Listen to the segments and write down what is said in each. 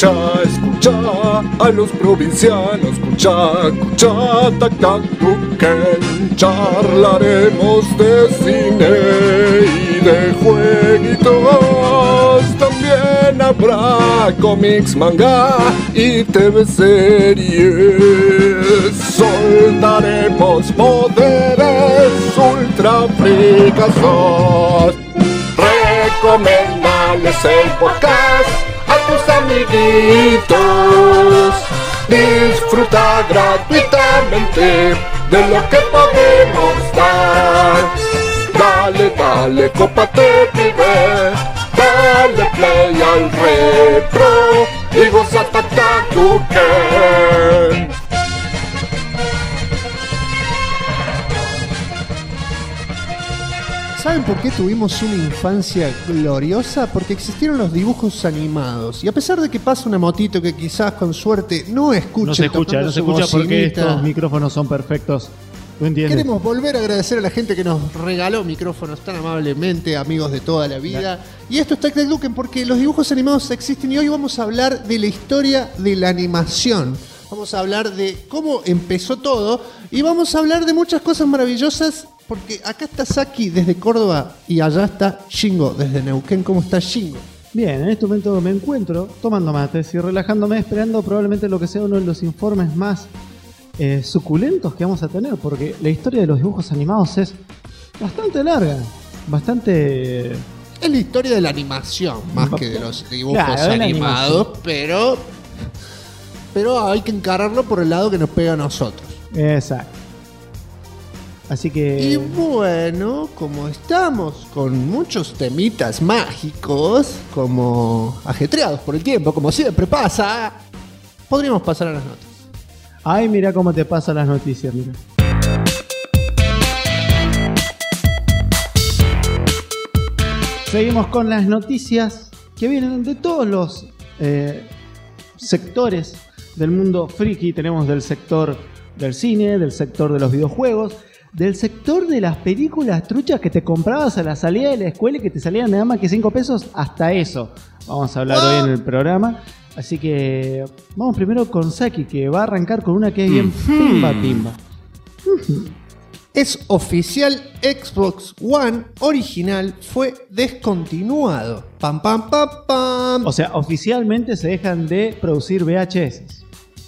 escucha a los provincianos, escucha, tac, tac, tuquen. Charlaremos de cine y de jueguitos. También habrá cómics, manga y TV series. Soltaremos poderes ultra fricazos. Recomendales el podcast a tus amiguitos. Disfruta gratuitamente de lo que podemos dar. Dale, cópate, pibe. Dale play al retro y goza Tuquen. ¿Saben por qué tuvimos una infancia gloriosa? Porque existieron los dibujos animados. Y a pesar de que pasa una motito que quizás con suerte no escuche, no se escucha porque estos micrófonos son perfectos. ¿Tú entiendes? Queremos volver a agradecer a la gente que nos regaló micrófonos tan amablemente, amigos de toda la vida. Y esto está Tac Tuquen porque los dibujos animados existen y hoy vamos a hablar de la historia de la animación. Vamos a hablar de cómo empezó todo y vamos a hablar de muchas cosas maravillosas. Porque acá está Saki desde Córdoba y allá está Shingo desde Neuquén. ¿Cómo está Shingo? Bien, en este momento me encuentro tomando mates y relajándome, esperando probablemente lo que sea uno de los informes más suculentos que vamos a tener, porque la historia de los dibujos animados es bastante larga, bastante... Es la historia de la animación, más que de los dibujos animados, pero hay que encararlo por el lado que nos pega a nosotros. Exacto. Así que... Y bueno, como estamos con muchos temitas mágicos, como ajetreados por el tiempo, como siempre pasa, podríamos pasar a las notas. Ay, mira cómo te pasan las noticias, mira. Seguimos con las noticias que vienen de todos los sectores del mundo friki. Tenemos del sector del cine, del sector de los videojuegos, del sector de las películas truchas que te comprabas a la salida de la escuela y que te salían nada más que 5 pesos, hasta eso vamos a hablar hoy en el programa. Así que vamos primero con Saki, que va a arrancar con una que es bien pimba. Es oficial, Xbox One original fue descontinuado. Pam, pam, pam, pam. O sea, oficialmente se dejan de producir VHS.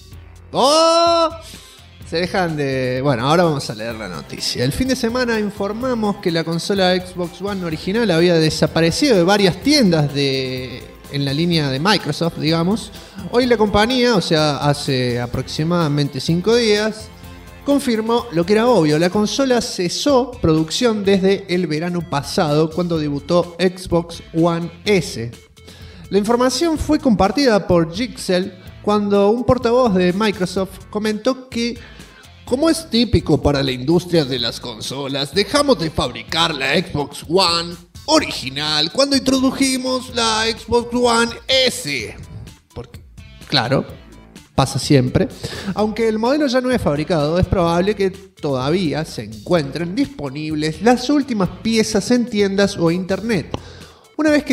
¡Oh! Se dejan de... Bueno, ahora vamos a leer la noticia. El fin de semana informamos que la consola Xbox One original había desaparecido de varias tiendas en la línea de Microsoft, digamos. Hoy la compañía, o sea, hace aproximadamente 5 días, confirmó lo que era obvio. La consola cesó producción desde el verano pasado, cuando debutó Xbox One S. La información fue compartida por Jixel cuando un portavoz de Microsoft comentó que, como es típico para la industria de las consolas, dejamos de fabricar la Xbox One original cuando introdujimos la Xbox One S. Porque, claro, pasa siempre. Aunque el modelo ya no es fabricado, es probable que todavía se encuentren disponibles las últimas piezas en tiendas o internet. Una vez que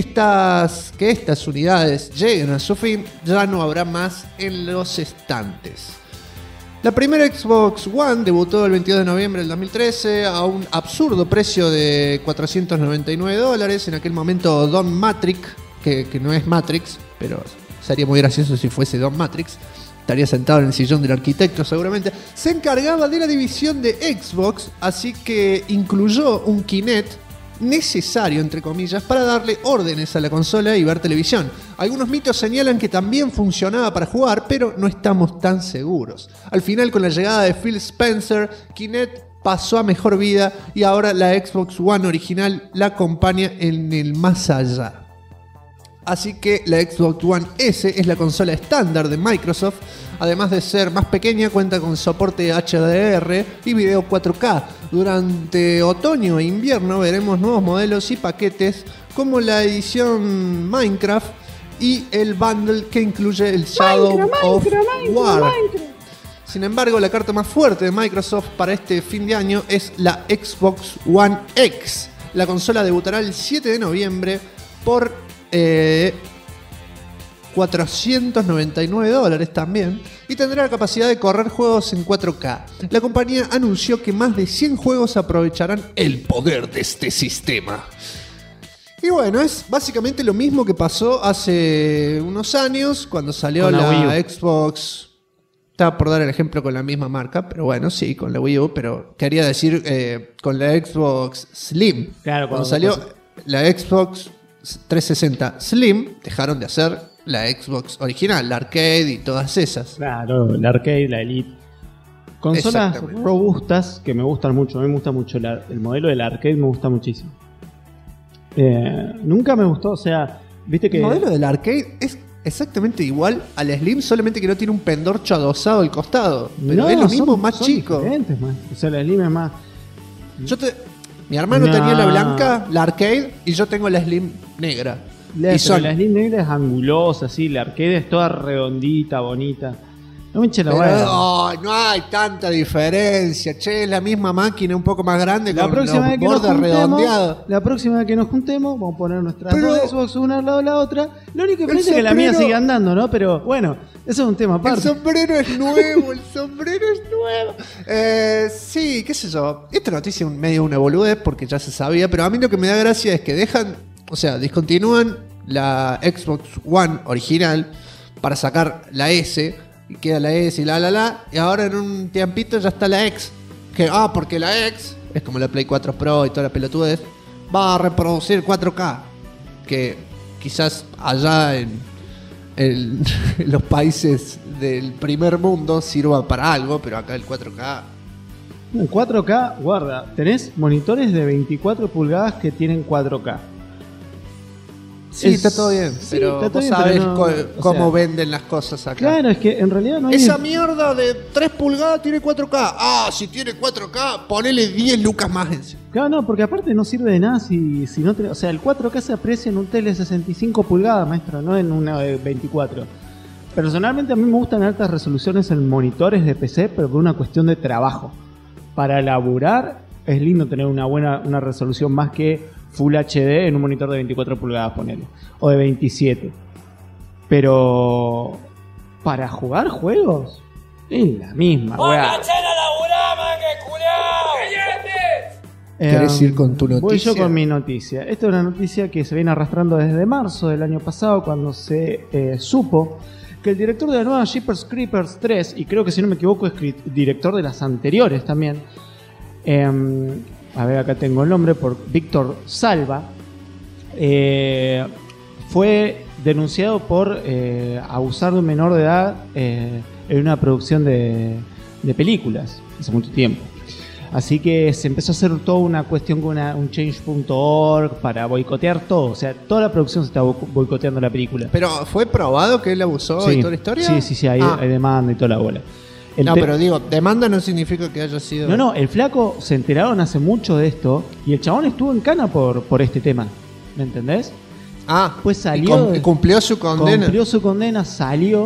estas unidades lleguen a su fin, ya no habrá más en los estantes. La primera Xbox One debutó el 22 de noviembre del 2013 a un absurdo precio de $499. En aquel momento Don Matrix, que no es Matrix, pero sería muy gracioso si fuese Don Matrix, estaría sentado en el sillón del arquitecto seguramente, se encargaba de la división de Xbox, así que incluyó un Kinect necesario, entre comillas, para darle órdenes a la consola y ver televisión. Algunos mitos señalan que también funcionaba para jugar, pero no estamos tan seguros. Al final, con la llegada de Phil Spencer, Kinect pasó a mejor vida y ahora la Xbox One original la acompaña en el más allá. Así que la Xbox One S es la consola estándar de Microsoft. Además de ser más pequeña, cuenta con soporte HDR y video 4K. Durante otoño e invierno veremos nuevos modelos y paquetes como la edición Minecraft y el bundle que incluye el Shadow of War. Sin embargo, la carta más fuerte de Microsoft para este fin de año es la Xbox One X. La consola debutará el 7 de noviembre por $499 también, y tendrá la capacidad de correr juegos en 4K. La compañía anunció que más de 100 juegos aprovecharán el poder de este sistema. Y bueno, es básicamente lo mismo que pasó hace unos años cuando salió Con la Wii U. Xbox. Estaba por dar el ejemplo con la misma marca, pero bueno, sí, con la Wii U, pero quería decir con la Xbox Slim. Claro, cuando salió la Xbox 360 Slim, dejaron de hacer la Xbox original, la arcade y todas esas. Claro, la arcade, la Elite. Consolas Exactamente. robustas que me gustan mucho. A mí me gusta mucho el modelo del arcade, me gusta muchísimo. Nunca me gustó, o sea, viste que... El modelo del arcade es exactamente igual al Slim, solamente que no tiene un pendorcho adosado al costado. Pero No, es lo mismo, son- más son chico. diferentes, man. O sea, la Slim es más... Mi hermano No. tenía la blanca, la arcade, y yo tengo la Slim negra. La, y son, la Slim negra es angulosa, así, la arcade es toda redondita, bonita. No me eche la pero, hueá. ay, no hay tanta diferencia. Che, es la misma máquina, un poco más grande, La con próxima los vez que nos bordes redondeados. juntemos, la próxima vez que nos juntemos, vamos a poner nuestras Pero- dos Xbox una al lado de la otra. Lo único que diferencia es que la mía sombrero- sigue andando, ¿no? Pero bueno, eso es un tema El aparte. sombrero es nuevo, el sombrero es nuevo. Sí, qué sé yo. Esta noticia es medio una boludez porque ya se sabía, pero a mí lo que me da gracia es que discontinúan la Xbox One original para sacar la S, y queda la S y y ahora en un tiempito ya está la X. Porque la X es como la Play 4 Pro y toda la pelotudez, va a reproducir 4K, que quizás allá en los países del primer mundo sirva para algo, pero acá el 4K... En 4K, guarda, tenés monitores de 24 pulgadas que tienen 4K. Sí, está todo bien, sí, pero está todo vos bien, sabés pero no- o cómo sea, venden las cosas acá. Claro, es que en realidad no hay... Esa mierda de 3 pulgadas tiene 4K. Si tiene 4K, ponele 10 lucas más encima. Claro, no, porque aparte no sirve de nada si no tenés... O sea, el 4K se aprecia en un tele de 65 pulgadas, maestro, no en una de 24. Personalmente a mí me gustan altas resoluciones en monitores de PC, pero por una cuestión de trabajo. Para laburar es lindo tener una resolución más que Full HD en un monitor de 24 pulgadas, ponele. O de 27. Pero para jugar juegos es la misma, weá. ¿Querés ir con tu Voy noticia? yo con mi noticia. Esta es una noticia que se viene arrastrando desde marzo del año pasado, cuando se supo que el director de la nueva Jeepers Creepers 3, y creo que si no me equivoco es director de las anteriores también, a ver, acá tengo el nombre, por Víctor Salva, fue denunciado por abusar de un menor de edad en una producción de películas hace mucho tiempo. Así que se empezó a hacer toda una cuestión con un change.org para boicotear todo. O sea, toda la producción se está boicoteando la película. ¿Pero fue probado que él abusó de toda la historia? Sí, hay demanda y toda la bola. Pero digo, demanda no significa que haya sido... No, el flaco se enteraron hace mucho de esto y el chabón estuvo en cana por este tema. ¿Me entendés? Pues salió... y cumplió su condena. Cumplió su condena, salió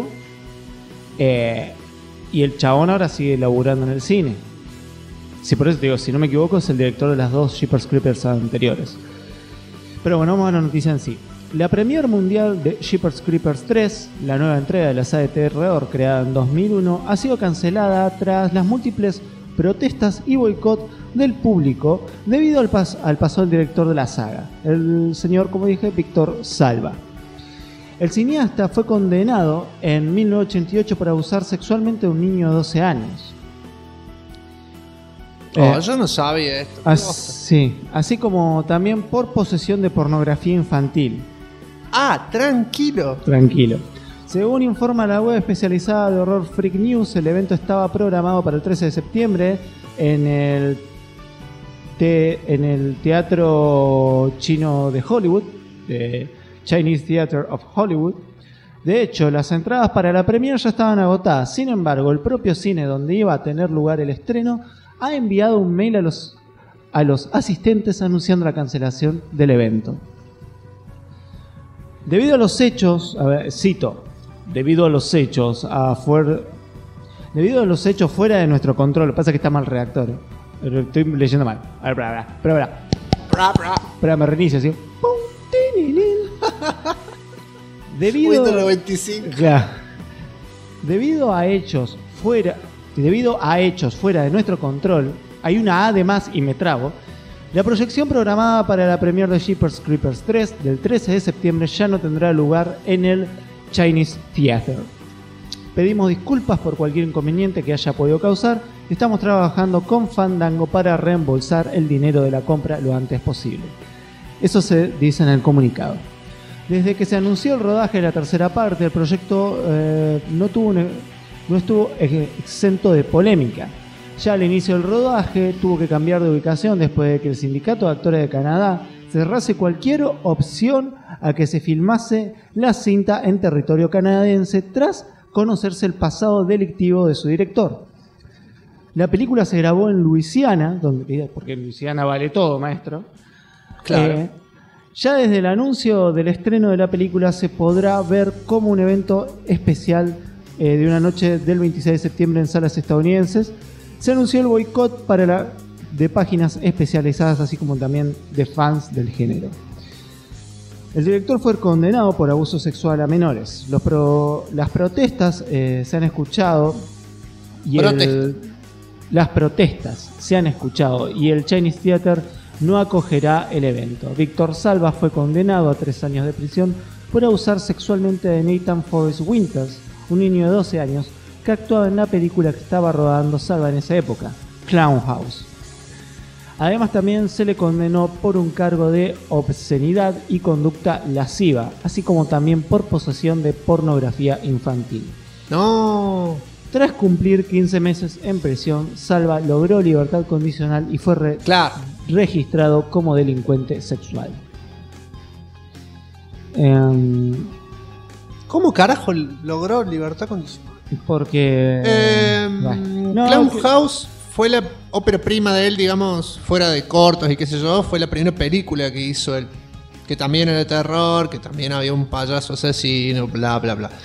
y el chabón ahora sigue laburando en el cine. Sí, por eso te digo, si no me equivoco, es el director de las dos Jeepers Creepers anteriores. Pero bueno, vamos a la noticia en sí. La premier mundial de Jeepers Creepers 3, la nueva entrega de la saga de terror creada en 2001, ha sido cancelada tras las múltiples protestas y boicot del público debido al paso del director de la saga, el señor, como dije, Víctor Salva. El cineasta fue condenado en 1988 por abusar sexualmente de un niño de 12 años. Yo no sabía esto. Así como también por posesión de pornografía infantil. Tranquilo. Tranquilo. Según informa la web especializada de Horror Freak News, el evento estaba programado para el 13 de septiembre en el Teatro Chino de Hollywood, de Chinese Theater of Hollywood. De hecho, las entradas para la premiere ya estaban agotadas. Sin embargo, el propio cine donde iba a tener lugar el estreno ha enviado un mail a los asistentes anunciando la cancelación del evento. Debido a los hechos, debido a los hechos fuera de nuestro control, pasa que está mal redactor, lo estoy leyendo mal. A ver, espera, me reinicio, ¿sí? Windows 95. Debido a hechos fuera de nuestro control, hay una A de más y me trabo. La proyección programada para la premiere de Jeepers Creepers 3 del 13 de septiembre ya no tendrá lugar en el Chinese Theater. Pedimos disculpas por cualquier inconveniente que haya podido causar. Estamos trabajando con Fandango para reembolsar el dinero de la compra lo antes posible. Eso se dice en el comunicado. Desde que se anunció el rodaje de la tercera parte, el proyecto no estuvo exento de polémica. Ya al inicio del rodaje tuvo que cambiar de ubicación después de que el Sindicato de Actores de Canadá cerrase cualquier opción a que se filmase la cinta en territorio canadiense tras conocerse el pasado delictivo de su director. La película se grabó en Luisiana, porque en Luisiana vale todo, maestro. Claro. Ya desde el anuncio del estreno de la película se podrá ver como un evento especial de una noche del 26 de septiembre en salas estadounidenses. Se anunció el boicot de páginas especializadas, así como también de fans del género. El director fue condenado por abuso sexual a menores. Las protestas se han escuchado y las protestas se han escuchado y el Chinese Theater no acogerá el evento. Víctor Salva fue condenado a 3 años de prisión por abusar sexualmente de Nathan Forrest Winters, un niño de 12 años que actuaba en la película que estaba rodando Salva en esa época, Clown House. Además también se le condenó por un cargo de obscenidad y conducta lasciva, así como también por posesión de pornografía infantil. No. Tras cumplir 15 meses en prisión, Salva logró libertad condicional y fue registrado como delincuente sexual. ¿Cómo carajo logró libertad condicional? Porque... Clown House fue la ópera prima de él, digamos, fuera de cortos y qué sé yo, fue la primera película que hizo él. Que también era de terror, que también había un payaso asesino, bla, bla, bla.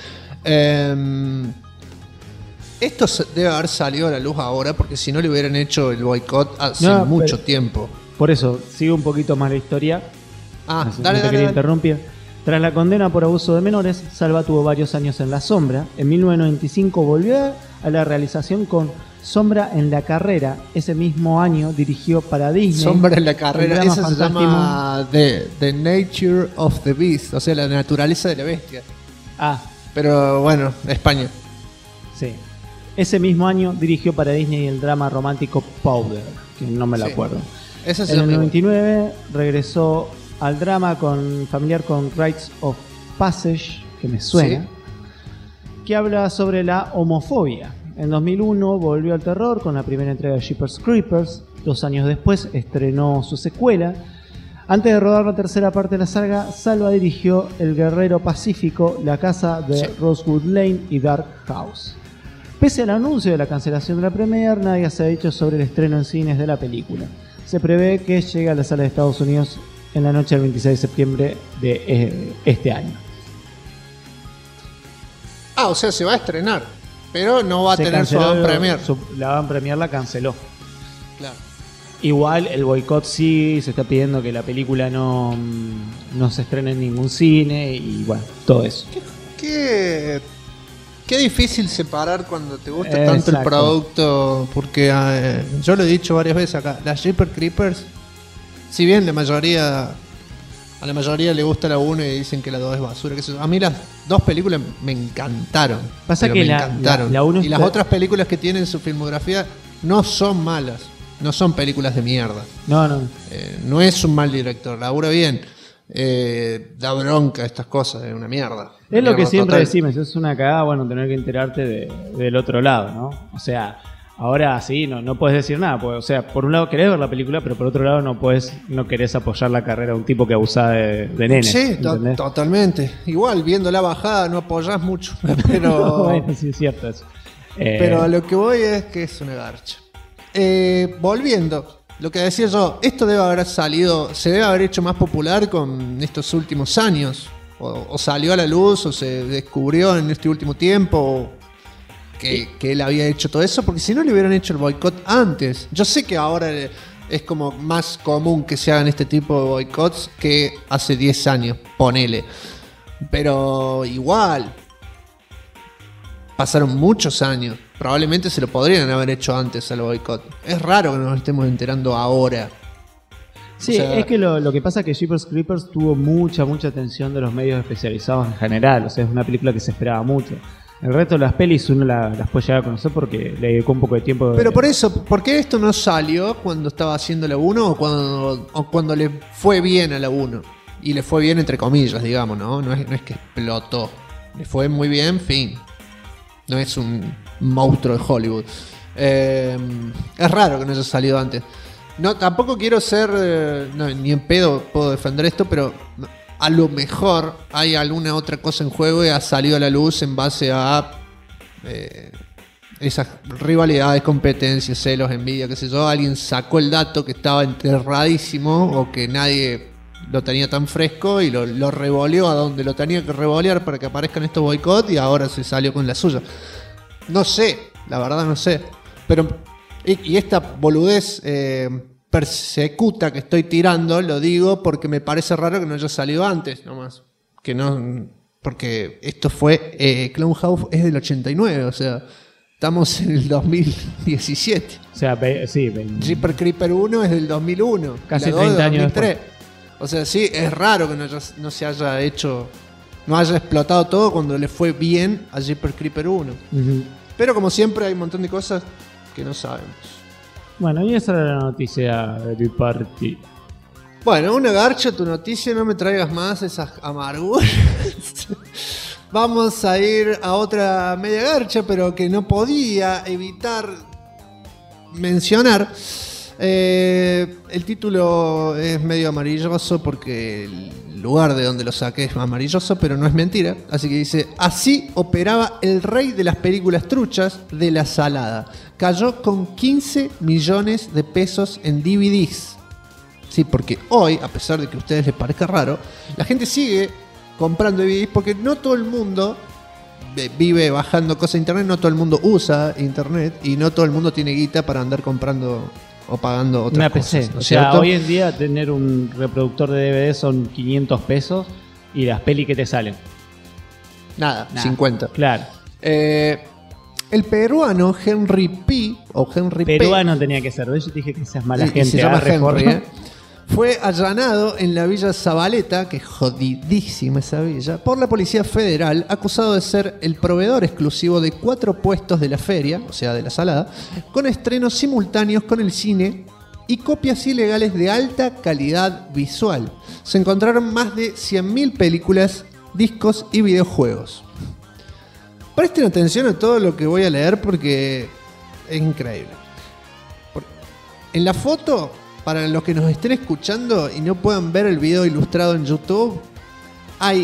Esto debe haber salido a la luz ahora, porque si no le hubieran hecho el boicot hace mucho tiempo. Por eso, sigo un poquito más la historia. Dale. Interrumpir. Tras la condena por abuso de menores, Salva tuvo varios años en la sombra. En 1995 volvió a la realización con Sombra en la carrera. Ese mismo año dirigió para Disney. Sombra en la carrera, esa se llama The Nature of the Beast, o sea, la naturaleza de la bestia. Pero bueno, España. Sí. Ese mismo año dirigió para Disney el drama romántico Powder, que no me lo acuerdo. En el 99 regresó al drama familiar con Rites of Passage, que me suena, que habla sobre la homofobia. En 2001 volvió al terror con la primera entrega de Jeepers Creepers. 2 años después estrenó su secuela. Antes de rodar la tercera parte de la saga, Salva dirigió El Guerrero Pacífico, La Casa de Rosewood Lane y Dark House. Pese al anuncio de la cancelación de la premiere, nadie se ha dicho sobre el estreno en cines de la película. Se prevé que llegue a la sala de Estados Unidos en la noche del 26 de septiembre de este año. O sea, se va a estrenar, pero no va a tener su avant premiere. La avant premiere la canceló. Claro. Igual el boicot sí, se está pidiendo que la película no se estrene en ningún cine y bueno, todo eso. Qué difícil separar cuando te gusta tanto el producto, porque yo lo he dicho varias veces acá, las Jeepers Creepers, si bien a la mayoría le gusta la 1 y dicen que la 2 es basura, a mí las 2 películas me encantaron. Pasa que me encantaron. La 1 y las otras películas que tienen su filmografía no son malas, no son películas de mierda. No es un mal director, labura bien. Da bronca estas cosas, es una mierda. Es lo que siempre decimos, es una cagada, tener que enterarte del otro lado, ¿no? O sea, ahora sí, no puedes decir nada, pues, o sea, por un lado querés ver la película, pero por otro lado no querés apoyar la carrera de un tipo que abusaba de nenes. Sí, totalmente. Igual, viendo la bajada no apoyás mucho, pero... Bueno, sí es cierto eso. Pero a lo que voy es que es una garcha. Volviendo... Lo que decía yo, esto debe haber se debe haber hecho más popular con estos últimos años. O salió a la luz, o se descubrió en este último tiempo que él había hecho todo eso, porque si no le hubieran hecho el boicot antes. Yo sé que ahora es como más común que se hagan este tipo de boicots que hace 10 años, ponele. Pero igual, pasaron muchos años. Probablemente se lo podrían haber hecho antes al boicot. Es raro que nos estemos enterando ahora. Sí, O sea, es que lo que pasa es que Jeepers Creepers tuvo mucha atención de los medios especializados en general. O sea, es una película que se esperaba mucho. El resto de las pelis uno las puede llegar a conocer porque le dedicó un poco de tiempo. Pero por eso, ¿por qué esto no salió cuando estaba haciendo la 1 o cuando le fue bien a la 1? Y le fue bien entre comillas, digamos, ¿no? No es que explotó. Le fue muy bien, fin. No es un monstruo de Hollywood. Es raro que no haya salido antes. No, tampoco quiero ser... no, ni en pedo puedo defender esto, pero a lo mejor hay alguna otra cosa en juego y ha salido a la luz en base a esas rivalidades, competencias, celos, envidia, qué sé yo. Alguien sacó el dato que estaba enterradísimo o que nadie lo tenía tan fresco y lo revoleó a donde lo tenía que revolear para que aparezcan estos boicots y ahora se salió con la suya. No sé, la verdad no sé. Pero y esta boludez persecuta que estoy tirando, lo digo porque me parece raro que no haya salido antes, nomás. Que no, porque esto fue Clown House es del 89, o sea, estamos en el 2017. O sea, sí, Jeepers Creepers 1 es del 2001. Casi la 2 30 años 2003. después. O sea, sí, es raro que no se haya hecho, no haya explotado todo cuando le fue bien a Jeepers Creepers 1. Uh-huh. Pero como siempre hay un montón de cosas que no sabemos. Bueno, y esa era la noticia de Party. Bueno, una garcha tu noticia, no me traigas más esas amarguras. Vamos a ir a otra media garcha, pero que no podía evitar mencionar. El título es medio amarilloso porque el lugar de donde lo saqué es amarilloso, pero no es mentira. Así que dice: así operaba el rey de las películas truchas de la salada. Cayó con 15 millones de pesos en DVDs. Sí, porque hoy, a pesar de que a ustedes les parezca raro, la gente sigue comprando DVDs porque no todo el mundo vive bajando cosas de internet, no todo el mundo usa internet y no todo el mundo tiene guita para andar comprando o pagando otras una cosas. PC. ¿No O es sea, cierto? hoy en día tener un reproductor de DVD son 500 pesos y las pelis que te salen. Nada, Nada. 50. Claro. El peruano Henry P. o Henry P. Peruano tenía que ser. Yo te dije que seas mala y gente. se llama reforma. Henry, fue allanado en la Villa Zabaleta, que es jodidísima esa villa, por la Policía Federal, acusado de ser el proveedor exclusivo de 4 puestos de la feria, o sea, de la salada, con estrenos simultáneos con el cine y copias ilegales de alta calidad visual. Se encontraron más de 100.000 películas, discos y videojuegos. Presten atención a todo lo que voy a leer porque es increíble. En la foto, para los que nos estén escuchando y no puedan ver el video ilustrado en YouTube, hay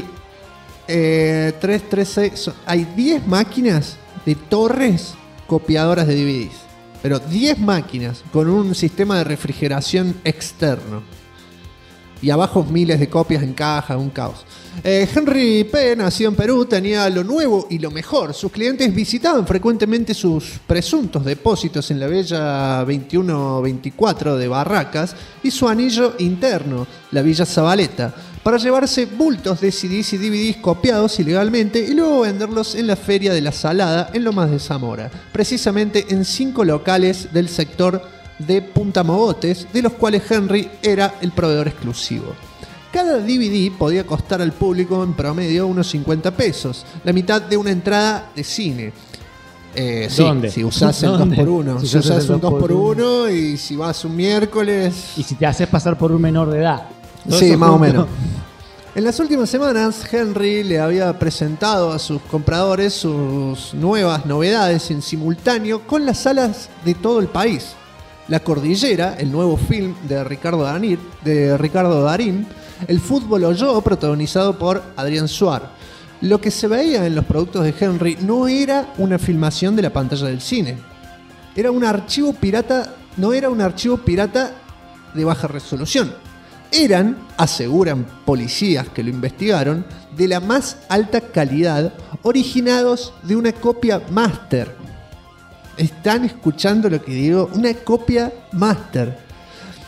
10 máquinas de torres copiadoras de DVDs. Pero 10 máquinas con un sistema de refrigeración externo. Y abajo miles de copias en caja, un caos. Henry P., nacido en Perú, tenía lo nuevo y lo mejor. Sus clientes visitaban frecuentemente sus presuntos depósitos en la bella 2124 de Barracas y su anillo interno, la Villa Zabaleta, para llevarse bultos de CDs y DVDs copiados ilegalmente y luego venderlos en la Feria de la Salada en Lomas de Zamora, precisamente en 5 locales del sector de Punta Mogotes, de los cuales Henry era el proveedor exclusivo. Cada DVD podía costar al público en promedio unos 50 pesos, la mitad de una entrada de cine. ¿Dónde? Si usás el ¿Dónde? 2x1. Si usás un 2x1 y si vas un miércoles... Y si te haces pasar por un menor de edad. Todo Sí, eso más o junto. menos. En las últimas semanas, Henry le había presentado a sus compradores sus nuevas novedades en simultáneo con las salas de todo el país. La Cordillera, el nuevo film de Ricardo Darín, El fútbol o yo, protagonizado por Adrián Suar. Lo que se veía en los productos de Henry no era una filmación de la pantalla del cine. Era un archivo pirata, no era un archivo pirata de baja resolución. Eran, aseguran policías que lo investigaron, de la más alta calidad, originados de una copia máster. ¿Están escuchando lo que digo? Una copia máster.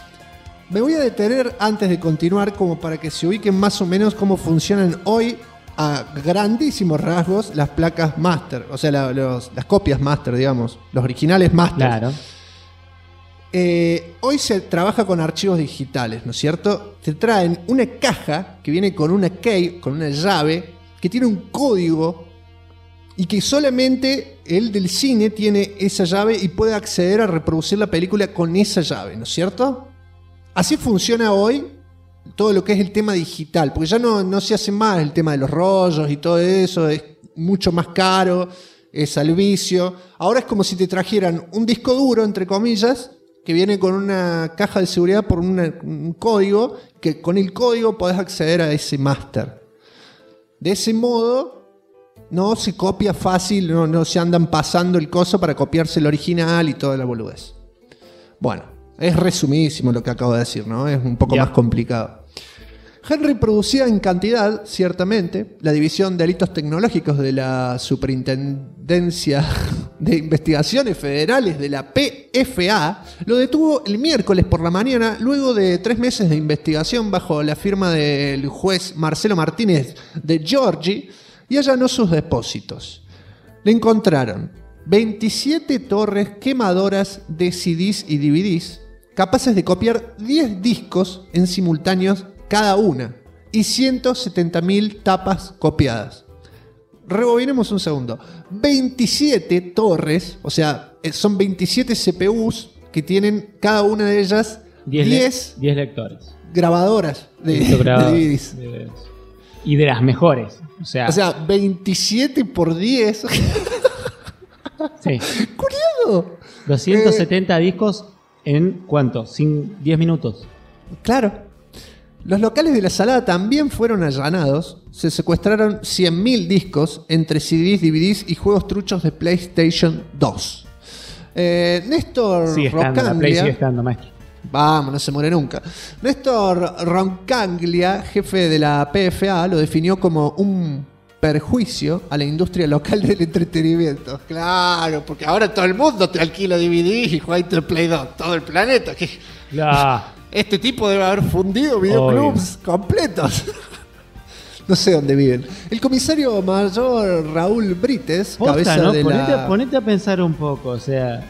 Me voy a detener antes de continuar como para que se ubiquen más o menos cómo funcionan hoy a grandísimos rasgos las placas master, o sea, las copias master, digamos, los originales master. Claro. Hoy se trabaja con archivos digitales, ¿no es cierto? Te traen una caja que viene con una key, con una llave, que tiene un código y que solamente el del cine tiene esa llave y puede acceder a reproducir la película con esa llave, ¿no es cierto? Así funciona hoy todo lo que es el tema digital, porque ya no se hace más el tema de los rollos y todo eso, es mucho más caro, es al vicio. Ahora es como si te trajeran un disco duro, entre comillas, que viene con una caja de seguridad por un código, que con el código podés acceder a ese máster. De ese modo no se copia fácil, no se andan pasando el coso para copiarse el original y toda la boludez. Bueno, es resumidísimo lo que acabo de decir, ¿no? Es un poco más complicado. Henry producía en cantidad, ciertamente. La División de Delitos Tecnológicos de la Superintendencia de Investigaciones Federales de la PFA lo detuvo el miércoles por la mañana luego de 3 meses de investigación bajo la firma del juez Marcelo Martínez de Giorgi y allanó sus depósitos. Le encontraron 27 torres quemadoras de CDs y DVDs capaces de copiar 10 discos en simultáneos cada una y 170.000 tapas copiadas. Rebobinemos un segundo. 27 torres, o sea, son 27 CPUs que tienen cada una de ellas 10 lectores. Grabadoras de DVDs. Y de las mejores. O sea 27 por 10. Sí. ¡Curioso! 270 discos en ¿cuánto? 10 minutos. Claro. Los locales de la Salada también fueron allanados. Se secuestraron 100.000 discos entre CDs, DVDs y juegos truchos de PlayStation 2. Néstor Roncaglia... La Play sigue estando, maestro. Vamos, no se muere nunca. Néstor Roncaglia, jefe de la PFA, lo definió como un perjuicio a la industria local del entretenimiento. Claro, porque ahora todo el mundo te alquila DVDs y juega el Play 2. Todo el planeta. Este tipo debe haber fundido videoclubs completos. No sé dónde viven. El comisario mayor Raúl Brites, cabeza de la... Ponete a pensar un poco, o sea...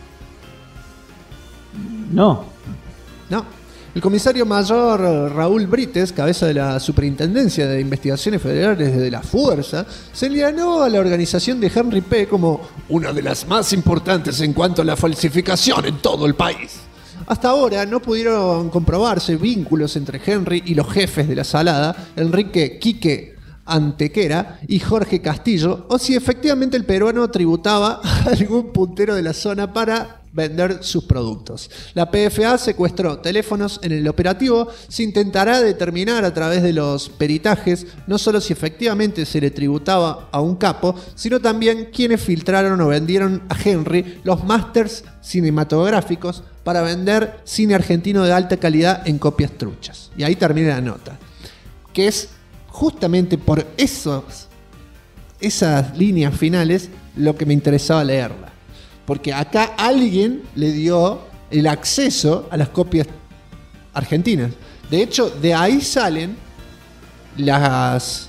No. El comisario mayor Raúl Brites, cabeza de la Superintendencia de Investigaciones Federales de la Fuerza, se alienó a la organización de Henry P. como una de las más importantes en cuanto a la falsificación en todo el país. Hasta ahora no pudieron comprobarse vínculos entre Henry y los jefes de la Salada, Enrique Quique Antequera y Jorge Castillo, o si efectivamente el peruano tributaba a algún puntero de la zona para vender sus productos. La PFA secuestró teléfonos en el operativo. Se intentará determinar a través de los peritajes no solo si efectivamente se le tributaba a un capo, sino también quienes filtraron o vendieron a Henry los másters cinematográficos para vender cine argentino de alta calidad en copias truchas. Y ahí termina la nota, que es justamente por esas líneas finales lo que me interesaba leerla. Porque acá alguien le dio el acceso a las copias argentinas. De hecho, de ahí salen las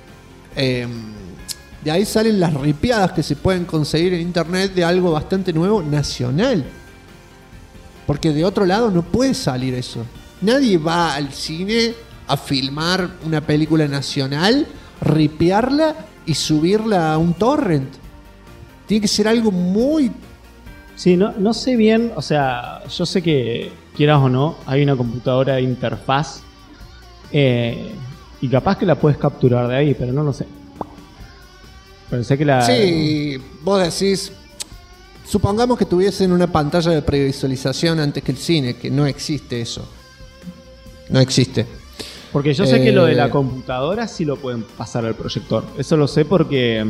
ripiadas que se pueden conseguir en internet de algo bastante nuevo nacional. Porque de otro lado no puede salir eso. Nadie va al cine a filmar una película nacional, ripiarla y subirla a un torrent. Tiene que ser algo muy... Sí, no sé bien, o sea, yo sé que, quieras o no, hay una computadora de interfaz y capaz que la puedes capturar de ahí, pero no lo sé. Pensé que la... Sí, vos decís... Supongamos que tuviesen una pantalla de previsualización antes que el cine, que no existe eso. No existe. Porque yo sé que lo de la computadora sí lo pueden pasar al proyector. Eso lo sé porque...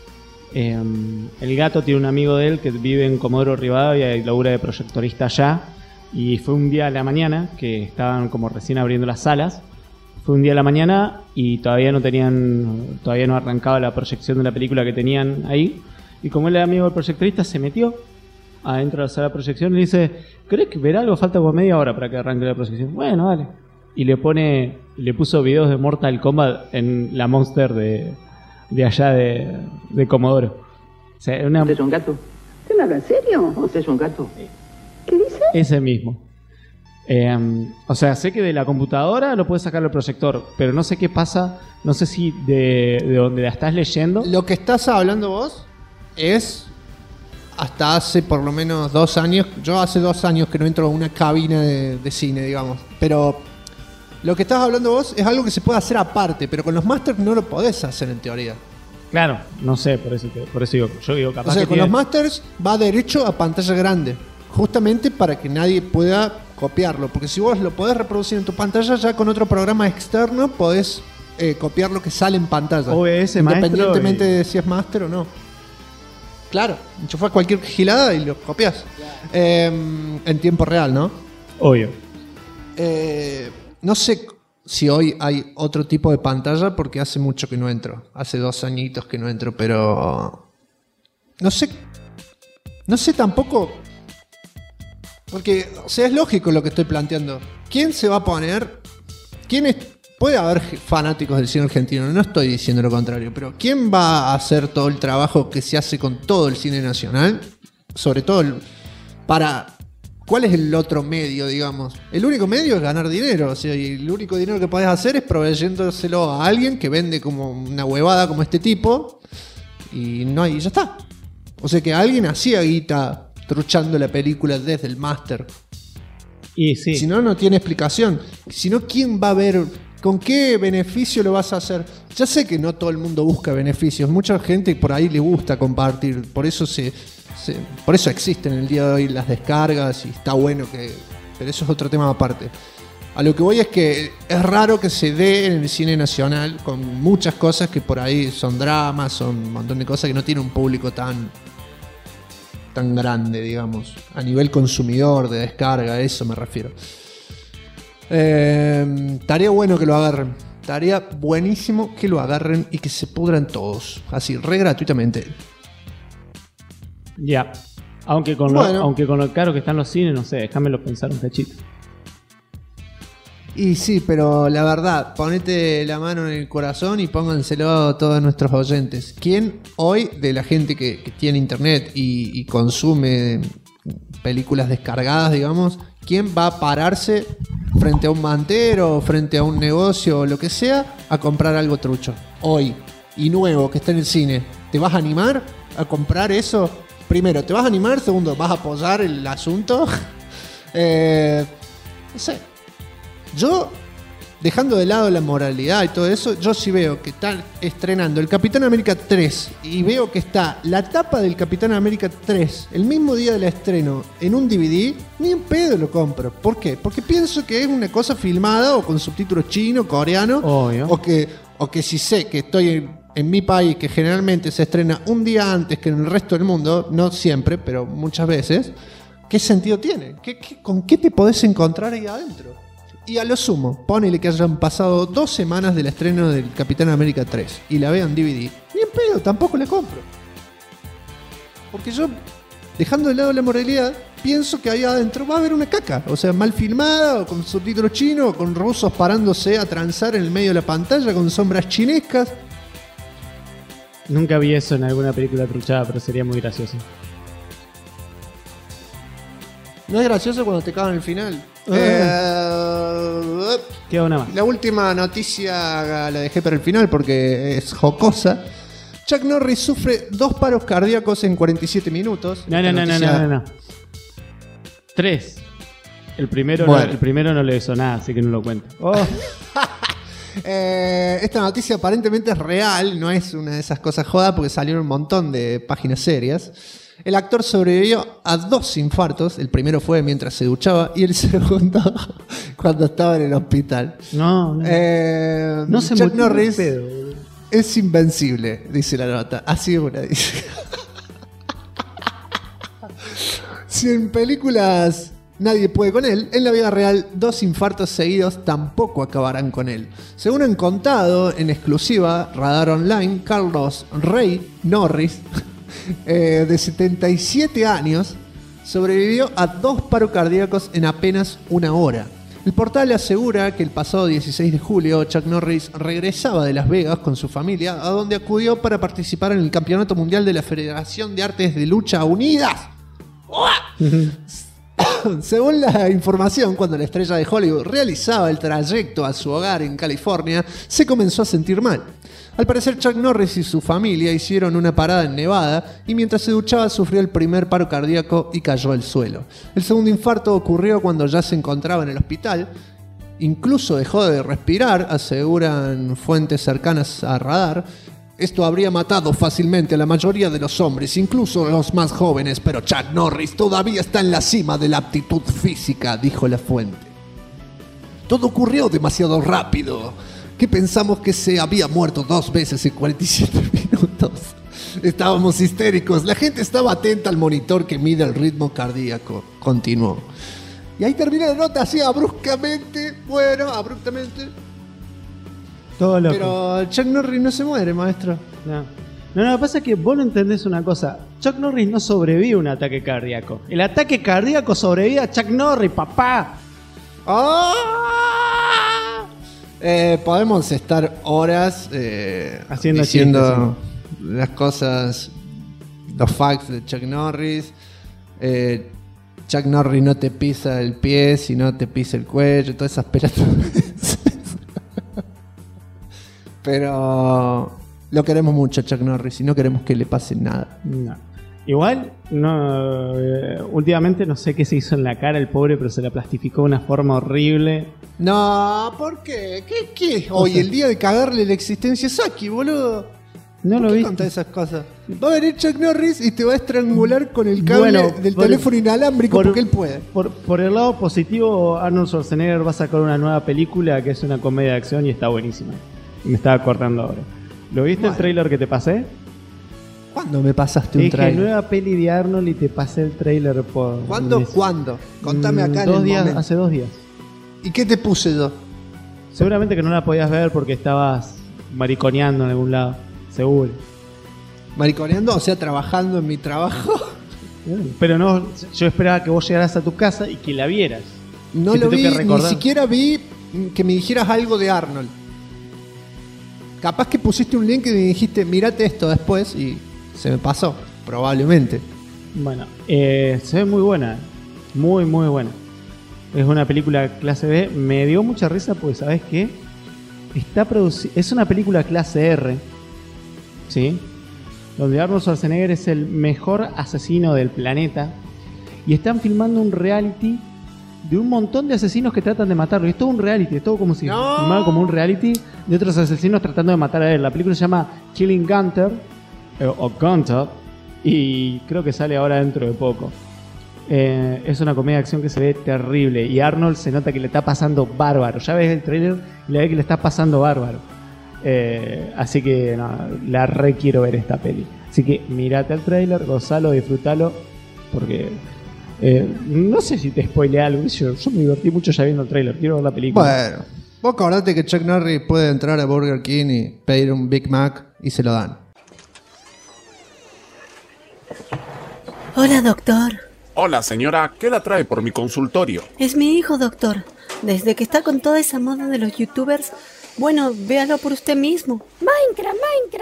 el gato tiene un amigo de él que vive en Comodoro Rivadavia y labura de proyectorista allá, y fue un día a la mañana que estaban como recién abriendo las salas. Fue un día a la mañana y todavía no arrancaba la proyección de la película que tenían ahí, y como él era amigo del proyectorista se metió adentro de la sala de proyección y le dice: ¿querés ver algo? Falta como media hora para que arranque la proyección. Bueno, dale. Y le pone le puso videos de Mortal Kombat en la Monster de allá de Comodoro. O sea, ¿Usted es un gato? ¿Usted me habla en serio? ¿Usted es un gato? ¿Qué dice? Ese mismo. O sea, sé que de la computadora lo puedes sacar el proyector, pero no sé qué pasa, no sé si de donde la estás leyendo. Lo que estás hablando vos es hasta hace por lo menos 2 años. Yo hace 2 años que no entro a una cabina de cine, digamos. Pero lo que estás hablando vos es algo que se puede hacer aparte, pero con los masters no lo podés hacer en teoría. Claro, no sé, por eso digo, yo digo capaz O sea, que con los masters va derecho a pantalla grande, justamente para que nadie pueda copiarlo, porque si vos lo podés reproducir en tu pantalla, ya con otro programa externo podés copiar lo que sale en pantalla, OBS, independientemente de si es master o no. Claro, enchufás cualquier gilada y lo copias en tiempo real, ¿no? Obvio. No sé si hoy hay otro tipo de pantalla, porque hace mucho que no entro, hace 2 añitos que no entro, pero no sé tampoco. Porque, o sea, es lógico lo que estoy planteando. ¿Quién se va a poner? Puede haber fanáticos del cine argentino, no estoy diciendo lo contrario, pero ¿quién va a hacer todo el trabajo que se hace con todo el cine nacional? Sobre todo ¿cuál es el otro medio, digamos? El único medio es ganar dinero, o sea, y el único dinero que podés hacer es proveyéndoselo a alguien que vende como una huevada como este tipo, y ya está. O sea que alguien hacía guita truchando la película desde el máster. Y sí. Si no, no tiene explicación. Si no, ¿quién va a ver? ¿Con qué beneficio lo vas a hacer? Ya sé que no todo el mundo busca beneficios. Mucha gente por ahí le gusta compartir. Por eso por eso existen en el día de hoy las descargas y está bueno que... Pero eso es otro tema aparte. A lo que voy es que es raro que se dé en el cine nacional con muchas cosas que por ahí son dramas, son un montón de cosas que no tienen un público tan grande, digamos, a nivel consumidor de descarga, a eso me refiero. Estaría bueno que lo agarren, estaría buenísimo que lo agarren y que se pudran todos, así, re gratuitamente. Ya, aunque con lo caro que están los cines, no sé, déjamelo pensar un cachito. Y sí, pero la verdad, ponete la mano en el corazón y pónganselo a todos nuestros oyentes. ¿Quién hoy, de la gente que tiene internet y consume películas descargadas, digamos, quién va a pararse frente a un mantero, frente a un negocio o lo que sea, a comprar algo trucho? Hoy, y nuevo, que está en el cine. ¿Te vas a animar a comprar eso? Primero, ¿te vas a animar? Segundo, ¿vas a apoyar el asunto? No sé. Yo, dejando de lado la moralidad y todo eso, yo sí veo que están estrenando el Capitán América 3 y veo que está la tapa del Capitán América 3 el mismo día del estreno en un DVD, ni en pedo lo compro. ¿Por qué? Porque pienso que es una cosa filmada o con subtítulos chino, coreano, o que si sé que estoy en mi país, que generalmente se estrena un día antes que en el resto del mundo, no siempre, pero muchas veces, ¿qué sentido tiene? ¿Con qué te podés encontrar ahí adentro? Y a lo sumo, ponele que hayan pasado 2 semanas del estreno del Capitán América 3 y la vean DVD. Ni en pedo, tampoco la compro. Porque yo, dejando de lado la moralidad, pienso que ahí adentro va a haber una caca. O sea, mal filmada, o con subtítulos chinos, o con rusos parándose a transar en el medio de la pantalla con sombras chinescas. Nunca vi eso en alguna película truchada, pero sería muy gracioso. No es gracioso cuando te cagan el final. Queda una más. La última noticia la dejé para el final porque es jocosa. Chuck Norris sufre 2 paros cardíacos en 47 minutos. No. 3. El primero no le hizo nada, así que no lo cuento. Esta noticia aparentemente es real, no es una de esas cosas jodas porque salieron un montón de páginas serias. El actor sobrevivió a 2 infartos. El primero fue mientras se duchaba y el segundo cuando estaba en el hospital. No se Chuck Norris es invencible, dice la nota. Así es una, dice. Si en películas nadie puede con él, en la vida real 2 infartos seguidos tampoco acabarán con él. Según han contado en exclusiva Radar Online, Carlos Rey Norris, de 77 años, sobrevivió a 2 paros cardíacos en apenas 1 hora. El portal asegura que el pasado 16 de julio Chuck Norris regresaba de Las Vegas con su familia, a donde acudió para participar en el Campeonato Mundial de la Federación de Artes de Lucha Unidas. Según la información, cuando la estrella de Hollywood realizaba el trayecto a su hogar en California, se comenzó a sentir mal. Al parecer, Chuck Norris y su familia hicieron una parada en Nevada y mientras se duchaba sufrió el primer paro cardíaco y cayó al suelo. El segundo infarto ocurrió cuando ya se encontraba en el hospital. Incluso dejó de respirar, aseguran fuentes cercanas a Radar. Esto habría matado fácilmente a la mayoría de los hombres, incluso a los más jóvenes, pero Chuck Norris todavía está en la cima de la aptitud física, dijo la fuente. Todo ocurrió demasiado rápido, que pensamos que se había muerto 2 veces en 47 minutos. Estábamos histéricos, la gente estaba atenta al monitor que mide el ritmo cardíaco, continuó. Y ahí termina la nota así abruptamente. Todo loco. Pero Chuck Norris no se muere, maestro. No, lo que pasa es que vos no entendés una cosa. Chuck Norris no sobrevive a un ataque cardíaco. El ataque cardíaco sobrevive a Chuck Norris, papá. Podemos estar horas Haciendo diciendo las cosas, los facts de Chuck Norris. Chuck Norris no te pisa el pie, sino te pisa el cuello, todas esas pelotudeces. Pero lo queremos mucho, Chuck Norris, y no queremos que le pase nada. No. Igual, no, últimamente no sé qué se hizo en la cara el pobre, pero se la plastificó de una forma horrible. No, ¿por qué? ¿Qué? Hoy el día de cagarle la existencia a Saki, boludo. No lo ¿Por qué vi. contás esas cosas? Va a venir Chuck Norris y te va a estrangular con el cable del por- teléfono inalámbrico por- porque él puede. Por el lado positivo, Arnold Schwarzenegger va a sacar una nueva película que es una comedia de acción y está buenísima. Me estaba acordando ahora. ¿Lo viste Bueno. el trailer que te pasé? ¿Cuándo me pasaste Te un dije trailer? nueva peli de Arnold y te pasé el trailer por... ¿Cuándo? mes. ¿Cuándo? Contame acá en 2 el días, momento. hace 2 días. ¿Y qué te puse yo? Seguramente que no la podías ver porque estabas mariconeando en algún lado. Seguro. ¿Mariconeando? O sea, trabajando en mi trabajo. Pero no, yo esperaba que vos llegaras a tu casa y que la vieras. No Que te lo tengo vi, que ni recordar. siquiera vi que me dijeras algo de Arnold. Capaz que pusiste un link y me dijiste, mirate esto después y se me pasó, probablemente. Bueno, se ve muy buena. Muy, muy buena. Es una película clase B. Me dio mucha risa porque, ¿sabes qué? Es una película clase R. ¿Sí? Donde Arnold Schwarzenegger es el mejor asesino del planeta. Y están filmando un reality de un montón de asesinos que tratan de matarlo. Y es todo un reality, es todo como si ¡No! filmado como un reality de otros asesinos tratando de matar a él. La película se llama Killing Gunter o Gunter y creo que sale ahora dentro de poco. Es una comedia de acción que se ve terrible y Arnold se nota que le está pasando bárbaro. Ya ves el trailer y le ves que le está pasando bárbaro. Así que no, la re quiero ver esta peli. Así que mirate el trailer, gozalo, disfrútalo, porque no sé si te spoileé algo. Yo me divertí mucho ya viendo el trailer. Quiero ver la película. Bueno, vos acordate que Chuck Norris puede entrar a Burger King y pedir un Big Mac y se lo dan. Hola, doctor. Hola, señora, ¿qué la trae por mi consultorio? Es mi hijo, doctor. Desde que está con toda esa moda de los youtubers, bueno, véalo por usted mismo. Minecraft.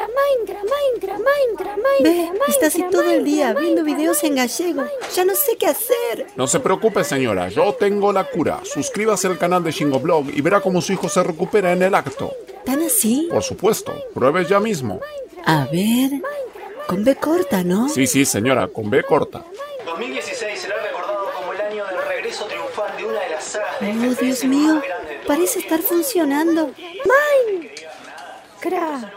Ve, está así todo el día viendo videos en gallego. Ya no sé qué hacer. No se preocupe, señora, yo tengo la cura. Suscríbase al canal de Shingoblog y verá cómo su hijo se recupera en el acto. ¿Tan así? Por supuesto, pruebe ya mismo. A ver, con B corta, ¿no? Sí, señora, con B corta. 2016 será recordado como el año del regreso triunfal de una de las sagas de Oh, FPS Dios más mío, grandes de todo parece el estar funcionando. Minecraft.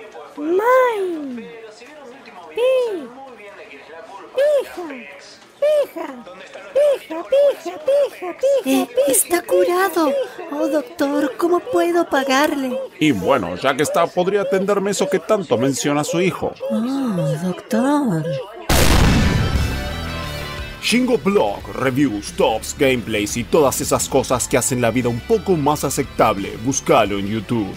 Está curado. Oh, doctor, ¿cómo puedo pagarle? Y bueno, ya que está, podría atenderme eso que tanto menciona su hijo. Oh, doctor. Shingoblog, reviews, tops, gameplays y todas esas cosas que hacen la vida un poco más aceptable. Búscalo en YouTube.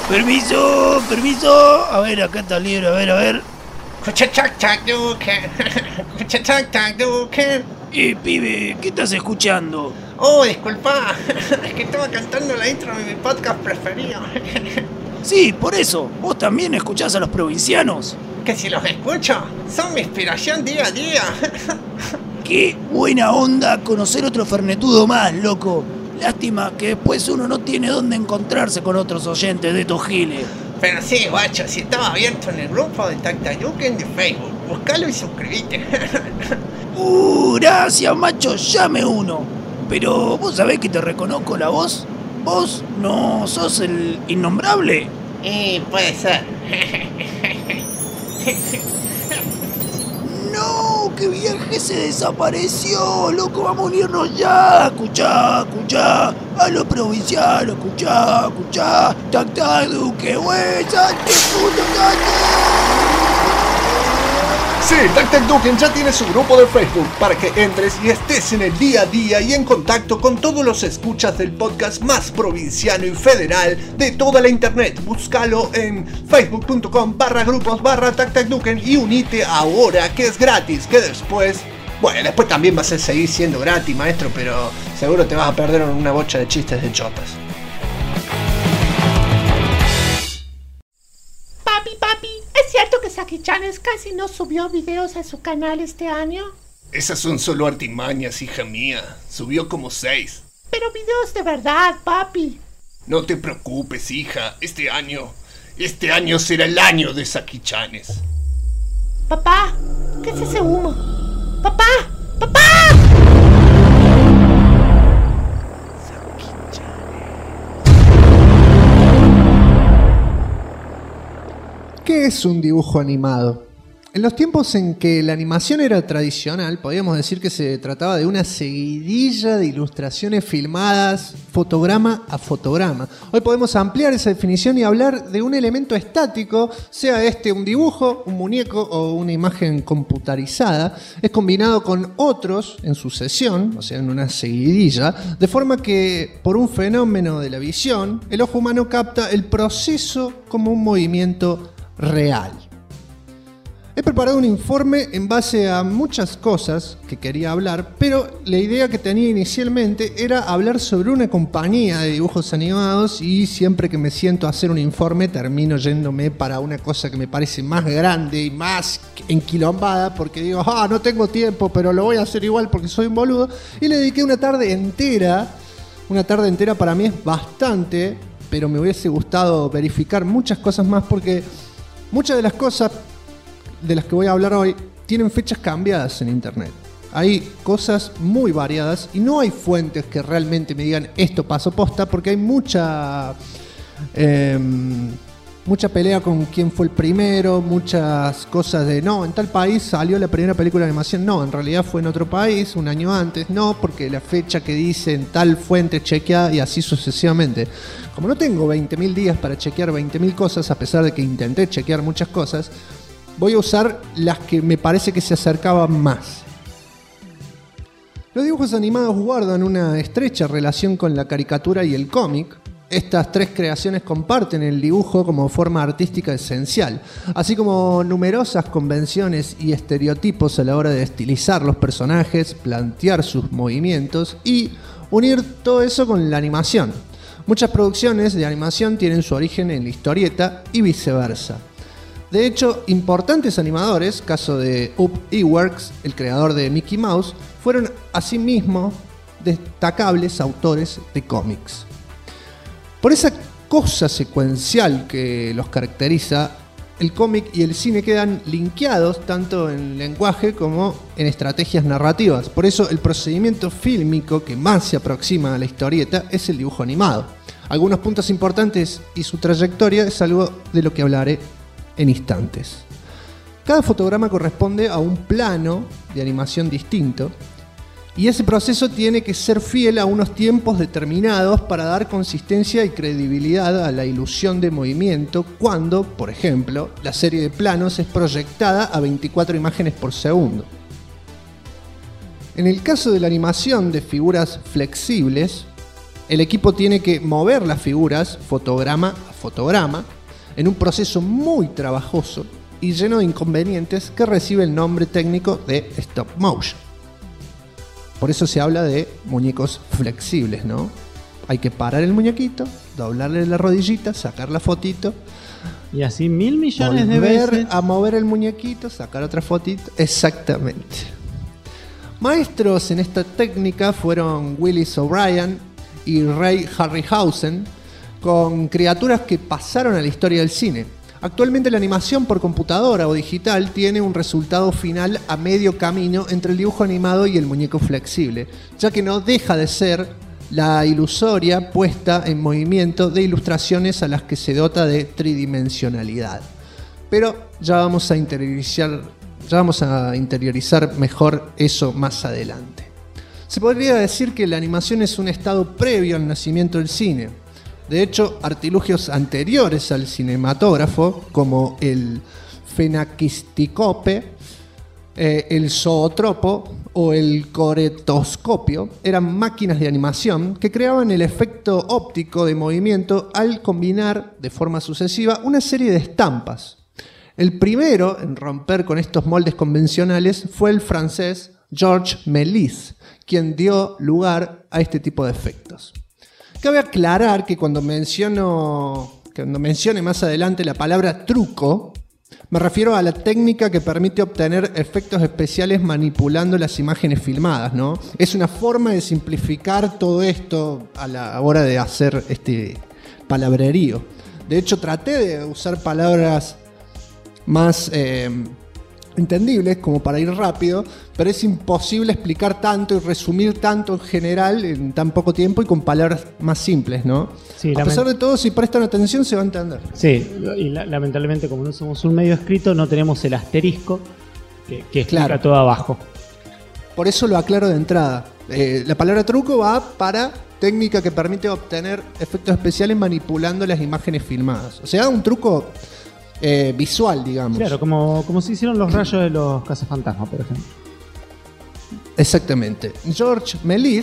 Permiso, permiso. A ver, acá está el libro, a ver. Pibe, ¿qué estás escuchando? Oh, disculpa, es que estaba cantando la intro de mi podcast preferido. Sí, por eso. ¿Vos también escuchás a los provincianos? Que si los escucho, son mi inspiración día a día. Qué buena onda conocer otro fernetudo más, loco. Lástima que después uno no tiene dónde encontrarse con otros oyentes de estos giles. Pero sí, guacho, si estaba abierto en el grupo de Tactayuken de Facebook, buscalo y suscribite. Gracias, macho, llame uno. Pero vos sabés que te reconozco la voz. ¿Vos no sos el innombrable? Puede ser. No, que viaje se desapareció, loco, vamos a unirnos ya. Escuchá, a los provincianos, escuchá, Tactaduque, güey, salte, puto, Sí, Tactaduken ya tiene su grupo de Facebook para que entres y estés en el día a día y en contacto con todos los escuchas del podcast más provinciano y federal de toda la internet. Búscalo en facebook.com/grupos/Tactaduken y unite ahora, que es gratis, que después también va a seguir siendo gratis, maestro, pero seguro te vas a perder una bocha de chistes de chotas. Papi, ¿es cierto que Saki-chan casi no subió videos a su canal este año? Esas son solo artimañas, hija mía. Subió como 6. Pero videos de verdad, papi. No te preocupes, hija. Este año será el año de Saki-chanes. Papá, ¿qué es ese humo? ¡Papá! ¿Qué es un dibujo animado? En los tiempos en que la animación era tradicional, podíamos decir que se trataba de una seguidilla de ilustraciones filmadas fotograma a fotograma. Hoy podemos ampliar esa definición y hablar de un elemento estático, sea este un dibujo, un muñeco o una imagen computarizada. Es combinado con otros en sucesión, o sea, en una seguidilla, de forma que, por un fenómeno de la visión, el ojo humano capta el proceso como un movimiento real. He preparado un informe en base a muchas cosas que quería hablar, pero la idea que tenía inicialmente era hablar sobre una compañía de dibujos animados y siempre que me siento a hacer un informe termino yéndome para una cosa que me parece más grande y más enquilombada porque digo, no tengo tiempo, pero lo voy a hacer igual porque soy un boludo, y le dediqué una tarde entera. Una tarde entera para mí es bastante, pero me hubiese gustado verificar muchas cosas más porque muchas de las cosas de las que voy a hablar hoy tienen fechas cambiadas en internet. Hay cosas muy variadas y no hay fuentes que realmente me digan esto pasó posta, porque hay mucha pelea con quién fue el primero, muchas cosas de no, en tal país salió la primera película de animación, no, en realidad fue en otro país, un año antes, no, porque la fecha que dice en tal fuente chequeada y así sucesivamente. Como no tengo 20.000 días para chequear 20.000 cosas, a pesar de que intenté chequear muchas cosas, voy a usar las que me parece que se acercaban más. Los dibujos animados guardan una estrecha relación con la caricatura y el cómic. Estas tres creaciones comparten el dibujo como forma artística esencial, así como numerosas convenciones y estereotipos a la hora de estilizar los personajes, plantear sus movimientos y unir todo eso con la animación. Muchas producciones de animación tienen su origen en la historieta y viceversa. De hecho, importantes animadores, caso de Ub Iwerks, el creador de Mickey Mouse, fueron asimismo destacables autores de cómics. Por esa cosa secuencial que los caracteriza, el cómic y el cine quedan linkeados tanto en lenguaje como en estrategias narrativas. Por eso el procedimiento fílmico que más se aproxima a la historieta es el dibujo animado. Algunos puntos importantes y su trayectoria es algo de lo que hablaré en instantes. Cada fotograma corresponde a un plano de animación distinto y ese proceso tiene que ser fiel a unos tiempos determinados para dar consistencia y credibilidad a la ilusión de movimiento cuando, por ejemplo, la serie de planos es proyectada a 24 imágenes por segundo. En el caso de la animación de figuras flexibles, el equipo tiene que mover las figuras fotograma a fotograma, en un proceso muy trabajoso y lleno de inconvenientes que recibe el nombre técnico de stop motion. Por eso se habla de muñecos flexibles, ¿no? Hay que parar el muñequito, doblarle la rodillita, sacar la fotito. Y así 1.000 millones de veces. Volver a mover el muñequito, sacar otra fotito. Exactamente. Maestros en esta técnica fueron Willis O'Brien y Ray Harryhausen, con criaturas que pasaron a la historia del cine. Actualmente la animación por computadora o digital tiene un resultado final a medio camino entre el dibujo animado y el muñeco flexible, ya que no deja de ser la ilusoria puesta en movimiento de ilustraciones a las que se dota de tridimensionalidad. Pero ya vamos a interiorizar mejor eso más adelante. Se podría decir que la animación es un estado previo al nacimiento del cine. De hecho, artilugios anteriores al cinematógrafo, como el fenaquistícope, el zootropo o el coretoscopio, eran máquinas de animación que creaban el efecto óptico de movimiento al combinar de forma sucesiva una serie de estampas. El primero en romper con estos moldes convencionales fue el francés Georges Méliès, quien dio lugar a este tipo de efectos. Cabe aclarar que cuando mencione más adelante la palabra truco, me refiero a la técnica que permite obtener efectos especiales manipulando las imágenes filmadas, ¿no? Es una forma de simplificar todo esto a la hora de hacer este palabrerío. De hecho, traté de usar palabras más entendibles como para ir rápido, pero es imposible explicar tanto y resumir tanto en general en tan poco tiempo y con palabras más simples, ¿no? Sí, a pesar de todo, si prestan atención se va a entender. Sí, y lamentablemente como no somos un medio escrito no tenemos el asterisco que explica todo abajo. Por eso lo aclaro de entrada. La palabra truco va para técnica que permite obtener efectos especiales manipulando las imágenes filmadas. O sea, un truco visual, digamos. Claro, como se hicieron los rayos de los cazafantasmas, por ejemplo. Exactamente. Georges Méliès,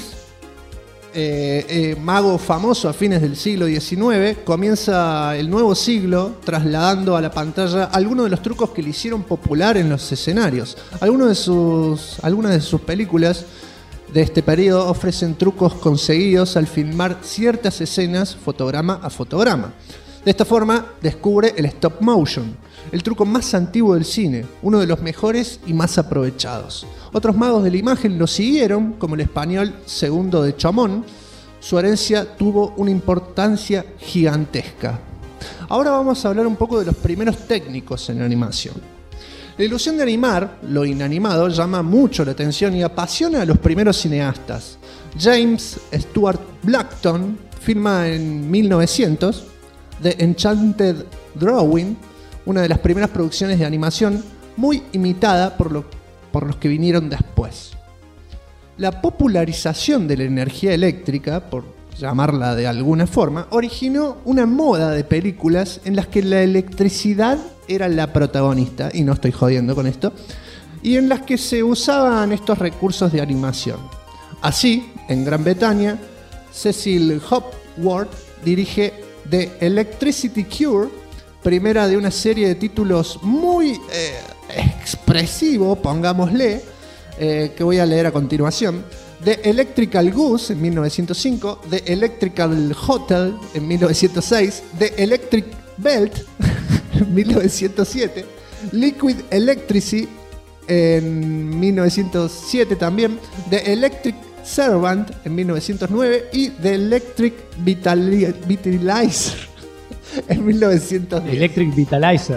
mago famoso a fines del siglo XIX, comienza el nuevo siglo trasladando a la pantalla algunos de los trucos que le hicieron popular en los escenarios. Algunas de sus películas de este periodo ofrecen trucos conseguidos al filmar ciertas escenas fotograma a fotograma. De esta forma descubre el stop motion, el truco más antiguo del cine, uno de los mejores y más aprovechados. Otros magos de la imagen lo siguieron, como el español Segundo de Chamón. Su herencia tuvo una importancia gigantesca. Ahora vamos a hablar un poco de los primeros técnicos en la animación. La ilusión de animar lo inanimado llama mucho la atención y apasiona a los primeros cineastas. James Stuart Blackton firma en 1900 The Enchanted Drawing, una de las primeras producciones de animación muy imitada por los que vinieron después. La popularización de la energía eléctrica, por llamarla de alguna forma, originó una moda de películas en las que la electricidad era la protagonista, y no estoy jodiendo con esto, y en las que se usaban estos recursos de animación. Así, en Gran Bretaña, Cecil Hopworth dirige The Electricity Cure, primera de una serie de títulos muy expresivo, pongámosle, que voy a leer a continuación. The Electrical Goose en 1905, The Electrical Hotel en 1906, The Electric Belt en 1907, Liquid Electricity en 1907 también, The Electric Servant en 1909 y The Electric Vitalizer en 1910. Electric Vitalizer.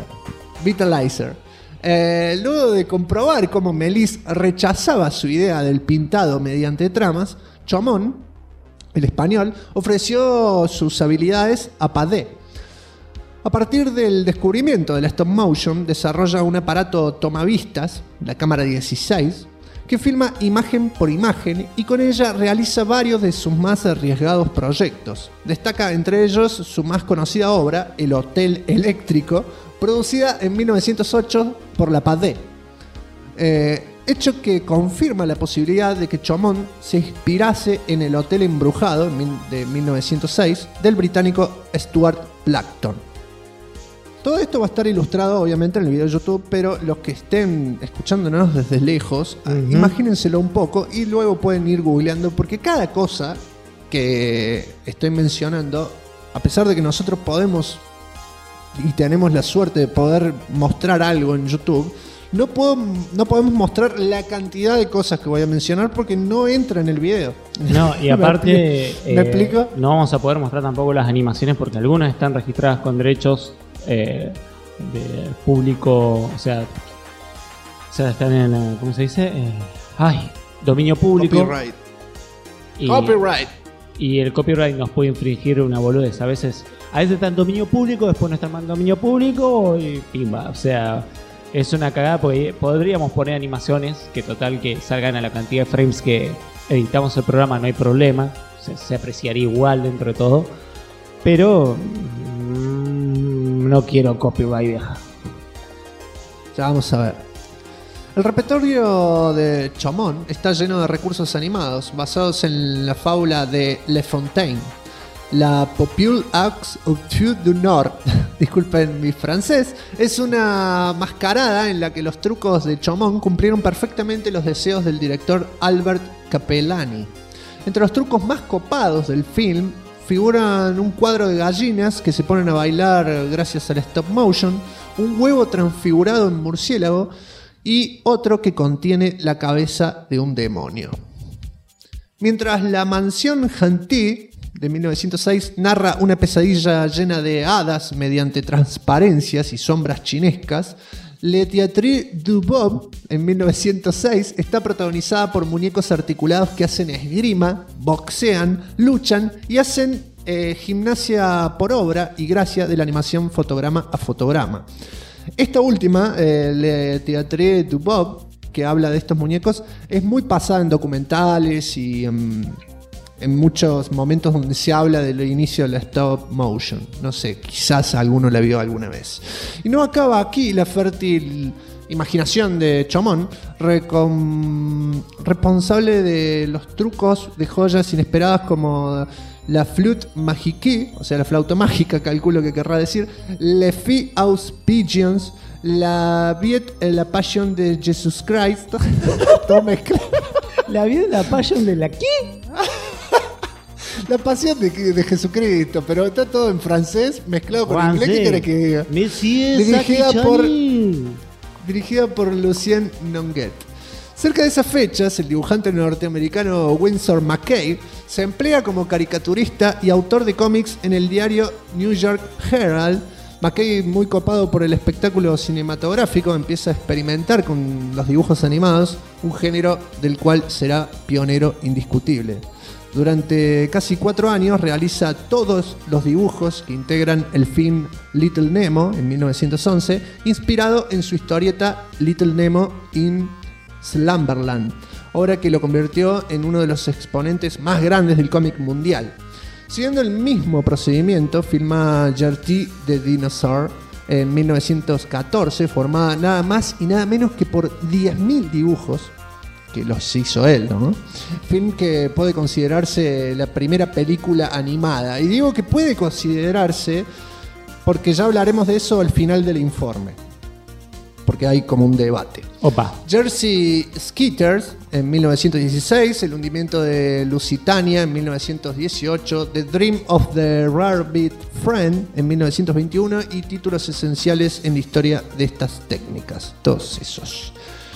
Luego de comprobar cómo Méliès rechazaba su idea del pintado mediante tramas, Chamón, el español, ofreció sus habilidades a Padé. A partir del descubrimiento de la stop motion, desarrolla un aparato tomavistas, la cámara 16, que filma imagen por imagen y con ella realiza varios de sus más arriesgados proyectos. Destaca entre ellos su más conocida obra, El Hotel Eléctrico, producida en 1908 por la Padé. Hecho que confirma la posibilidad de que Chamón se inspirase en El Hotel Embrujado de 1906 del británico Stuart Blackthorne. Todo esto va a estar ilustrado obviamente en el video de YouTube, pero los que estén escuchándonos desde lejos, imagínenselo un poco y luego pueden ir googleando, porque cada cosa que estoy mencionando, a pesar de que nosotros podemos y tenemos la suerte de poder mostrar algo en YouTube, no podemos mostrar la cantidad de cosas que voy a mencionar porque no entra en el video. No, y aparte ¿Me explico? No vamos a poder mostrar tampoco las animaciones porque algunas están registradas con derechos de público, o sea están en, ¿cómo se dice? Dominio público. Copyright. Copyright. Y el copyright nos puede infringir una boludez. A veces está en dominio público, después no está en dominio público y pimba. O sea, es una cagada porque podríamos poner animaciones que total que salgan a la cantidad de frames que editamos el programa, no hay problema. Se apreciaría igual dentro de todo. Pero no quiero copyright, vieja. Ya vamos a ver. El repertorio de Chaumont está lleno de recursos animados basados en la fábula de Le Fontaine, La Popule Aux Autour du Nord. Disculpen mi francés. Es una mascarada en la que los trucos de Chaumont cumplieron perfectamente los deseos del director Albert Capellani. Entre los trucos más copados del film figuran un cuadro de gallinas que se ponen a bailar gracias al stop motion, un huevo transfigurado en murciélago y otro que contiene la cabeza de un demonio. Mientras La Mansión Gentil de 1906 narra una pesadilla llena de hadas mediante transparencias y sombras chinescas, Le Théâtre du Bob en 1906 está protagonizada por muñecos articulados que hacen esgrima, boxean, luchan y hacen gimnasia por obra y gracia de la animación fotograma a fotograma. Esta última, Le Théâtre du Bob, que habla de estos muñecos, es muy pasada en documentales y en muchos momentos donde se habla del inicio de la stop motion. No sé, quizás alguno la vio alguna vez. Y no acaba aquí la fértil imaginación de Chaumont, responsable de los trucos de joyas inesperadas como la flûte magique, o sea, la flauta mágica, calculo que querrá decir, Le Fille aux Pigeons, la Passion de Jesus Christ. Todo mezclado. ¿La Passion de la qué? La pasión de Jesucristo, pero está todo en francés mezclado con inglés. ¿Qué querés que diga? Dirigida por Lucien Nonguet. Cerca de esas fechas, el dibujante norteamericano Winsor McCay se emplea como caricaturista y autor de cómics en el diario New York Herald. McCay, muy copado por el espectáculo cinematográfico, empieza a experimentar con los dibujos animados, un género del cual será pionero indiscutible. Durante casi 4 años realiza todos los dibujos que integran el film Little Nemo en 1911, inspirado en su historieta Little Nemo in Slumberland, obra que lo convirtió en uno de los exponentes más grandes del cómic mundial. Siguiendo el mismo procedimiento, filma Gertie the Dinosaur en 1914, formada nada más y nada menos que por 10.000 dibujos, que los hizo él, ¿no? Film que puede considerarse la primera película animada. Y digo que puede considerarse porque ya hablaremos de eso al final del informe, porque hay como un debate. Opa. Jersey Skeeters en 1916, El hundimiento de Lusitania en 1918, The Dream of the Rarebit Friend en 1921 y títulos esenciales en la historia de estas técnicas. Todos esos.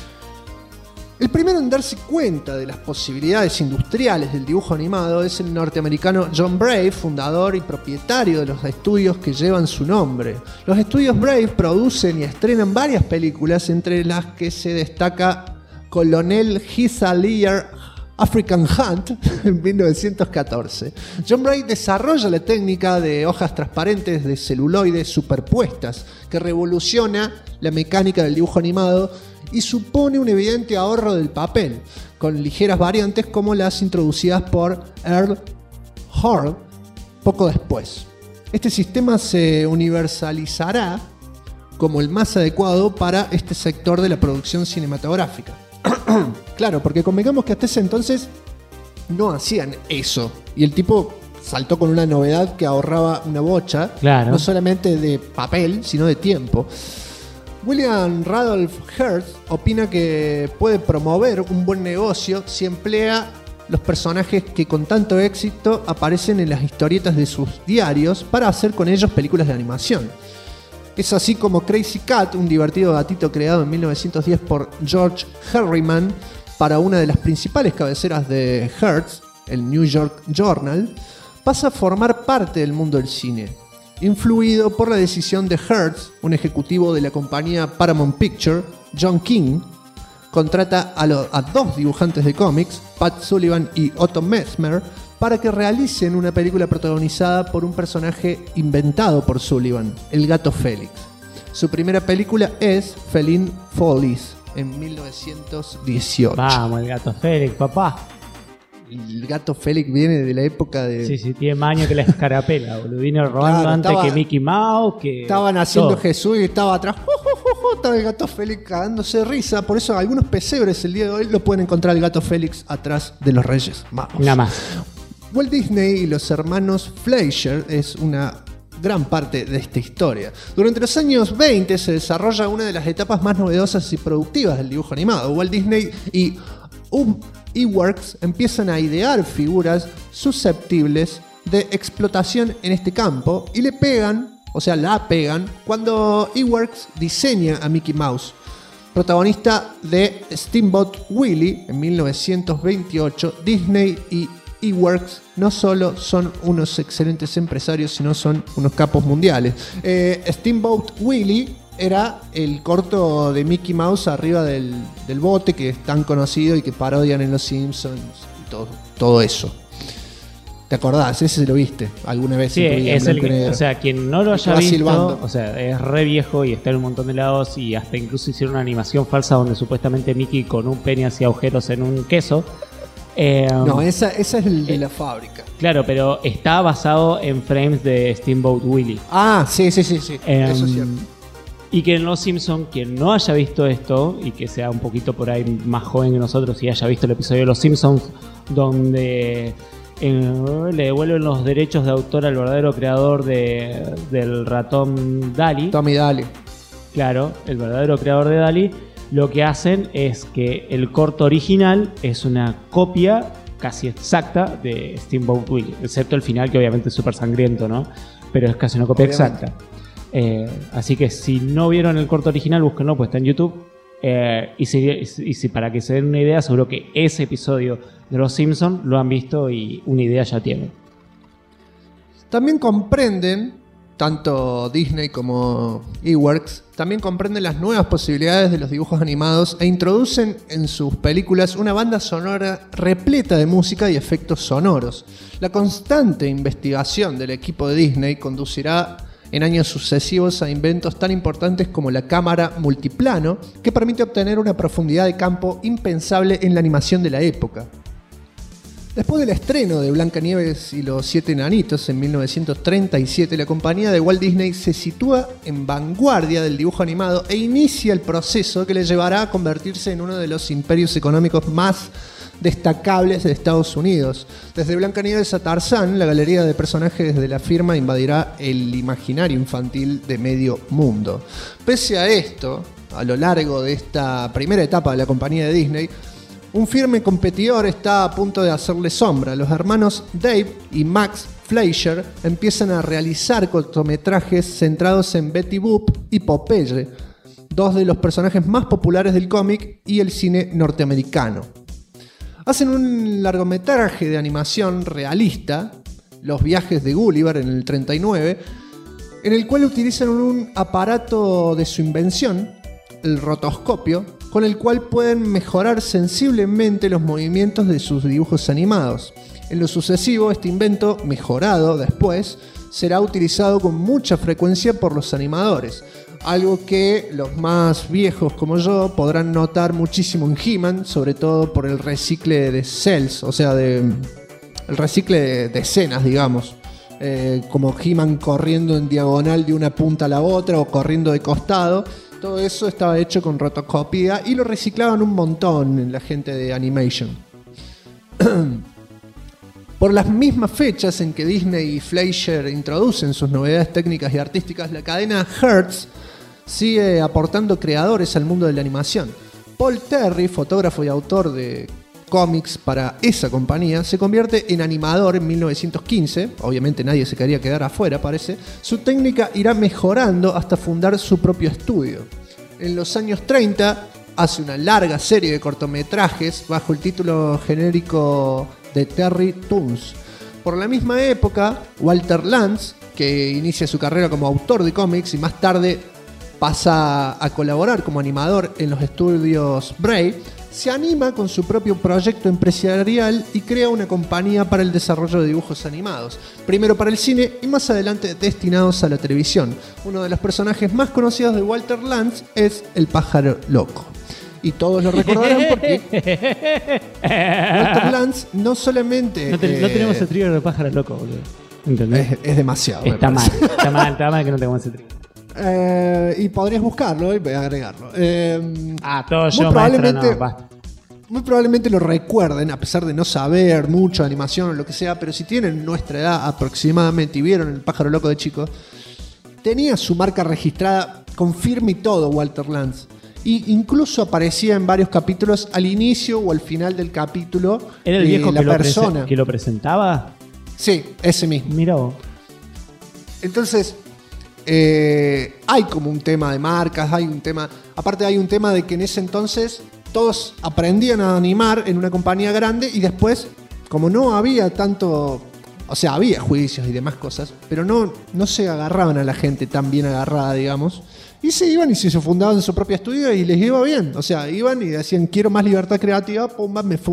El primero en darse cuenta de las posibilidades industriales del dibujo animado es el norteamericano John Brave, fundador y propietario de los estudios que llevan su nombre. Los estudios Brave producen y estrenan varias películas, entre las que se destaca Colonel Heath African Hunt en 1914. John Brave desarrolla la técnica de hojas transparentes de celuloide superpuestas que revoluciona la mecánica del dibujo animado y supone un evidente ahorro del papel, con ligeras variantes como las introducidas por Earl Hall poco después. Este sistema se universalizará como el más adecuado para este sector de la producción cinematográfica. Claro, porque convengamos que hasta ese entonces no hacían eso, y el tipo saltó con una novedad que ahorraba una bocha, Claro. no solamente de papel, sino de tiempo. William Randolph Hearst opina que puede promover un buen negocio si emplea los personajes que con tanto éxito aparecen en las historietas de sus diarios para hacer con ellos películas de animación. Es así como Crazy Cat, un divertido gatito creado en 1910 por George Herriman para una de las principales cabeceras de Hearst, el New York Journal, pasa a formar parte del mundo del cine, influido por la decisión de Hearst. Un ejecutivo de la compañía Paramount Pictures, John King, contrata a dos dibujantes de cómics, Pat Sullivan y Otto Messmer, para que realicen una película protagonizada por un personaje inventado por Sullivan, el gato Félix. Su primera película es Feline Follies, en 1918. Vamos, el gato Félix, papá. El gato Félix viene de la época de... Sí, tiene más años que la escarapela, boludo. Vino robando Claro, antes estaba- que Mickey Mouse, que... Estaban haciendo todo. Jesús y estaba atrás. Estaba el gato Félix cagándose de risa. Por eso algunos pesebres el día de hoy lo pueden encontrar el gato Félix atrás de los Reyes Magos. Nada más. Walt Disney y los hermanos Fleischer es una gran parte de esta historia. Durante los años 20 se desarrolla una de las etapas más novedosas y productivas del dibujo animado. Walt Disney y Iwerks empiezan a idear figuras susceptibles de explotación en este campo y le pegan, o sea, la pegan, cuando Iwerks diseña a Mickey Mouse, protagonista de Steamboat Willie en 1928. Disney y Iwerks no solo son unos excelentes empresarios, sino son unos capos mundiales. Steamboat Willie era el corto de Mickey Mouse arriba del bote, que es tan conocido y que parodian en Los Simpsons y todo eso. ¿Te acordás? Ese lo viste alguna vez Sí, en tu vida, es en el blanco y que, negro. o sea, quien no lo haya va visto, silbando. o sea, es re viejo y está en un montón de lados y hasta incluso hicieron una animación falsa donde supuestamente Mickey con un pene hacía agujeros en un queso. No, esa es el de la fábrica. Claro, pero está basado en frames de Steamboat Willie. Ah, sí. Eso es cierto. Y que en Los Simpsons, quien no haya visto esto y que sea un poquito por ahí más joven que nosotros y haya visto el episodio de Los Simpsons donde le devuelven los derechos de autor al verdadero creador del ratón Daly. Tommy Daly. Claro, el verdadero creador de Daly. Lo que hacen es que el corto original es una copia casi exacta de Steamboat Willie, excepto el final, que obviamente es súper sangriento, ¿no? Pero es casi una copia Obviamente. exacta. Así que si no vieron el corto original, búsquenlo, pues está en YouTube. Y si para que se den una idea, seguro que ese episodio de Los Simpsons lo han visto y una idea ya tienen. También comprenden, tanto Disney como Iwerks, también comprenden las nuevas posibilidades de los dibujos animados e introducen en sus películas una banda sonora repleta de música y efectos sonoros. La constante investigación del equipo de Disney conducirá en años sucesivos a inventos tan importantes como la cámara multiplano, que permite obtener una profundidad de campo impensable en la animación de la época. Después del estreno de Blancanieves y los 7 enanitos en 1937, la compañía de Walt Disney se sitúa en vanguardia del dibujo animado e inicia el proceso que le llevará a convertirse en uno de los imperios económicos más destacables de Estados Unidos. Desde Blancanieves a Tarzán, la galería de personajes de la firma invadirá el imaginario infantil de medio mundo. Pese a esto, a lo largo de esta primera etapa de la compañía de Disney, un firme competidor está a punto de hacerle sombra. Los hermanos Dave y Max Fleischer empiezan a realizar cortometrajes centrados en Betty Boop y Popeye, dos de los personajes más populares del cómic y el cine norteamericano. Hacen un largometraje de animación realista, Los viajes de Gulliver, en el 39, en el cual utilizan un aparato de su invención, el rotoscopio, con el cual pueden mejorar sensiblemente los movimientos de sus dibujos animados. En lo sucesivo, este invento, mejorado después, será utilizado con mucha frecuencia por los animadores, algo que los más viejos como yo podrán notar muchísimo en He-Man, sobre todo por el recicle de cells, o sea, el recicle de escenas, digamos. Como He-Man corriendo en diagonal de una punta a la otra o corriendo de costado. Todo eso estaba hecho con rotoscopía y lo reciclaban un montón en la gente de Animation. Por las mismas fechas en que Disney y Fleischer introducen sus novedades técnicas y artísticas, la cadena Hertz sigue aportando creadores al mundo de la animación. Paul Terry, fotógrafo y autor de cómics para esa compañía, se convierte en animador en 1915. Obviamente nadie se quería quedar afuera, parece. Su técnica irá mejorando hasta fundar su propio estudio. En los años 30 hace una larga serie de cortometrajes bajo el título genérico de Terry Toons. Por la misma época, Walter Lantz, que inicia su carrera como autor de cómics y más tarde pasa a colaborar como animador en los estudios Bray, se anima con su propio proyecto empresarial y crea una compañía para el desarrollo de dibujos animados, primero para el cine y más adelante destinados a la televisión. Uno de los personajes más conocidos de Walter Lantz es el pájaro loco. Y todos lo recordarán porque Walter Lantz no solamente... No tenemos el trigger de pájaro loco, boludo. ¿Entendés? Es demasiado. Está mal que no tengamos ese trigger. Y podrías buscarlo y voy a agregarlo. Todo yo, maestro, no, basta. Muy probablemente lo recuerden, a pesar de no saber mucho de animación o lo que sea, pero si tienen nuestra edad aproximadamente y vieron el pájaro loco de chico, tenía su marca registrada con firme y todo Walter Lantz. Y incluso aparecía en varios capítulos al inicio o al final del capítulo. ¿Era el viejo la persona que lo presentaba? Sí, ese mismo. Mirá vos. Entonces, hay como un tema de marcas, hay un tema... Aparte hay un tema de que en ese entonces todos aprendían a animar en una compañía grande y después, como no había tanto... O sea, había juicios y demás cosas, pero no se agarraban a la gente tan bien agarrada, digamos. Y se iban y se fundaban en su propio estudio y les iba bien. O sea, iban y decían, quiero más libertad creativa, pumba, me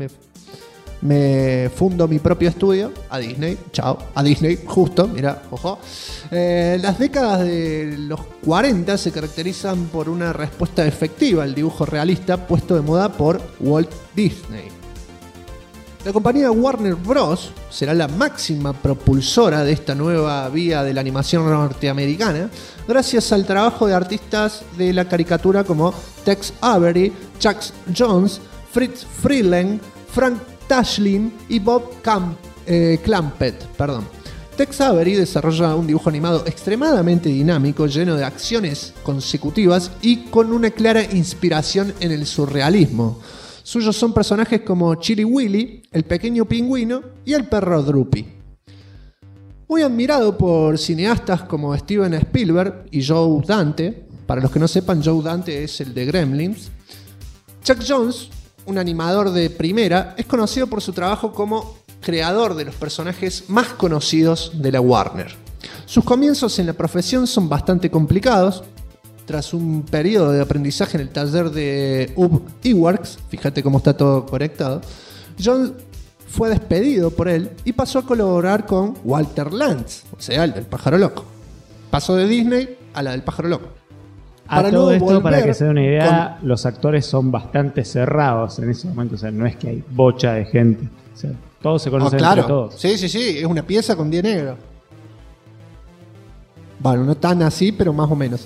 fundo mi propio estudio. A Disney, chao. A Disney, justo, mira, ojo. Las décadas de los 40 se caracterizan por una respuesta efectiva al dibujo realista puesto de moda por Walt Disney. La compañía Warner Bros. Será la máxima propulsora de esta nueva vía de la animación norteamericana, gracias al trabajo de artistas de la caricatura como Tex Avery, Chuck Jones, Fritz Freleng, Frank Tashlin y Bob Clampett. Tex Avery desarrolla un dibujo animado extremadamente dinámico, lleno de acciones consecutivas y con una clara inspiración en el surrealismo. Suyos son personajes como Chili Willy, el pequeño pingüino y el perro Droopy. Muy admirado por cineastas como Steven Spielberg y Joe Dante. Para los que no sepan, Joe Dante es el de Gremlins. Chuck Jones, un animador de primera, es conocido por su trabajo como creador de los personajes más conocidos de la Warner. Sus comienzos en la profesión son bastante complicados. Tras un periodo de aprendizaje en el taller de Ub Iwerks, fíjate cómo está todo conectado, John fue despedido por él y pasó a colaborar con Walter Lantz, o sea, el del pájaro loco. Pasó de Disney a la del pájaro loco. Para todo esto, para que se den una idea, los actores son bastante cerrados en ese momento, o sea, no es que hay bocha de gente, o sea, todos se conocen entre todos. Sí, es una pieza con 10 negros. Bueno, no tan así, pero más o menos.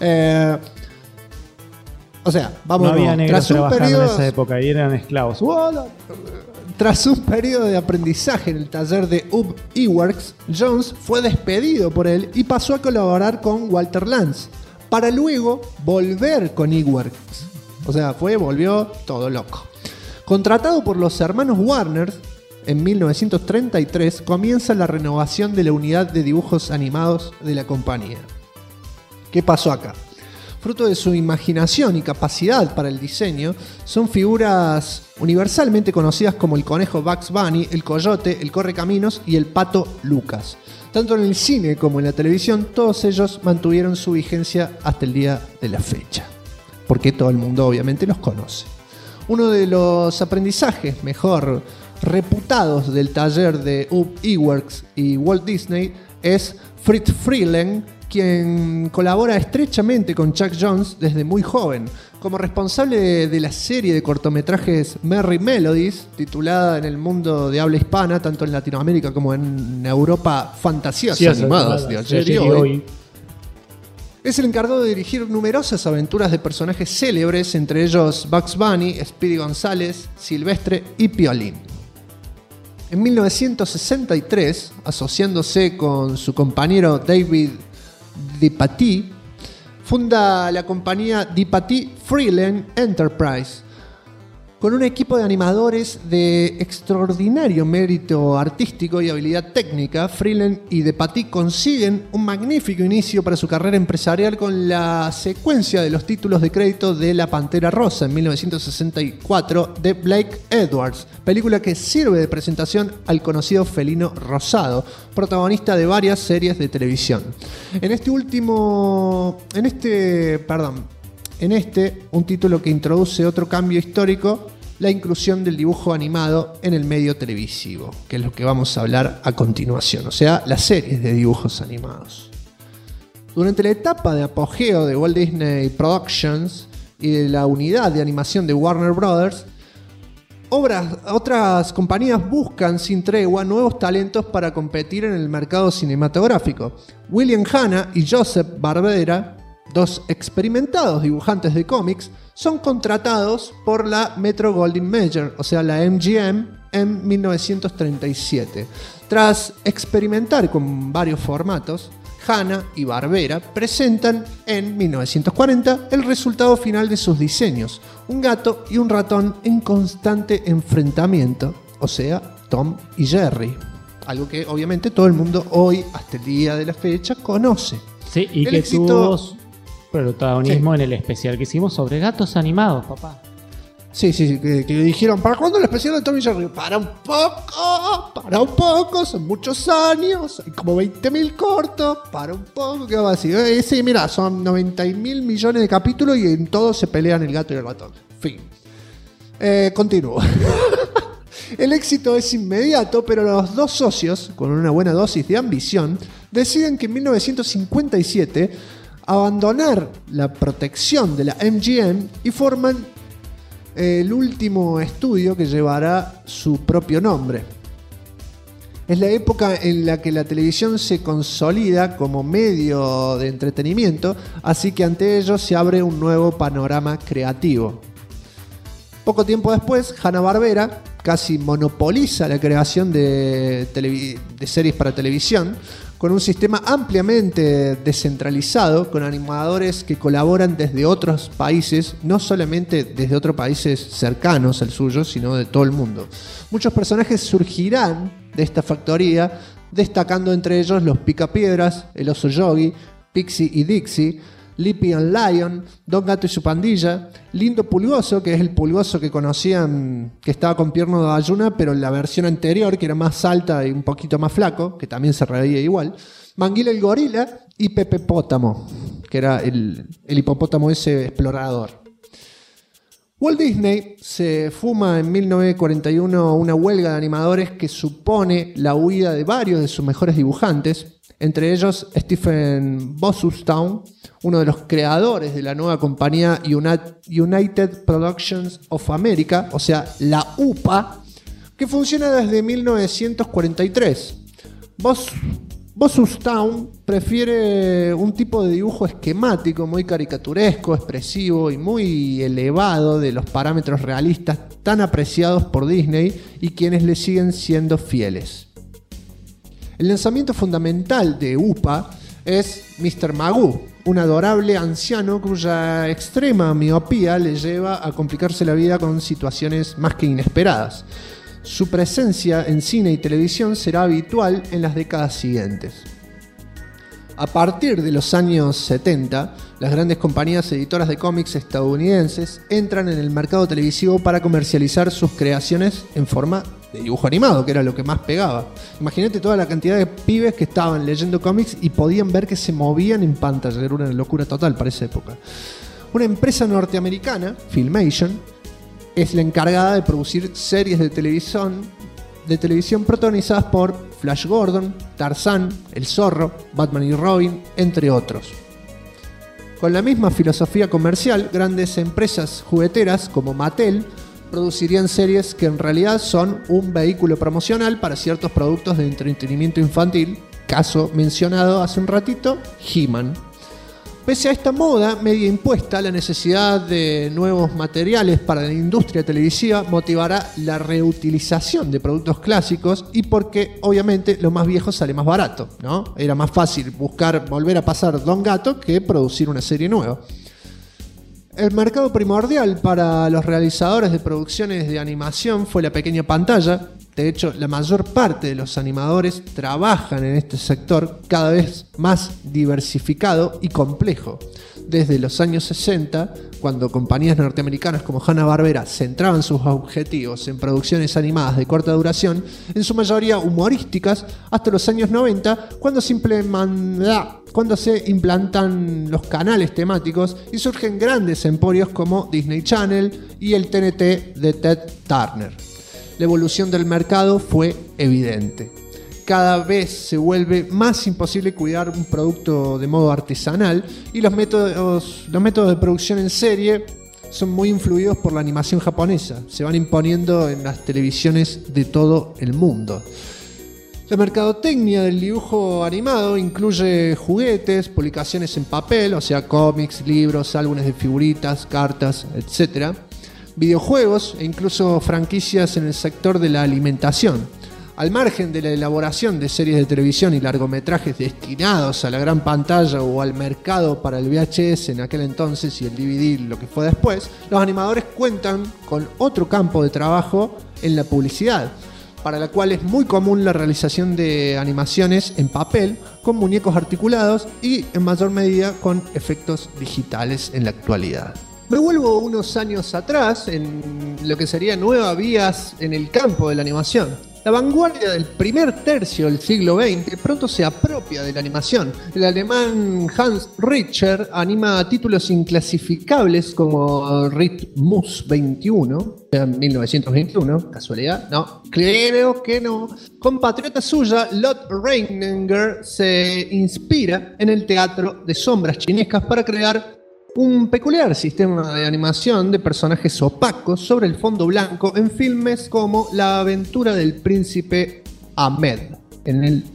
O sea, vamos. No había negros trabajando en esa época y eran esclavos. Tras un periodo de aprendizaje en el taller de Ub Iwerks, Jones fue despedido por él y pasó a colaborar con Walter Lantz, para luego volver con Iwerks. O sea, volvió todo loco. Contratado por los hermanos Warner, en 1933 comienza la renovación de la unidad de dibujos animados de la compañía. ¿Qué pasó acá? Fruto de su imaginación y capacidad para el diseño, son figuras universalmente conocidas como el conejo Bugs Bunny, el coyote, el correcaminos y el pato Lucas. Tanto en el cine como en la televisión, todos ellos mantuvieron su vigencia hasta el día de la fecha, porque todo el mundo obviamente los conoce. Uno de los aprendizajes mejor reputados del taller de Ub Iwerks y Walt Disney es Fritz Freleng, quien colabora estrechamente con Chuck Jones desde muy joven. Como responsable de la serie de cortometrajes Merry Melodies, titulada en el mundo de habla hispana, tanto en Latinoamérica como en Europa, Fantasías Animadas de ayer y hoy. Es el encargado de dirigir numerosas aventuras de personajes célebres, entre ellos Bugs Bunny, Speedy González, Silvestre y Piolín. En 1963, asociándose con su compañero David DiPattí, funda la compañía DiPattí Freeland Enterprise. Con un equipo de animadores de extraordinario mérito artístico y habilidad técnica, Freeland y DiPattí consiguen un magnífico inicio para su carrera empresarial con la secuencia de los títulos de crédito de La Pantera Rosa en 1964 de Blake Edwards, película que sirve de presentación al conocido felino rosado, protagonista de varias series de televisión. Un título que introduce otro cambio histórico, la inclusión del dibujo animado en el medio televisivo, que es lo que vamos a hablar a continuación, o sea, las series de dibujos animados. Durante la etapa de apogeo de Walt Disney Productions y de la unidad de animación de Warner Brothers, otras compañías buscan sin tregua nuevos talentos para competir en el mercado cinematográfico. William Hanna y Joseph Barbera, dos experimentados dibujantes de cómics, son contratados por la Metro-Goldwyn-Mayer, o sea la MGM, en 1937. Tras experimentar con varios formatos, Hanna y Barbera presentan en 1940 el resultado final de sus diseños: un gato y un ratón en constante enfrentamiento, o sea, Tom y Jerry. Algo que obviamente todo el mundo hoy, hasta el día de la fecha, conoce. Sí, y que tuvo protagonismo en el especial que hicimos sobre gatos animados, papá. Sí, que dijeron, ¿para cuándo el especial de Tom y Jerry? Para un poco, son muchos años, hay como 20.000 cortos, para un poco, ¿qué va a decir? Sí, mira, son 90.000 millones de capítulos y en todos se pelean el gato y el ratón. Fin. Continúo. El éxito es inmediato, pero los dos socios, con una buena dosis de ambición, deciden que en 1957 abandonar la protección de la MGM y forman el último estudio que llevará su propio nombre. Es la época en la que la televisión se consolida como medio de entretenimiento, así que ante ellos se abre un nuevo panorama creativo. Poco tiempo después, Hanna-Barbera casi monopoliza la creación de series para televisión, con un sistema ampliamente descentralizado, con animadores que colaboran desde otros países, no solamente desde otros países cercanos al suyo, sino de todo el mundo. Muchos personajes surgirán de esta factoría, destacando entre ellos los Picapiedras, el Oso Yogi, Pixie y Dixie, Lippy and Lion, Don Gato y su pandilla, Lindo Pulgoso, que es el pulgoso que conocían, que estaba con pierna de ayuna, pero en la versión anterior, que era más alta y un poquito más flaco, que también se reía igual, Manguila el gorila y Pepe Pótamo, que era el hipopótamo ese explorador. Walt Disney se fuma en 1941 una huelga de animadores que supone la huida de varios de sus mejores dibujantes, entre ellos Stephen Bosustown, uno de los creadores de la nueva compañía United Productions of America, o sea, la UPA, que funciona desde 1943. Bosustown prefiere un tipo de dibujo esquemático, muy caricaturesco, expresivo y muy elevado de los parámetros realistas tan apreciados por Disney y quienes le siguen siendo fieles. El lanzamiento fundamental de UPA es Mr. Magoo, un adorable anciano cuya extrema miopía le lleva a complicarse la vida con situaciones más que inesperadas. Su presencia en cine y televisión será habitual en las décadas siguientes. A partir de los años 70, las grandes compañías editoras de cómics estadounidenses entran en el mercado televisivo para comercializar sus creaciones en forma de dibujo animado, que era lo que más pegaba. Imagínate toda la cantidad de pibes que estaban leyendo cómics y podían ver que se movían en pantalla. Era una locura total para esa época. Una empresa norteamericana, Filmation, es la encargada de producir series de televisión protagonizadas por Flash Gordon, Tarzán, El Zorro, Batman y Robin, entre otros. Con la misma filosofía comercial, grandes empresas jugueteras como Mattel producirían series que en realidad son un vehículo promocional para ciertos productos de entretenimiento infantil, caso mencionado hace un ratito, He-Man. Pese a esta moda media impuesta, la necesidad de nuevos materiales para la industria televisiva motivará la reutilización de productos clásicos y porque obviamente lo más viejo sale más barato, ¿no? Era más fácil volver a pasar Don Gato que producir una serie nueva. El mercado primordial para los realizadores de producciones de animación fue la pequeña pantalla. De hecho, la mayor parte de los animadores trabajan en este sector cada vez más diversificado y complejo. Desde los años 60, cuando compañías norteamericanas como Hanna-Barbera centraban sus objetivos en producciones animadas de corta duración, en su mayoría humorísticas, hasta los años 90, cuando se implantan los canales temáticos y surgen grandes emporios como Disney Channel y el TNT de Ted Turner. La evolución del mercado fue evidente. Cada vez se vuelve más imposible cuidar un producto de modo artesanal y los métodos de producción en serie son muy influidos por la animación japonesa. Se van imponiendo en las televisiones de todo el mundo. La mercadotecnia del dibujo animado incluye juguetes, publicaciones en papel, o sea, cómics, libros, álbumes de figuritas, cartas, etc., videojuegos e incluso franquicias en el sector de la alimentación. Al margen de la elaboración de series de televisión y largometrajes destinados a la gran pantalla o al mercado para el VHS en aquel entonces y el DVD lo que fue después, los animadores cuentan con otro campo de trabajo en la publicidad, para la cual es muy común la realización de animaciones en papel con muñecos articulados y en mayor medida con efectos digitales en la actualidad. Me vuelvo unos años atrás en lo que sería nuevas vías en el campo de la animación. La vanguardia del primer tercio del siglo XX pronto se apropia de la animación. El alemán Hans Richter anima títulos inclasificables como Rhythmus 21, en 1921, ¿casualidad? No, creo que no. Compatriota suya, Lot Reininger, se inspira en el teatro de sombras chinescas para crear un peculiar sistema de animación de personajes opacos sobre el fondo blanco en filmes como La aventura del príncipe Ahmed en el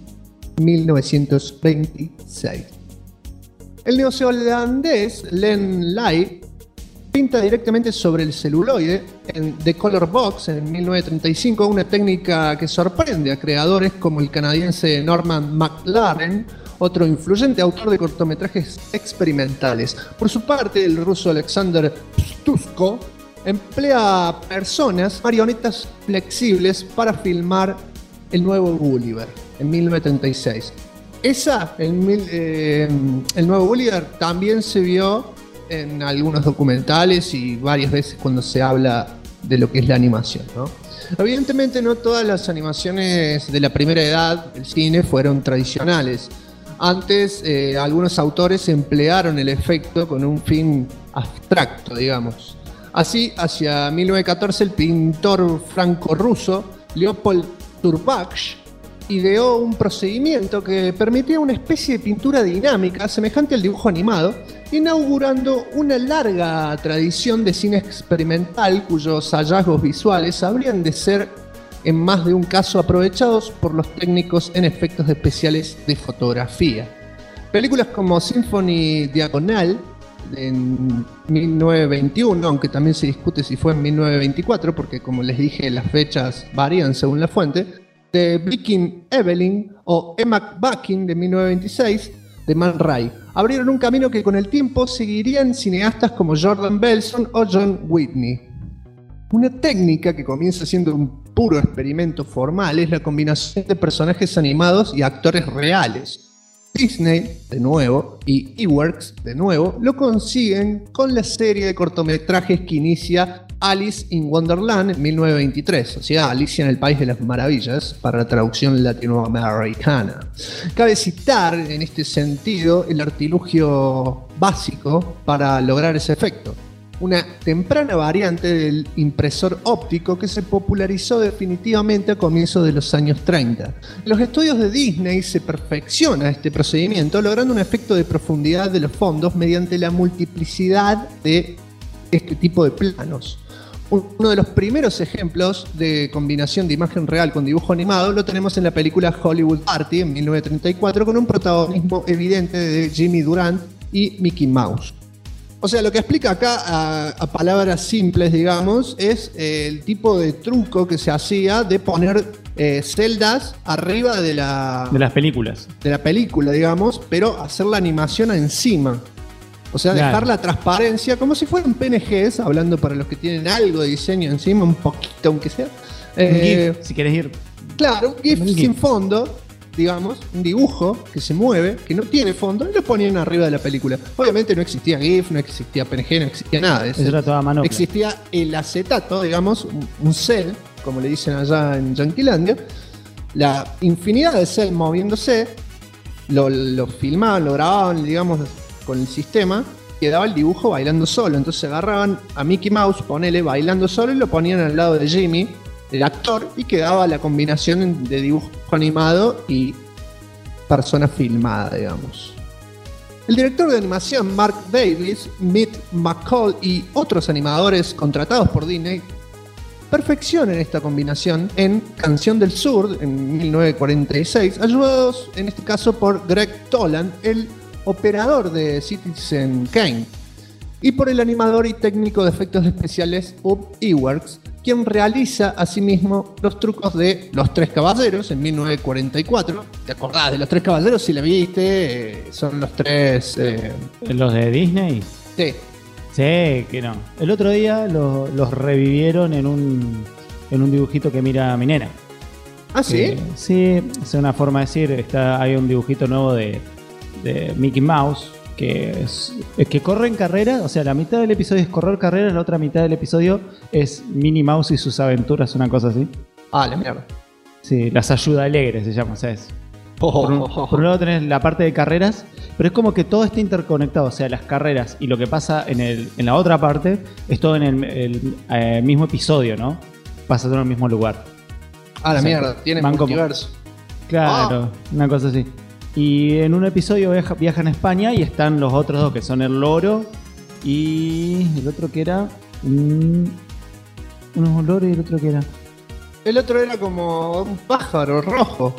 1926. El neozelandés Len Lai pinta directamente sobre el celuloide en The Color Box en 1935, una técnica que sorprende a creadores como el canadiense Norman McLaren, otro influyente autor de cortometrajes experimentales. Por su parte, el ruso Alexander Pstusko emplea nuevas marionetas flexibles para filmar El nuevo Gulliver en 1936. El nuevo Gulliver también se vio en algunos documentales y varias veces cuando se habla de lo que es la animación, ¿no? Evidentemente no todas las animaciones de la primera edad del cine fueron tradicionales. Antes, algunos autores emplearon el efecto con un fin abstracto, digamos. Así, hacia 1914, el pintor franco-ruso Leopold Turbach ideó un procedimiento que permitía una especie de pintura dinámica semejante al dibujo animado, inaugurando una larga tradición de cine experimental cuyos hallazgos visuales habrían de ser en más de un caso aprovechados por los técnicos en efectos especiales de fotografía. Películas como Symphony Diagonal en 1921, aunque también se discute si fue en 1924, porque como les dije las fechas varían según la fuente, de Viking Evelyn o Emma Bucking de 1926 de Man Ray, abrieron un camino que con el tiempo seguirían cineastas como Jordan Belson o John Whitney. Una técnica que comienza siendo un puro experimento formal es la combinación de personajes animados y actores reales. Disney, de nuevo, y Iwerks, de nuevo, lo consiguen con la serie de cortometrajes que inicia Alice in Wonderland en 1923, o sea, Alicia en el País de las Maravillas, para la traducción latinoamericana. Cabe citar, en este sentido, el artilugio básico para lograr ese efecto. Una temprana variante del impresor óptico que se popularizó definitivamente a comienzos de los años 30. En los estudios de Disney se perfecciona este procedimiento, logrando un efecto de profundidad de los fondos mediante la multiplicidad de este tipo de planos. Uno de los primeros ejemplos de combinación de imagen real con dibujo animado lo tenemos en la película Hollywood Party en 1934, con un protagonismo evidente de Jimmy Durant y Mickey Mouse. O sea, lo que explica acá a palabras simples, digamos, es el tipo de truco que se hacía de poner celdas arriba de las películas. De la película, digamos, pero hacer la animación encima. O sea, dejar la transparencia como si fueran PNGs, hablando para los que tienen algo de diseño encima, un poquito aunque sea. Un GIF, si querés ir. Claro, un GIF sin fondo, digamos, un dibujo que se mueve, que no tiene fondo, y lo ponían arriba de la película. Obviamente no existía GIF, no existía PNG, no existía nada de eso. Eso era toda manopla. Existía el acetato, digamos, un cel, como le dicen allá en Yanquilandia, la infinidad de cel moviéndose, lo filmaban, lo grababan, digamos, con el sistema, quedaba el dibujo bailando solo. Entonces agarraban a Mickey Mouse, ponele, bailando solo, y lo ponían al lado de Jimmy, el actor, y quedaba la combinación de dibujo animado y persona filmada, digamos. El director de animación Mark Davis, Mick McCall y otros animadores contratados por Disney perfeccionan esta combinación en Canción del Sur en 1946, ayudados en este caso por Greg Toland, el operador de Citizen Kane, y por el animador y técnico de efectos especiales Ub Iwerks, quien realiza asimismo los trucos de Los Tres Caballeros en 1944. ¿Te acordás de Los Tres Caballeros? Si la viste, son los tres... ¿Los de Disney? Sí. Sí, que no. El otro día los revivieron en un dibujito que mira mi nena. ¿Ah, sí? Sí, es una forma de decir. Hay un dibujito nuevo de Mickey Mouse que es que corre en carrera. O sea, la mitad del episodio es correr carreras, la otra mitad del episodio es Minnie Mouse y sus aventuras, una cosa así. Ah, la mierda. Sí, las ayuda alegres se llama, ¿sabes? Por un lado tenés la parte de carreras, pero es como que todo está interconectado. O sea, las carreras y lo que pasa en la otra parte es todo en el mismo episodio, ¿no? Pasa todo en el mismo lugar. Ah, la mierda, tiene multiverso. Claro, una cosa así. Y en un episodio viajan a España y están los otros dos, que son el loro y el otro que era... uno es un loro y el otro que era... El otro era como un pájaro rojo.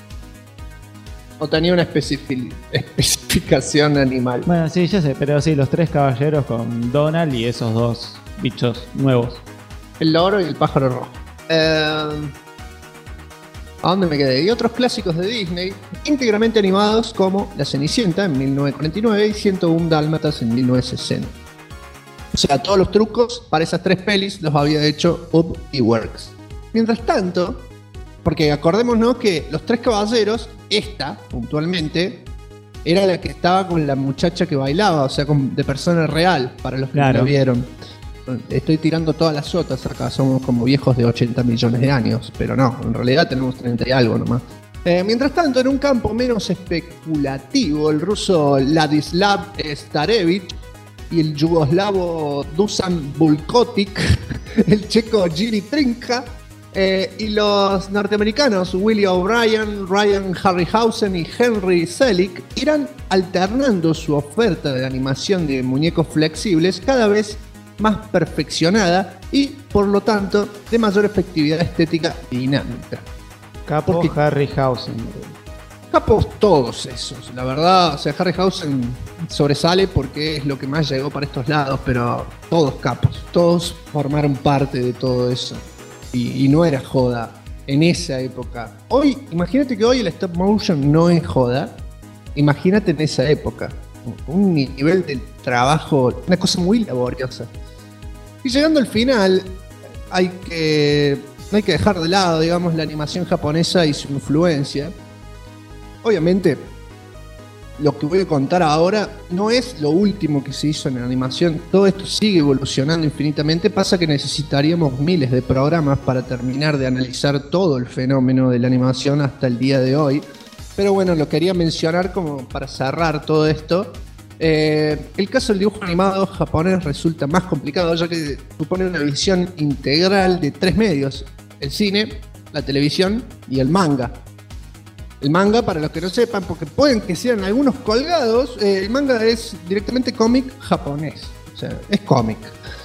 ¿O tenía una especificación animal? Bueno, sí, ya sé, pero sí, los tres caballeros con Donald y esos dos bichos nuevos. El loro y el pájaro rojo. ¿A dónde me quedé? Y otros clásicos de Disney, íntegramente animados como La Cenicienta en 1949 y 101 Dálmatas en 1960. O sea, todos los trucos para esas tres pelis los había hecho Ub Iwerks. Mientras tanto, porque acordémonos que Los Tres Caballeros, esta, puntualmente, era la que estaba con la muchacha que bailaba, o sea, de persona real, para los que no lo vieron. Estoy tirando todas las sotas acá, somos como viejos de 80 millones de años, pero no, en realidad tenemos 30 y algo nomás. Mientras tanto, en un campo menos especulativo, el ruso Ladislav Starevich y el yugoslavo Dusan Bulkotic, el checo Giri Trinka, y los norteamericanos Willie O'Brien, Ryan Harryhausen y Henry Selick irán alternando su oferta de animación de muñecos flexibles cada vez más perfeccionada y, por lo tanto, de mayor efectividad estética y dinámica. Capo Harryhausen. Capos todos esos, la verdad. O sea, Harryhausen sobresale porque es lo que más llegó para estos lados, pero todos capos. Todos formaron parte de todo eso. Y no era joda en esa época. Hoy, imagínate que hoy el stop motion no es joda. Imagínate en esa época. Un nivel de trabajo, una cosa muy laboriosa. Y llegando al final, no hay que dejar de lado, digamos, la animación japonesa y su influencia. Obviamente, lo que voy a contar ahora no es lo último que se hizo en la animación. Todo esto sigue evolucionando infinitamente. Pasa que necesitaríamos miles de programas para terminar de analizar todo el fenómeno de la animación hasta el día de hoy. Pero bueno, lo quería mencionar como para cerrar todo esto. El caso del dibujo animado japonés resulta más complicado, ya que supone una visión integral de tres medios: el cine, la televisión y el manga. El manga, para los que no sepan, porque pueden que sean algunos colgados, el manga es directamente cómic japonés. O sea, es cómic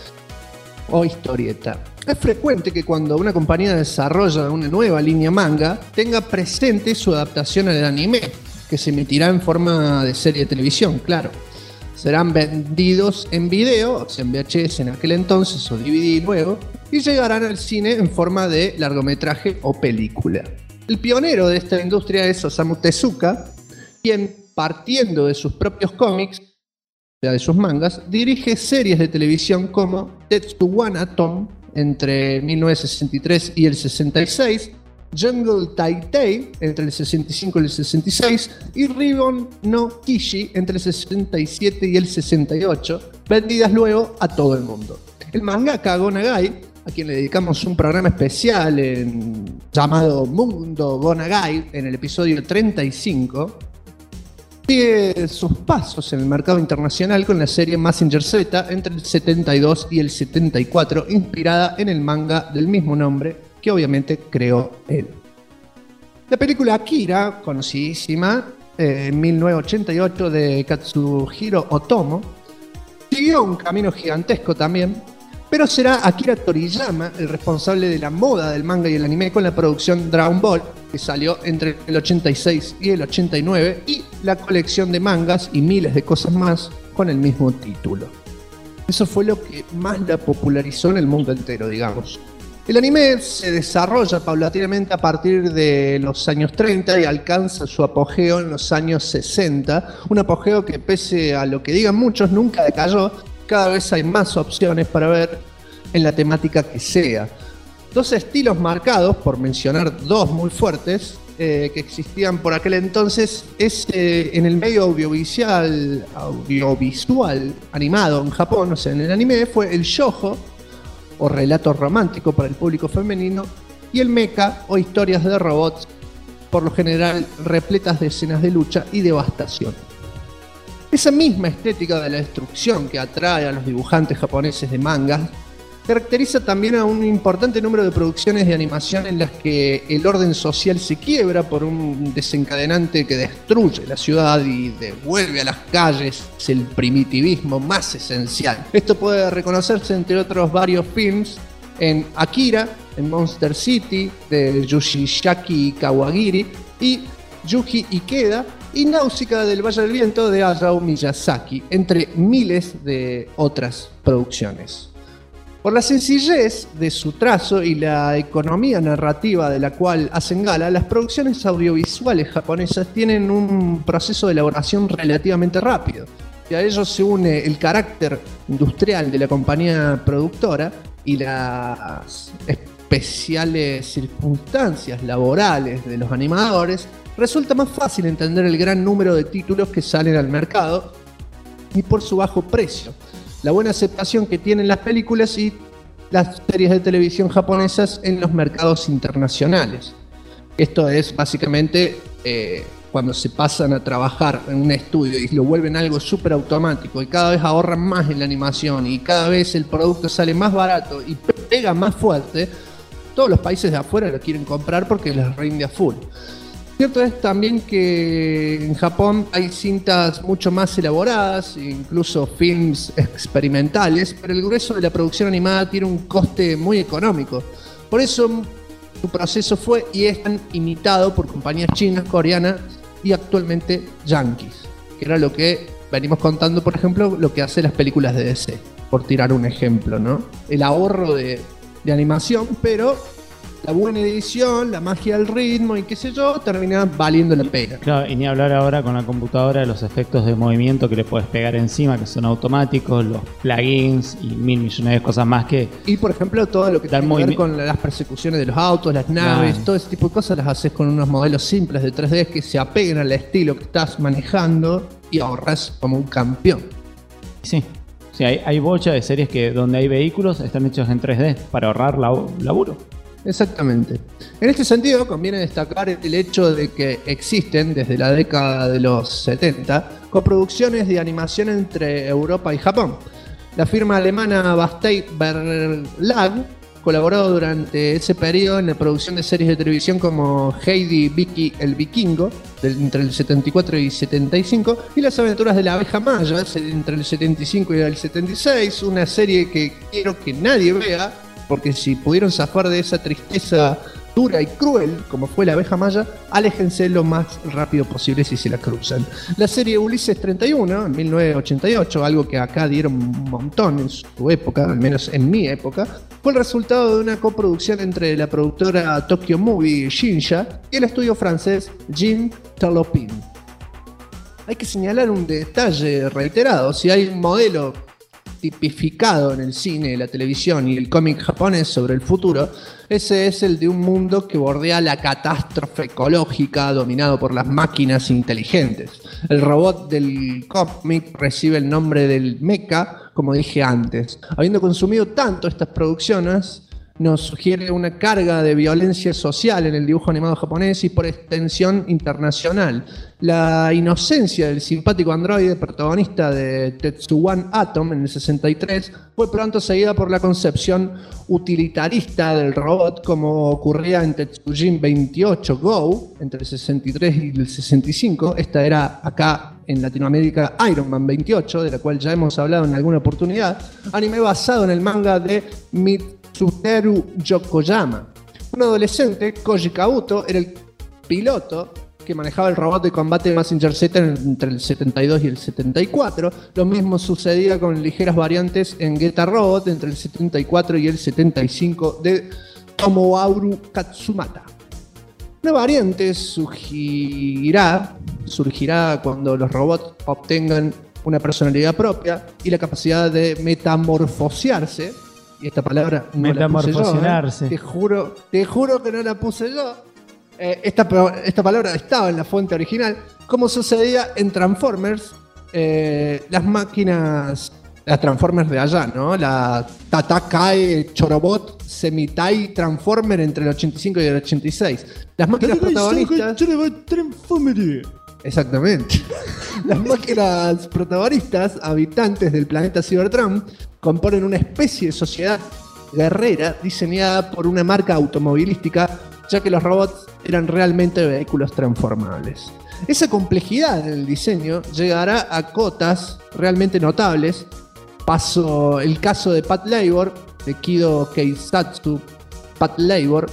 o historieta. Es frecuente que cuando una compañía desarrolla una nueva línea manga, tenga presente su adaptación al anime, que se emitirá en forma de serie de televisión, claro. serán vendidos en video, o sea, en VHS en aquel entonces, o DVD luego, y llegarán al cine en forma de largometraje o película. El pionero de esta industria es Osamu Tezuka, quien, partiendo de sus propios cómics, o sea, de sus mangas, dirige series de televisión como Tetsuwan Atom entre 1963 y el 66, Jungle Taitei entre el 65 y el 66 y Ribbon no Kishi entre el 67 y el 68, vendidas luego a todo el mundo. El mangaka Go Nagai, a quien le dedicamos un programa especial llamado Mundo Go Nagai en el episodio 35, sigue sus pasos en el mercado internacional con la serie Mazinger Z entre el 72 y el 74, inspirada en el manga del mismo nombre que obviamente creó él. La película Akira, conocidísima, en 1988 de Katsuhiro Otomo, siguió un camino gigantesco también, pero será Akira Toriyama el responsable de la moda del manga y el anime con la producción Dragon Ball, que salió entre el 86 y el 89, y la colección de mangas y miles de cosas más con el mismo título. Eso fue lo que más la popularizó en el mundo entero, digamos. El anime se desarrolla paulatinamente a partir de los años 30 y alcanza su apogeo en los años 60, un apogeo que, pese a lo que digan muchos, nunca decayó. Cada vez hay más opciones para ver en la temática que sea. Dos estilos marcados, por mencionar dos muy fuertes, que existían por aquel entonces, es en el medio audiovisual animado en Japón, o sea, en el anime, fue el shoujo, o relato romántico para el público femenino, y el mecha, o historias de robots, por lo general repletas de escenas de lucha y devastación. Esa misma estética de la destrucción que atrae a los dibujantes japoneses de mangas caracteriza también a un importante número de producciones de animación en las que el orden social se quiebra por un desencadenante que destruye la ciudad y devuelve a las calles el primitivismo más esencial. Esto puede reconocerse, entre otros varios films, en Akira, en Monster City, de Yoshiaki Kawagiri, y Yuji Ikeda, y Náusica del Valle del Viento de Hayao Miyazaki, entre miles de otras producciones. Por la sencillez de su trazo y la economía narrativa de la cual hacen gala, las producciones audiovisuales japonesas tienen un proceso de elaboración relativamente rápido. Y a ello se une el carácter industrial de la compañía productora y las especiales circunstancias laborales de los animadores. Resulta más fácil entender el gran número de títulos que salen al mercado y por su bajo precio, la buena aceptación que tienen las películas y las series de televisión japonesas en los mercados internacionales. Esto es básicamente cuando se pasan a trabajar en un estudio y lo vuelven algo súper automático y cada vez ahorran más en la animación y cada vez el producto sale más barato y pega más fuerte, todos los países de afuera lo quieren comprar porque les rinde a full. Cierto es también que en Japón hay cintas mucho más elaboradas, incluso films experimentales, pero el grueso de la producción animada tiene un coste muy económico. Por eso su proceso fue y es tan imitado por compañías chinas, coreanas y actualmente yankees, que era lo que venimos contando, por ejemplo, lo que hace las películas de DC, por tirar un ejemplo, ¿no? El ahorro de animación, pero la buena edición, la magia del ritmo y qué sé yo, termina valiendo la pena. Claro, y ni hablar ahora con la computadora de los efectos de movimiento que le puedes pegar encima, que son automáticos, los plugins y mil millones de cosas más que... Y por ejemplo, todo lo que tiene que ver con las persecuciones de los autos, las naves, todo ese tipo de cosas las haces con unos modelos simples de 3D que se apeguen al estilo que estás manejando y ahorras como un campeón. Sí. Sí, hay bocha de series que donde hay vehículos están hechos en 3D para ahorrar laburo. Exactamente. En este sentido, conviene destacar el hecho de que existen, desde la década de los 70, coproducciones de animación entre Europa y Japón. La firma alemana Bastei Verlag colaboró durante ese periodo en la producción de series de televisión como Heidi, Vicky, el Vikingo, entre el 74 y 75, y Las aventuras de la abeja maya, entre el 75 y el 76, una serie que quiero que nadie vea, porque si pudieron zafar de esa tristeza dura y cruel, como fue la abeja maya, aléjense lo más rápido posible si se la cruzan. La serie Ulises 31, en 1988, algo que acá dieron un montón en su época, al menos en mi época, fue el resultado de una coproducción entre la productora Tokyo Movie Shinsha y el estudio francés Jean Talopin. Hay que señalar un detalle reiterado: si hay un modelo tipificado en el cine, la televisión y el cómic japonés sobre el futuro, ese es el de un mundo que bordea la catástrofe ecológica dominado por las máquinas inteligentes. El robot del cómic recibe el nombre del mecha, como dije antes. Habiendo consumido tanto estas producciones, nos sugiere una carga de violencia social en el dibujo animado japonés y por extensión internacional. La inocencia del simpático androide protagonista de Tetsuwan Atom en el 63 fue pronto seguida por la concepción utilitarista del robot, como ocurría en Tetsujin 28 Go entre el 63 y el 65. Esta era acá en Latinoamérica Iron Man 28, de la cual ya hemos hablado en alguna oportunidad, anime basado en el manga de Mitsuteru Yokoyama. Un adolescente, Koji Kabuto, era el piloto que manejaba el robot de combate Mazinger Z entre el 72 y el 74. Lo mismo sucedía con ligeras variantes en Geta Robot entre el 74 y el 75 de Tomoharu Katsumata. Una variante surgirá cuando los robots obtengan una personalidad propia y la capacidad de metamorfosearse. Y esta palabra no la puse yo, Te juro que no la puse yo. Esta palabra estaba en la fuente original. Como sucedía en Transformers, las Transformers de allá, ¿no? La Tatakai Chorobot Semitai Transformer entre el 85 y el 86. Las máquinas protagonistas... Exactamente. Las máquinas protagonistas, habitantes del planeta Cybertron, componen una especie de sociedad guerrera diseñada por una marca automovilística, ya que los robots eran realmente vehículos transformables. Esa complejidad en el diseño llegará a cotas realmente notables. El caso de Pat Labor, de Kido Keisatsu. Pat Labor,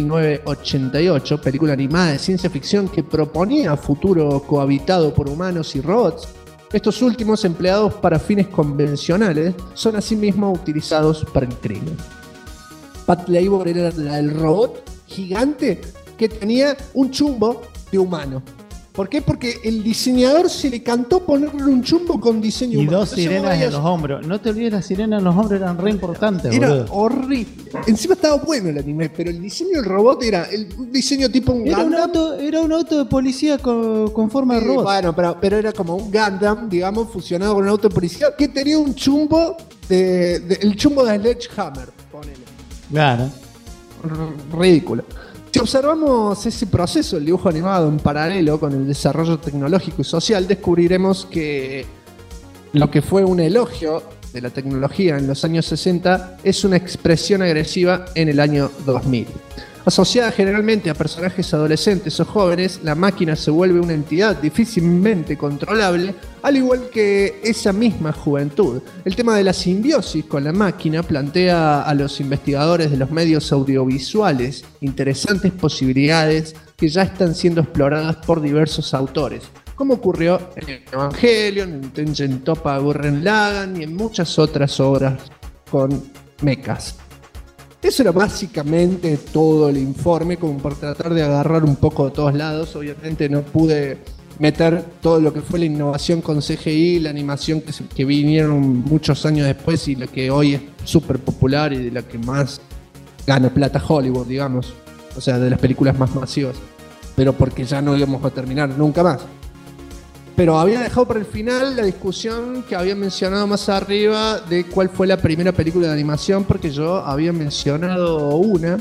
1988, película animada de ciencia ficción que proponía futuro cohabitado por humanos y robots. Estos últimos, empleados para fines convencionales, son asimismo utilizados para el crimen. Pat Labor era el robot gigante que tenía un chumbo de humano. ¿Por qué? Porque el diseñador se le cantó ponerle un chumbo con diseño humano. Y dos sirenas en los hombros. No te olvides, las sirenas en los hombros eran re importantes. Era boludo. horrible. Encima estaba bueno el anime, pero el diseño del robot era un diseño tipo un Gundam. Era un auto de policía con forma de robot. Bueno, pero era como un Gundam, digamos, fusionado con un auto de policía que tenía un chumbo el chumbo de Sledgehammer, ponele. Claro. Ridículo. Si observamos ese proceso del dibujo animado en paralelo con el desarrollo tecnológico y social, descubriremos que lo que fue un elogio de la tecnología en los años 60 es una expresión agresiva en el año 2000. Asociada generalmente a personajes adolescentes o jóvenes, la máquina se vuelve una entidad difícilmente controlable, al igual que esa misma juventud. El tema de la simbiosis con la máquina plantea a los investigadores de los medios audiovisuales interesantes posibilidades que ya están siendo exploradas por diversos autores, como ocurrió en Evangelion, en Tengen Toppa Gurren Lagann y en muchas otras obras con mechas. Eso era básicamente todo el informe, como por tratar de agarrar un poco de todos lados. Obviamente no pude meter todo lo que fue la innovación con CGI, la animación que vinieron muchos años después y la que hoy es súper popular y de la que más gana plata Hollywood, digamos. O sea, de las películas más masivas. Pero porque ya no íbamos a terminar nunca más. Pero había dejado para el final la discusión que había mencionado más arriba de cuál fue la primera película de animación, porque yo había mencionado una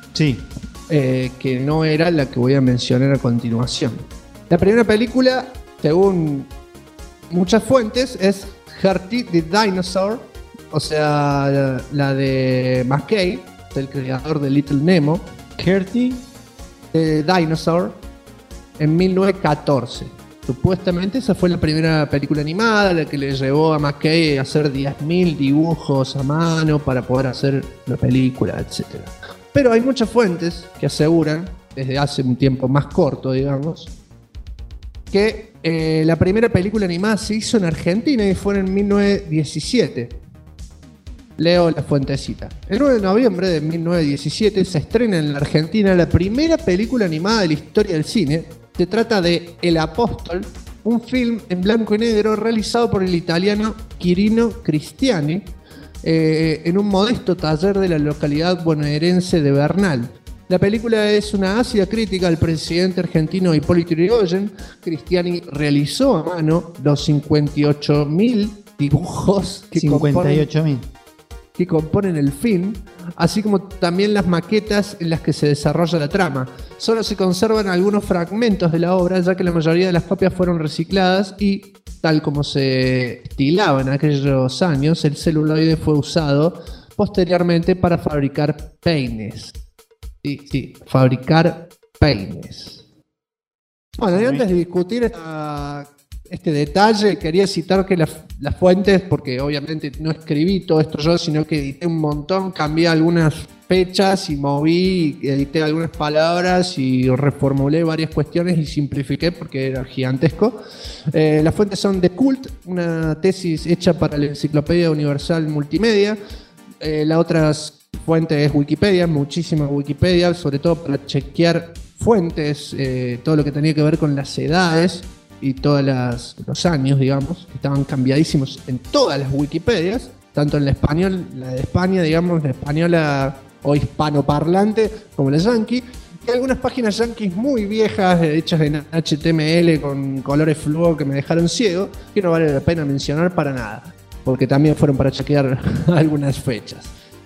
que no era la que voy a mencionar a continuación. La primera película, según muchas fuentes, es Herty the Dinosaur, o sea, la de McKay, el creador de Little Nemo. Herty the Dinosaur, en 1914. Supuestamente esa fue la primera película animada, la que le llevó a McKay a hacer 10.000 dibujos a mano para poder hacer la película, etc. Pero hay muchas fuentes que aseguran, desde hace un tiempo más corto, digamos, que la primera película animada se hizo en Argentina y fue en 1917. Leo la fuentecita. El 9 de noviembre de 1917 se estrena en la Argentina la primera película animada de la historia del cine. Se trata de El Apóstol, un film en blanco y negro realizado por el italiano Quirino Cristiani en un modesto taller de la localidad bonaerense de Bernal. La película es una ácida crítica al presidente argentino Hipólito Yrigoyen. Cristiani realizó a mano los 58.000 dibujos que 58.000 componen el film, así como también las maquetas en las que se desarrolla la trama. Solo se conservan algunos fragmentos de la obra, ya que la mayoría de las copias fueron recicladas y, tal como se estilaba en aquellos años, el celuloide fue usado posteriormente para fabricar peines. Sí, fabricar peines. Bueno, y antes de discutir este detalle, quería citar que las fuentes, porque obviamente no escribí todo esto yo, sino que edité un montón, cambié algunas fechas y moví, edité algunas palabras y reformulé varias cuestiones y simplifiqué porque era gigantesco. Las fuentes son de Cult, una tesis hecha para la Enciclopedia Universal Multimedia. La otra fuente es Wikipedia, muchísima Wikipedia, sobre todo para chequear fuentes, todo lo que tenía que ver con las edades y todos los años, digamos, que estaban cambiadísimos en todas las Wikipedias, tanto en la español, la de España, digamos, la española o hispanoparlante, como la yankee, y algunas páginas yankees muy viejas, hechas en HTML con colores fluo que me dejaron ciego, que no vale la pena mencionar para nada, porque también fueron para chequear algunas fechas.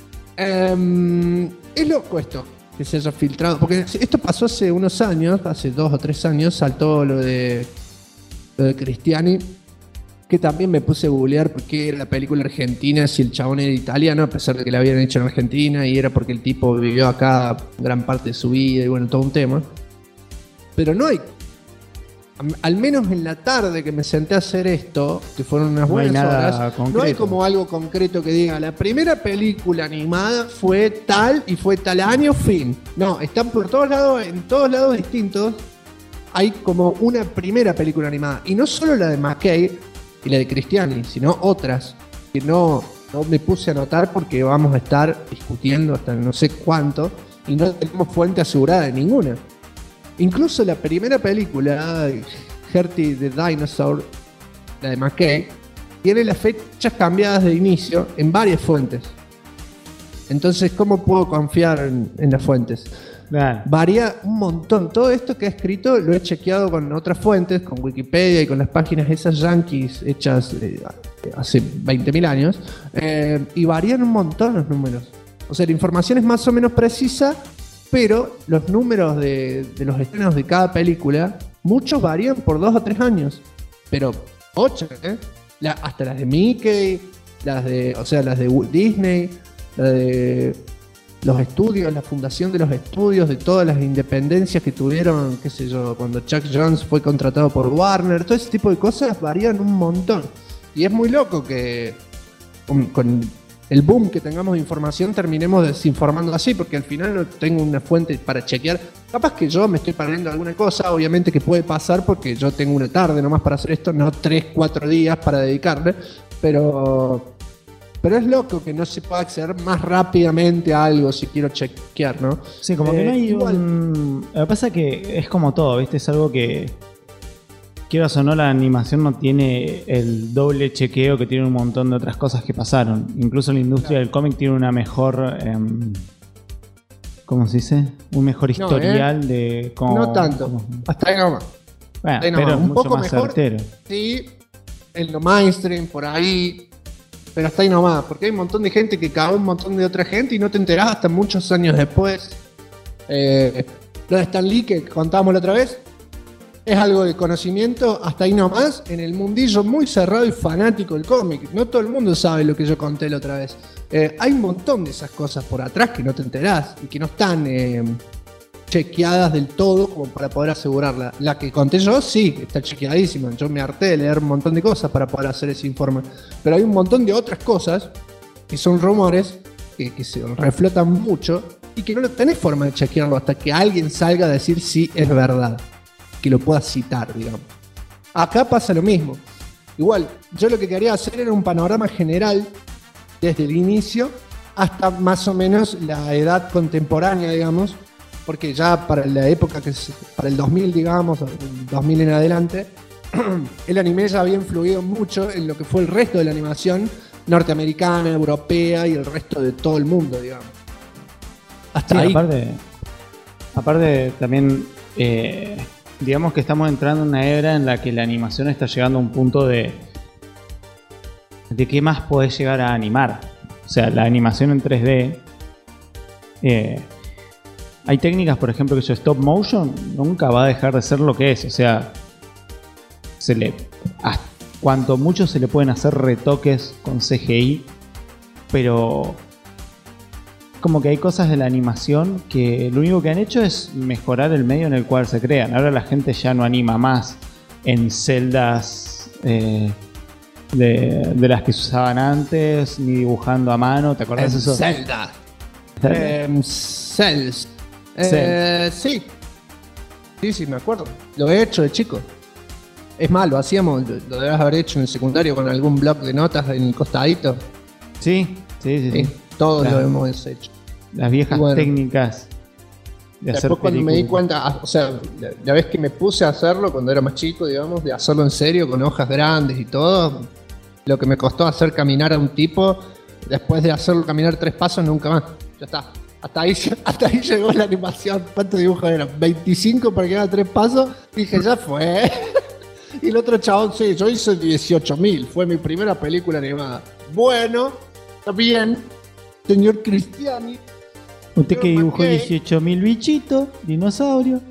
Es loco esto, que se haya filtrado, porque esto pasó hace unos años, hace 2 o 3 años, saltó lo de Cristiani, que también me puse a googlear por qué era la película argentina si el chabón era italiano, a pesar de que la habían hecho en Argentina, y era porque el tipo vivió acá gran parte de su vida y bueno, todo un tema. Pero no hay, al menos en la tarde que me senté a hacer esto, que fueron unas buenas horas, no hay como algo concreto que diga la primera película animada fue tal y fue tal año, fin. No, están por todos lados, en todos lados distintos. Hay como una primera película animada, y no solo la de McKay y la de Cristiani, sino otras que no me puse a anotar porque vamos a estar discutiendo hasta no sé cuánto y no tenemos fuente asegurada de ninguna. Incluso la primera película, Gertie the Dinosaur, la de McKay, tiene las fechas cambiadas de inicio en varias fuentes. Entonces, ¿cómo puedo confiar en las fuentes? Claro. Varía un montón. Todo esto que he escrito lo he chequeado con otras fuentes, con Wikipedia y con las páginas esas yankees hechas hace 20.000 años, y varían un montón los números. O sea, la información es más o menos precisa, pero los números de los estrenos de cada película, muchos varían por 2 o 3 años. Pero 8, hasta las de Mickey, las de Disney, las de los estudios, la fundación de los estudios, de todas las independencias que tuvieron, qué sé yo, cuando Chuck Jones fue contratado por Warner, todo ese tipo de cosas varían un montón. Y es muy loco que con el boom que tengamos de información terminemos desinformando así, porque al final no tengo una fuente para chequear. Capaz que yo me estoy perdiendo alguna cosa, obviamente que puede pasar porque yo tengo una tarde nomás para hacer esto, no 3-4 días para dedicarle, pero es loco que no se pueda acceder más rápidamente a algo si quiero chequear, ¿no? Sí, como que no hay Lo que pasa es que es como todo, ¿viste? Es algo que, quieras o no, la animación no tiene el doble chequeo que tiene un montón de otras cosas que pasaron. Incluso la industria del cómic tiene una mejor... ¿cómo se dice? Un mejor historial de... No tanto, hasta ahí nomás. Bueno, pero un poco más mejor, certero. Sí, en lo mainstream, por ahí... Pero hasta ahí nomás, porque hay un montón de gente que cagó un montón de otra gente y no te enterás hasta muchos años después. Lo de Stan Lee que contábamos la otra vez es algo de conocimiento hasta ahí nomás en el mundillo muy cerrado y fanático del cómic. No todo el mundo sabe lo que yo conté la otra vez. Hay un montón de esas cosas por atrás que no te enterás y que no están chequeadas del todo como para poder asegurarla. La que conté yo sí, está chequeadísima. Yo me harté de leer un montón de cosas para poder hacer ese informe. Pero hay un montón de otras cosas que son rumores que se reflotan mucho y que no tenés forma de chequearlo hasta que alguien salga a decir si es verdad, que lo puedas citar, digamos. Acá pasa lo mismo. Igual, yo lo que quería hacer era un panorama general desde el inicio hasta más o menos la edad contemporánea, digamos, porque ya para la época para el 2000, digamos, el 2000 en adelante, el anime ya había influido mucho en lo que fue el resto de la animación norteamericana, europea y el resto de todo el mundo, digamos. Hasta ahí. Aparte también, digamos que estamos entrando en una era en la que la animación está llegando a un punto de qué más podés llegar a animar. O sea, la animación en 3D. Hay técnicas, por ejemplo, que stop motion nunca va a dejar de ser lo que es. O sea, cuanto mucho se le pueden hacer retoques con CGI, pero como que hay cosas de la animación que lo único que han hecho es mejorar el medio en el cual se crean. Ahora la gente ya no anima más en celdas de las que se usaban antes, ni dibujando a mano. ¿Te acordás de eso? Zelda. Cells. Sí. Sí, me acuerdo. Lo he hecho de chico. Es más, lo hacíamos, lo debes haber hecho en el secundario con algún blog de notas en el costadito. Sí. Todos lo hemos hecho. Las viejas técnicas de hacer películas. Después cuando me di cuenta, o sea, la vez que me puse a hacerlo cuando era más chico, digamos, de hacerlo en serio, con hojas grandes y todo, lo que me costó hacer caminar a un tipo, después de hacerlo caminar 3 pasos, nunca más. Ya está. Hasta ahí llegó la animación. ¿Cuántos dibujos eran? 25 para que haga 3 pasos. Dije, ya fue. Y el otro chabón, sí, yo hice 18.000. Fue mi primera película animada. Bueno, está bien, señor Cristiani. Usted que dibujó 18.000 bichitos, dinosaurios.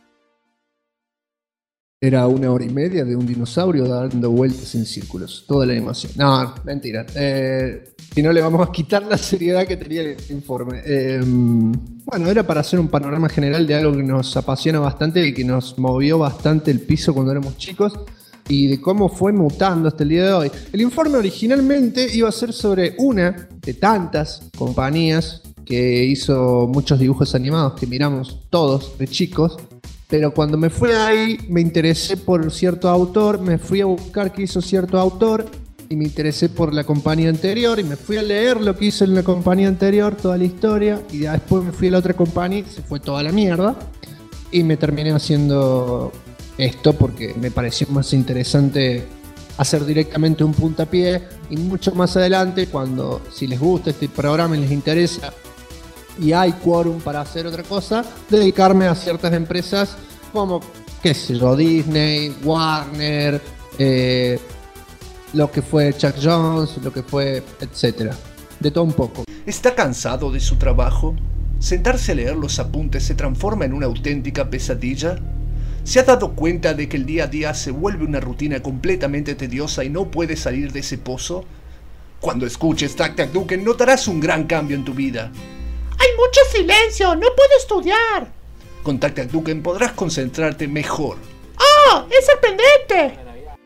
Era 1 hora y media de un dinosaurio dando vueltas en círculos. Toda la animación. No, mentira. Si no, le vamos a quitar la seriedad que tenía el informe. Bueno, era para hacer un panorama general de algo que nos apasiona bastante y que nos movió bastante el piso cuando éramos chicos y de cómo fue mutando hasta el día de hoy. El informe originalmente iba a ser sobre una de tantas compañías que hizo muchos dibujos animados que miramos todos de chicos. Pero cuando me fui ahí, me interesé por cierto autor, me fui a buscar qué hizo cierto autor y me interesé por la compañía anterior y me fui a leer lo que hizo en la compañía anterior, toda la historia, y después me fui a la otra compañía y se fue toda la mierda y me terminé haciendo esto porque me pareció más interesante hacer directamente un puntapié y mucho más adelante, cuando si les gusta este programa y les interesa y hay quórum para hacer otra cosa, dedicarme a ciertas empresas como, qué sé yo, Disney, Warner, lo que fue Chuck Jones, lo que fue, etcétera. De todo un poco. ¿Está cansado de su trabajo? ¿Sentarse a leer los apuntes se transforma en una auténtica pesadilla? ¿Se ha dado cuenta de que el día a día se vuelve una rutina completamente tediosa y no puede salir de ese pozo? Cuando escuches Tac Tac Duken notarás un gran cambio en tu vida. ¡Hay mucho silencio! ¡No puedo estudiar! Con Tac Tac Duken podrás concentrarte mejor. ¡Oh! ¡Es sorprendente!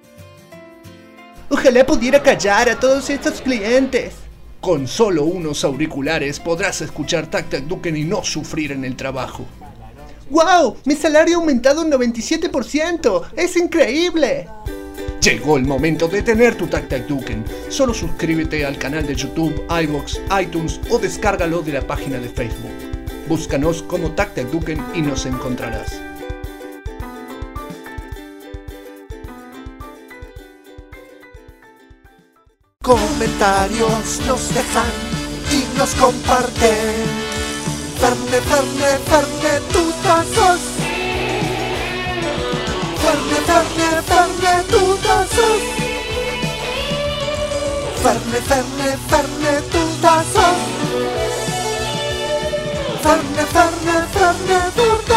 Ojalá pudiera callar a todos estos clientes. Con solo unos auriculares podrás escuchar Tac Tac Duken y no sufrir en el trabajo. ¡Wow! ¡Mi salario ha aumentado un 97%! ¡Es increíble! Llegó el momento de tener tu Tac Tac Duken. Solo suscríbete al canal de YouTube, iVoox, iTunes o descárgalo de la página de Facebook. Búscanos como Tac Tac Duken y nos encontrarás. Comentarios nos dejan y nos comparten. Ferne, tutazos. Ferne, tutazos. Ferne, tutazos. Ferne,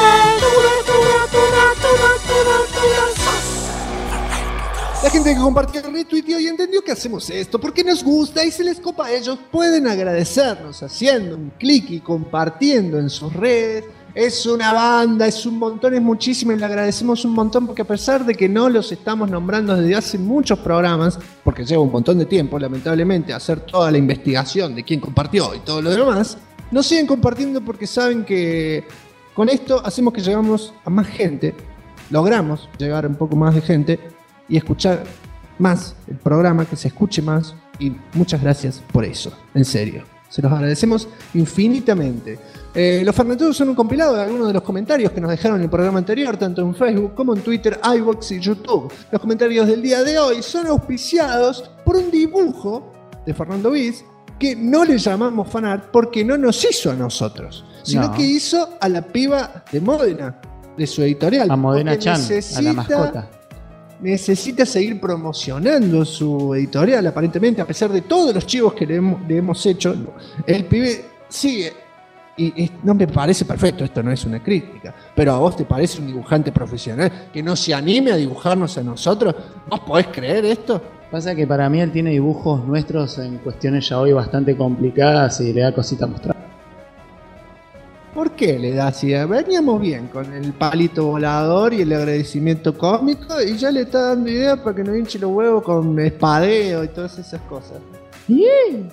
La gente que compartió el retuiteó y entendió que hacemos esto porque nos gusta y se les copa a ellos. Pueden agradecernos haciendo un clic y compartiendo en sus redes. Es una banda, es un montón, es muchísimo y le agradecemos un montón porque a pesar de que no los estamos nombrando desde hace muchos programas, porque lleva un montón de tiempo lamentablemente hacer toda la investigación de quién compartió y todo lo demás, Nos siguen compartiendo porque saben que con esto hacemos que llegamos a más gente, logramos llegar a un poco más de gente y escuchar más el programa, que se escuche más, y muchas gracias por eso, en serio. Se los agradecemos infinitamente. Los Fernetudos son un compilado de algunos de los comentarios que nos dejaron en el programa anterior, tanto en Facebook como en Twitter, iVoox y YouTube. Los comentarios del día de hoy son auspiciados por un dibujo de Fernando Viz que no le llamamos fanart porque no nos hizo a nosotros, sino que hizo a la piba de Módena, de su editorial. A Modena Chan, a la mascota. Necesita seguir promocionando su editorial, aparentemente, a pesar de todos los chivos que le hemos hecho. El pibe sigue. Y no me parece perfecto, esto no es una crítica, pero a vos te parece un dibujante profesional que no se anime a dibujarnos a nosotros. ¿Vos podés creer esto? Pasa que para mí él tiene dibujos nuestros en cuestiones ya hoy bastante complicadas y le da cosita mostrar. ¿Por qué le da así? Veníamos bien con el palito volador y el agradecimiento cósmico y ya le está dando idea para que nos hinche los huevos con espadeo y todas esas cosas. Bien.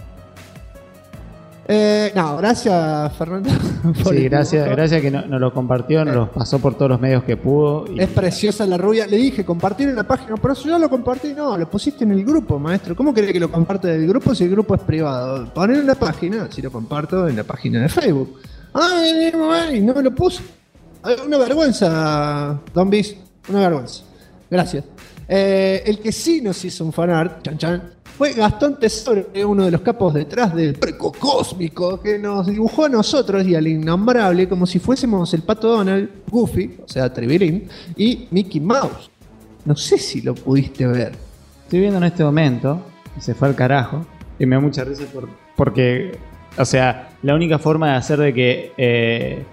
No, gracias Fernando. Sí, gracias que nos lo compartió, nos lo pasó por todos los medios que pudo. Es preciosa la rubia. Le dije compartir en la página, pero eso yo lo compartí. No, lo pusiste en el grupo, maestro. ¿Cómo querés que lo comparte del grupo si el grupo es privado? Poner en la página, si lo comparto en la página de Facebook. Ay, no me lo puse. Una vergüenza, Don Bis, una vergüenza. Gracias. El que sí nos hizo un fanart, chan chan, fue Gastón Tesoro, uno de los capos detrás del Preco Cósmico, que nos dibujó a nosotros y al Innombrable como si fuésemos el Pato Donald, Goofy, o sea, Tribilín, y Mickey Mouse. No sé si lo pudiste ver. Estoy viendo en este momento, y se fue al carajo, y me da mucha risa porque, o sea, la única forma de hacer de que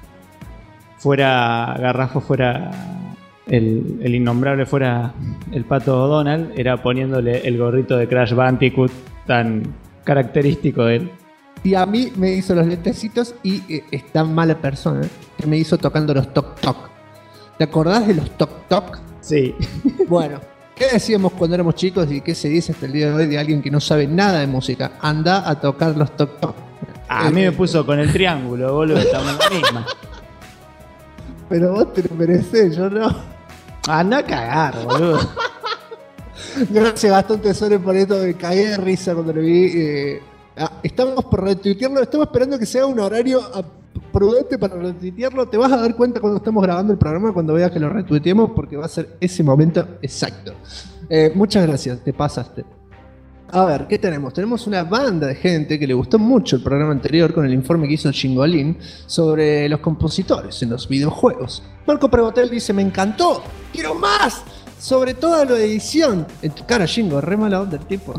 Garrafo fuera... El Innombrable fuera el Pato Donald, era poniéndole el gorrito de Crash Bandicoot tan característico de él. Y a mí me hizo los lentecitos y es tan mala persona que me hizo tocando los toc toc. ¿Te acordás de los toc toc? Sí. Bueno, ¿qué decíamos cuando éramos chicos y qué se dice hasta el día de hoy de alguien que no sabe nada de música? Anda a tocar los toc toc. A mí me puso con el triángulo, boludo, estamos en la misma. Pero vos te lo merecés, yo no. Anda a cagar, boludo. Gracias Gastón Tesoro por esto, me cagué de risa cuando lo vi. Estamos por retuitearlo, estamos esperando que sea un horario prudente para retuitearlo. Te vas a dar cuenta cuando estamos grabando el programa, cuando veas que lo retuiteemos, porque va a ser ese momento exacto. Muchas gracias, te pasaste. A ver, ¿qué tenemos? Tenemos una banda de gente que le gustó mucho el programa anterior con el informe que hizo Chingolín sobre los compositores en los videojuegos. Marco Prebotel dice, me encantó, quiero más, sobre todo la edición. En tu cara, Chingo, re mala onda el tipo.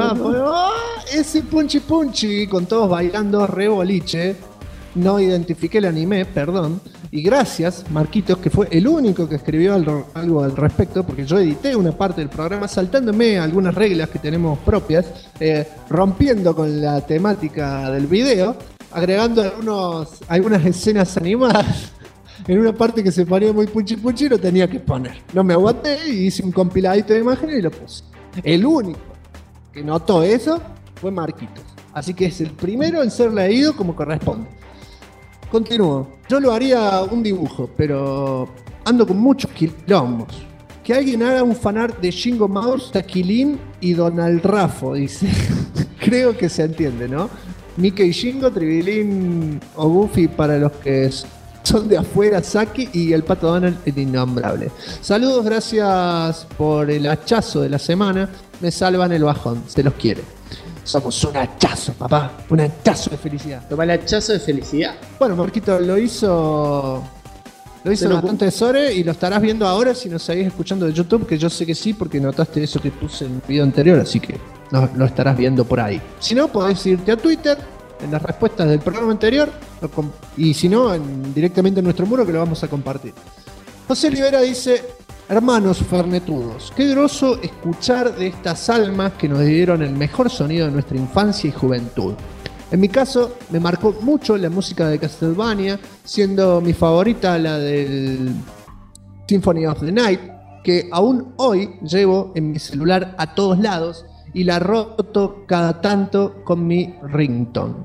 Ese punchi punchi con todos bailando re boliche. No identifiqué el anime, perdón. Y gracias, Marquitos, que fue el único que escribió algo al respecto, porque yo edité una parte del programa saltándome algunas reglas que tenemos propias, rompiendo con la temática del video, agregando algunas escenas animadas. En una parte que se ponía muy punchi punchi lo tenía que poner. No me aguanté y hice un compiladito de imágenes y lo puse. El único que notó eso fue Marquitos. Así que es el primero en ser leído como corresponde. Continúo. Yo lo haría un dibujo, pero ando con muchos quilombos. Que alguien haga un fanart de Shingo Mouse, Taquilín y Donald Raffo, dice. Creo que se entiende, ¿no? Mickey Shingo, Tribilín o Goofy para los que son de afuera, Saki, y el Pato Donald, el Innombrable. Saludos, gracias por el hachazo de la semana. Me salvan el bajón, se los quiere. Somos un hachazo, papá. Un hachazo de felicidad. Toma el hachazo de felicidad. Bueno, Marquito, lo hizo Gastón Tesoro y lo estarás viendo ahora si nos seguís escuchando de YouTube, que yo sé que sí, porque notaste eso que puse en el video anterior, así que lo estarás viendo por ahí. Si no, podés irte a Twitter, en las respuestas del programa anterior, y si no, directamente en nuestro muro que lo vamos a compartir. José Rivera dice... Hermanos fernetudos, qué groso escuchar de estas almas que nos dieron el mejor sonido de nuestra infancia y juventud. En mi caso, me marcó mucho la música de Castlevania, siendo mi favorita la del Symphony of the Night, que aún hoy llevo en mi celular a todos lados y la roto cada tanto con mi ringtone.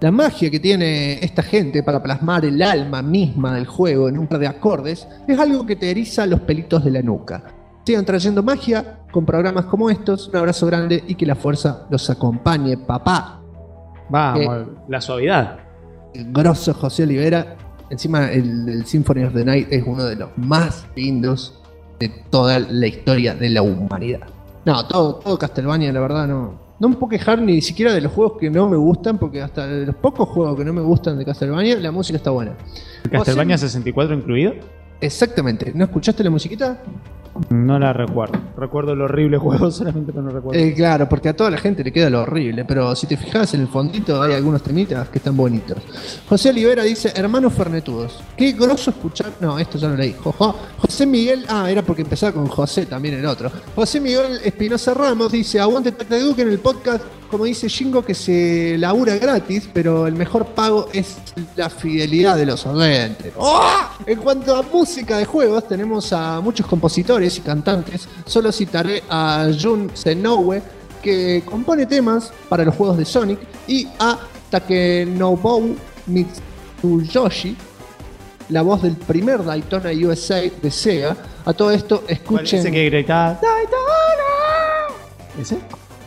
La magia que tiene esta gente para plasmar el alma misma del juego en un par de acordes es algo que te eriza los pelitos de la nuca. Sigan trayendo magia con programas como estos. Un abrazo grande y que la fuerza los acompañe, papá. Vamos, la suavidad. El grosso José Olivera. Encima el Symphony of the Night es uno de los más lindos de toda la historia de la humanidad. No, todo Castlevania, la verdad, no me puedo quejar ni siquiera de los juegos que no me gustan, porque hasta de los pocos juegos que no me gustan de Castlevania, la música está buena. ¿Castlevania 64 incluido? Exactamente. ¿No escuchaste la musiquita? No la recuerdo. Recuerdo el horrible juego solamente, pero no recuerdo. Claro, porque a toda la gente le queda lo horrible, pero si te fijas en el fondito hay algunos temitas que están bonitos. José Olivera dice, hermanos fernetudos, qué groso escuchar... No, esto ya lo leí. José Miguel... era porque empezaba con José también el otro. José Miguel Espinosa Ramos dice, aguante Tacta Duke en el podcast, como dice Jingo, que se labura gratis, pero el mejor pago es la fidelidad de los oyentes. En cuanto a música de juegos, tenemos a muchos compositores y cantantes. Solo citaré a Jun Senoue, que compone temas para los juegos de Sonic, y a Takenobu Mitsuyoshi, la voz del primer Daytona USA de Sega. A todo esto, escuchen... Ese que gritaba Daytona. ¿Ese?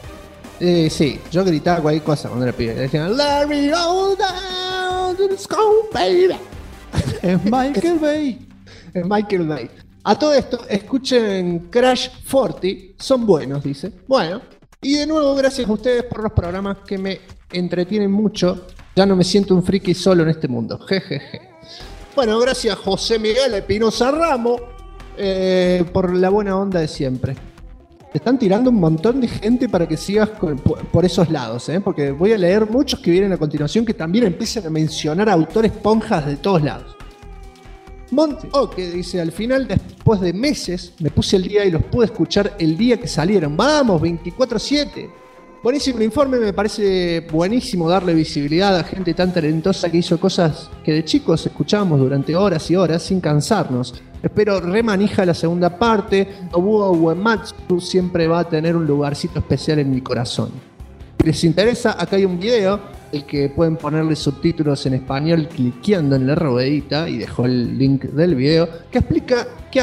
Sí, yo gritaba cualquier cosa cuando era pibe. Decían, let me go down to the scope, baby. Es Michael Bay. Es Michael Bay. A todo esto, escuchen Crash 40. Son buenos, dice. Bueno, y de nuevo, gracias a ustedes por los programas que me entretienen mucho. Ya no me siento un friki solo en este mundo. Jejeje. Bueno, gracias José Miguel Espinosa Ramos por la buena onda de siempre. Te están tirando un montón de gente para que sigas por esos lados, porque voy a leer muchos que vienen a continuación que también empiezan a mencionar autores ponjas de todos lados. Montoque dice, al final, después de meses, me puse el día y los pude escuchar el día que salieron. ¡Vamos! 24/7. Buenísimo el informe, me parece buenísimo darle visibilidad a gente tan talentosa que hizo cosas que de chicos escuchábamos durante horas y horas sin cansarnos. Espero remanija la segunda parte. Nobuo Uematsu siempre va a tener un lugarcito especial en mi corazón. Si les interesa, acá hay un video, el que pueden ponerle subtítulos en español cliqueando en la ruedita, y dejó el link del video, que explica qué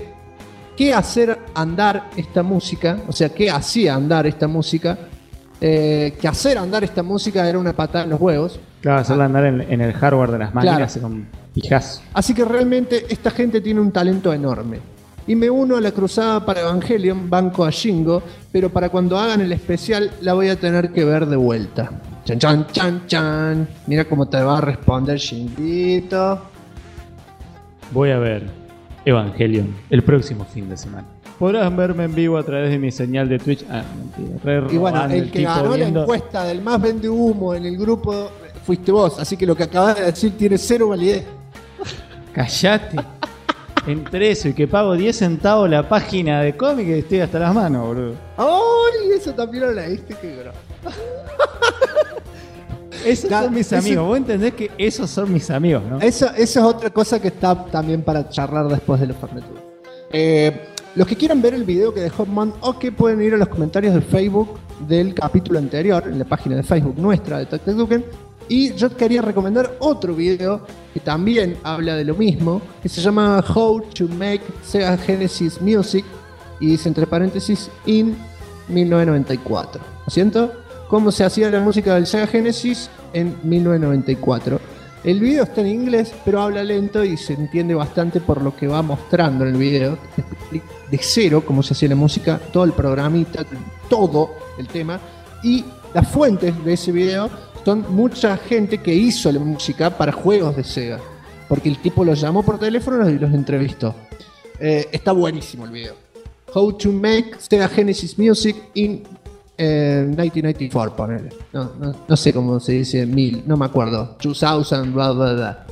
hacer andar esta música, o sea, qué hacía andar esta música. Que hacer andar esta música era una patada en los huevos. Claro, hacerla andar en el hardware de las máquinas, claro, con pijazo. Así que realmente esta gente tiene un talento enorme. Y me uno a la cruzada para Evangelion, banco a Jingo, pero para cuando hagan el especial la voy a tener que ver de vuelta. Chan, chan, chan, chan. Mira cómo te va a responder Jinguito. Voy a ver Evangelion el próximo fin de semana. Podrás verme en vivo a través de mi señal de Twitch. Mentira. Y bueno, el que ganó la encuesta del más vende humo en el grupo fuiste vos. Así que lo que acabas de decir tiene cero validez. Callate. Entre eso y que pago 10 centavos la página de cómic, que estoy hasta las manos, boludo. ¡Ay! Eso también lo leíste, qué grosso. Esos son mis amigos. Vos entendés que esos son mis amigos, ¿no? Eso es otra cosa que está también para charlar después de los Fernetudos. Los que quieran ver el video que dejó Montoque pueden ir a los comentarios de Facebook del capítulo anterior, en la página de Facebook nuestra de Tacta Duken. Y yo quería recomendar otro video que también habla de lo mismo, que se llama How to Make Sega Genesis Music, y dice entre paréntesis in 1994. ¿Lo siento? Cómo se hacía la música del Sega Genesis en 1994. El video está en inglés, pero habla lento y se entiende bastante por lo que va mostrando en el video. De cero, cómo se hacía la música, todo el programita, todo el tema. Y las fuentes de ese video son mucha gente que hizo la música para juegos de Sega. Porque el tipo los llamó por teléfono y los entrevistó. Está buenísimo el video. How to Make Sega Genesis Music in 1994, ponele. No sé cómo se dice 1000, no me acuerdo. 2000, bla bla bla.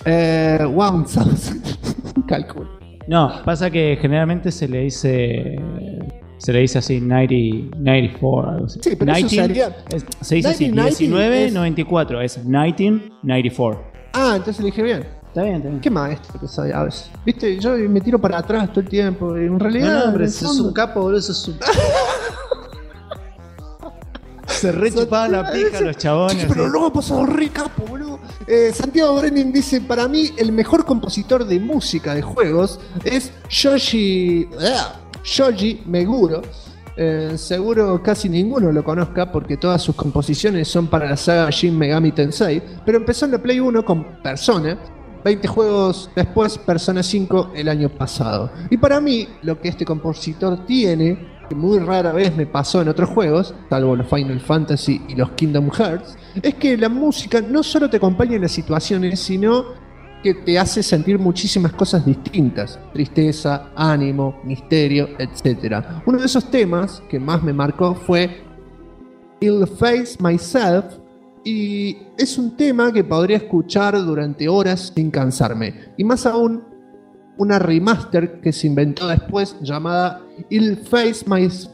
1000. Calculo. No, pasa que generalmente se le dice así 94, algo así. Sí, pero 19, eso sería, se dice así 1994, es 1994. Ah, entonces le dije bien. Está bien. Qué maestro que soy a veces. Viste, yo me tiro para atrás todo el tiempo. En realidad. No, pero sos un capo, boludo, sos un... Se rechupaban la pija los chabones. Pero luego pasó re capo, boludo. Santiago Brenin dice: para mí, el mejor compositor de música de juegos es Shoji Meguro. Seguro casi ninguno lo conozca porque todas sus composiciones son para la saga Shin Megami Tensei, pero empezó en la Play 1 con Persona, 20 juegos después Persona 5 el año pasado. Y para mí, lo que este compositor tiene, que muy rara vez me pasó en otros juegos, salvo los Final Fantasy y los Kingdom Hearts, es que la música no solo te acompaña en las situaciones, sino que te hace sentir muchísimas cosas distintas: tristeza, ánimo, misterio, etc. Uno de esos temas que más me marcó fue I'll Face Myself, y es un tema que podría escuchar durante horas sin cansarme. Y más aún, una remaster que se inventó después llamada I'll Face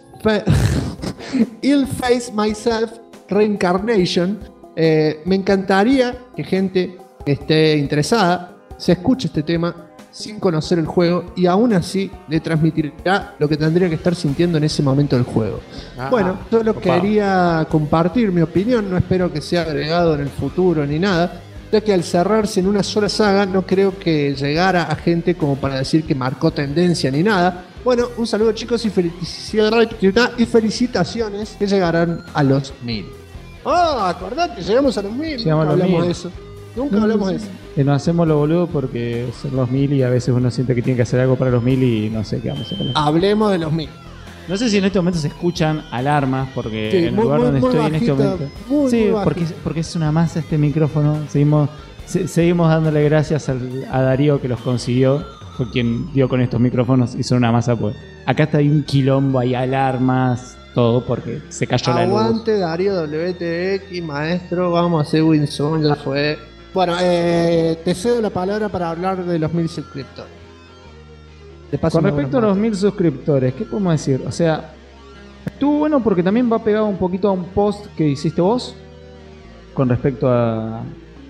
Myself Reincarnation. Me encantaría que gente que esté interesada se escuche este tema sin conocer el juego y aún así le transmitirá lo que tendría que estar sintiendo en ese momento del juego. Bueno, solo quería compartir mi opinión, no espero que sea agregado en el futuro ni nada, ya que al cerrarse en una sola saga no creo que llegara a gente como para decir que marcó tendencia ni nada. Bueno, un saludo, chicos, y felicitaciones que llegarán a los 1000. Acordate, llegamos a los 1000. Llegamos a los 1000. De eso. Nunca hablamos de eso. Nos hacemos lo boludo porque son los 1000 y a veces uno siente que tiene que hacer algo para los 1000 y no sé qué vamos a hacer. Hablemos de los 1000. No sé si en este momento se escuchan alarmas porque Sí, en el lugar donde estoy en este momento. Muy porque es una masa este micrófono. Seguimos dándole gracias a Darío que los consiguió. Fue quien dio con estos micrófonos y son una masa. Pues acá está ahí un quilombo, hay alarmas, todo porque se cayó la luz. Aguante Darío WTX, maestro. Vamos a hacer Winzone, ya fue. Bueno, te cedo la palabra para hablar de los 1000 suscriptores. Con respecto a los 1000 suscriptores, ¿qué podemos decir? O sea, estuvo bueno porque también va pegado un poquito a un post que hiciste vos con respecto a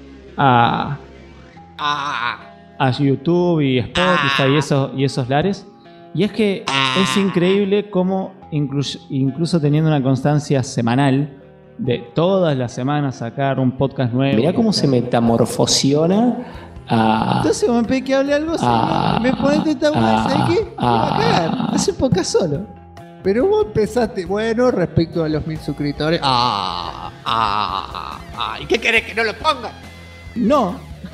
YouTube y Spotify y esos lares. Y es que es increíble cómo incluso teniendo una constancia semanal de todas las semanas sacar un podcast nuevo. Mirá cómo se metamorfosiona a... Entonces me pedí que hable algo así, me pones esta ¿sabes qué? Me va a cagar, es un podcast solo. Pero vos empezaste, bueno, respecto a los 1000 suscriptores. ¿Y qué querés, que no lo ponga? No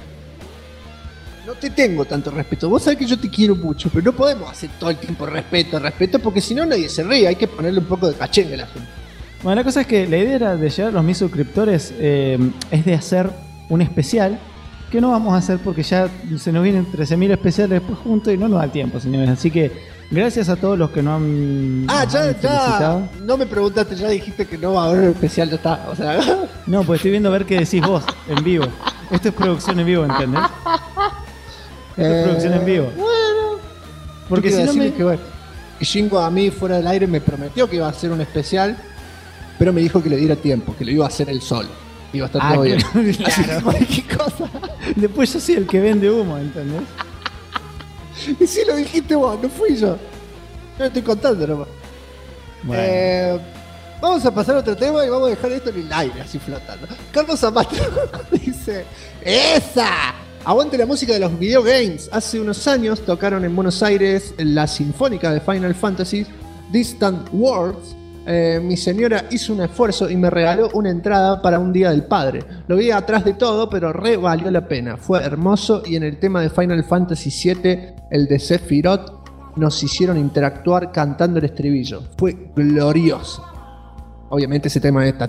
te tengo tanto respeto. Vos sabés que yo te quiero mucho, pero no podemos hacer todo el tiempo respeto, porque si no nadie se ríe. Hay que ponerle un poco de cachengue a la gente. Bueno, la cosa es que la idea era de llegar a los 1000 suscriptores es de hacer un especial que no vamos a hacer porque ya se nos vienen 13.000 especiales después juntos y no nos da tiempo, señores. Así que gracias a todos los que no han ya. No me preguntaste, ya dijiste que no va a haber especial, ya está. O sea, no, pues estoy viendo a ver qué decís vos en vivo. Esto es producción en vivo, ¿entendés? Esto es producción en vivo. Bueno, porque si no que Shingo a mí fuera del aire me prometió que iba a hacer un especial, pero me dijo que le diera tiempo, que lo iba a hacer él solo. Iba a estar todo bien. Claro. Cualquier cosa. Después yo soy el que vende humo, ¿entendés? Y si lo dijiste vos, no fui yo. Yo estoy contando nomás. Bueno. Vamos a pasar a otro tema y vamos a dejar esto en el aire, así flotando. Carlos Amato dice: ¡esa! Aguante la música de los videogames. Hace unos años tocaron en Buenos Aires la sinfónica de Final Fantasy Distant Worlds. Mi señora hizo un esfuerzo y me regaló una entrada para un día del padre. Lo vi atrás de todo, pero valió la pena. Fue hermoso y en el tema de Final Fantasy VII, el de Sephiroth, nos hicieron interactuar cantando el estribillo. Fue glorioso. Obviamente ese tema es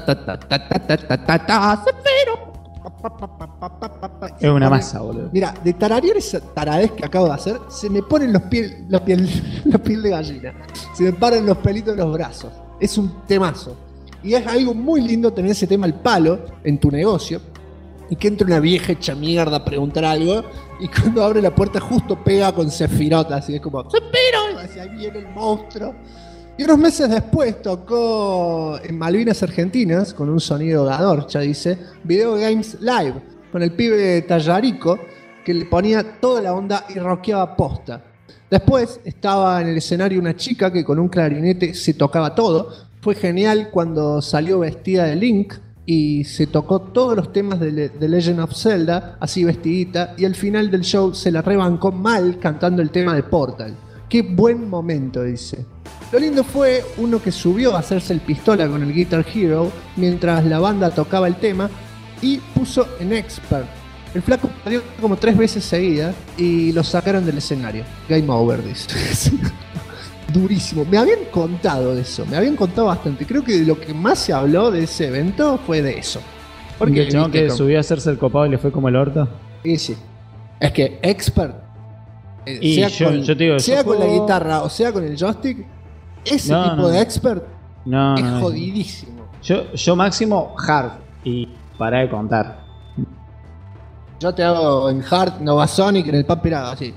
es una masa, boludo. Mira, de tararear esa taradez que acabo de hacer, se me ponen los piel de gallina. Se me paran los pelitos de los brazos. Es un temazo. Y es algo muy lindo tener ese tema al palo en tu negocio. Y que entre una vieja hecha mierda a preguntar algo. Y cuando abre la puerta justo pega con Sephiroth. Así es como ¡Sephiroth! Así ahí viene el monstruo. Y unos meses después tocó en Malvinas Argentinas, con un sonido gadorcha, dice, Video Games Live, con el pibe Tallarico, que le ponía toda la onda y rockeaba posta. Después estaba en el escenario una chica que con un clarinete se tocaba todo, Fue genial cuando salió vestida de Link y se tocó todos los temas de Legend of Zelda, así vestidita, y al final del show se la rebancó mal cantando el tema de Portal. Qué buen momento, dice. Lo lindo fue uno que subió a hacerse el pistola con el Guitar Hero mientras la banda tocaba el tema y puso en Expert. El flaco perdió como 3 veces seguidas y lo sacaron del escenario. Game over, dice. Durísimo. Me habían contado de eso, me habían contado bastante. Creo que lo que más se habló de ese evento fue de eso. Porque el chabón que subió a hacerse el copado y le fue como el orto. Y sí. Es que Expert, y sea, yo te digo, sea con la guitarra o sea con el joystick, ese tipo de Expert es jodidísimo. Yo máximo hard y pará de contar. Yo te hago en hard Novasonic en el Pampirado, así.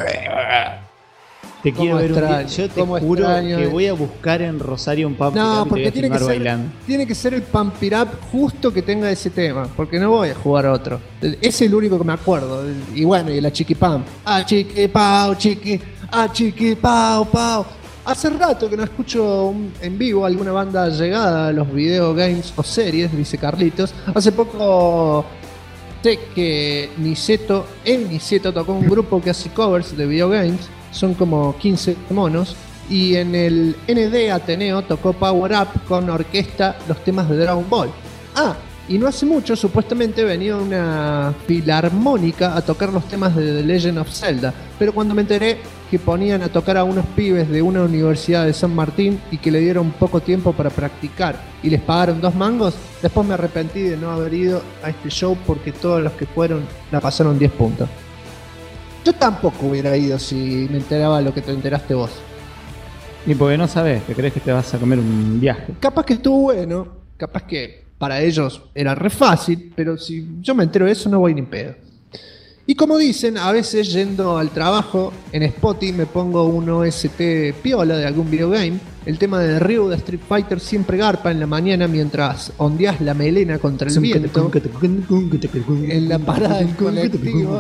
Te quiero ver un día. Yo te juro que voy a buscar en Rosario un Pump It Up y te voy a filmar bailando. Tiene que ser el Pump It Up justo que tenga ese tema, porque no voy a jugar otro. Es el único que me acuerdo. Y bueno, y la Chiqui Pam. Ah, Chiqui Pau, Chiqui. Ah, Chiqui Pau, Pau. Hace rato que no escucho en vivo alguna banda llegada a los video games o series, dice Carlitos. Hace poco sé que Niceto tocó un grupo que hace covers de video games. Son como 15 monos. Y en el ND Ateneo tocó Power Up con orquesta los temas de Dragon Ball. Ah, y no hace mucho supuestamente venía una filarmónica a tocar los temas de The Legend of Zelda. Pero cuando me enteré que ponían a tocar a unos pibes de una universidad de San Martín y que le dieron poco tiempo para practicar y les pagaron 2 mangos, después me arrepentí de no haber ido a este show porque todos los que fueron la pasaron 10 puntos. Yo tampoco hubiera ido si me enteraba lo que te enteraste vos. Y porque no sabes, que crees que te vas a comer un viaje. Capaz que estuvo bueno, capaz que para ellos era re fácil, pero si yo me entero de eso no voy ni pedo. Y como dicen, a veces yendo al trabajo en Spotify me pongo un OST piola de algún videogame. El tema de Ryu de Street Fighter siempre garpa en la mañana mientras ondeás la melena contra el viento en la parada del colectivo,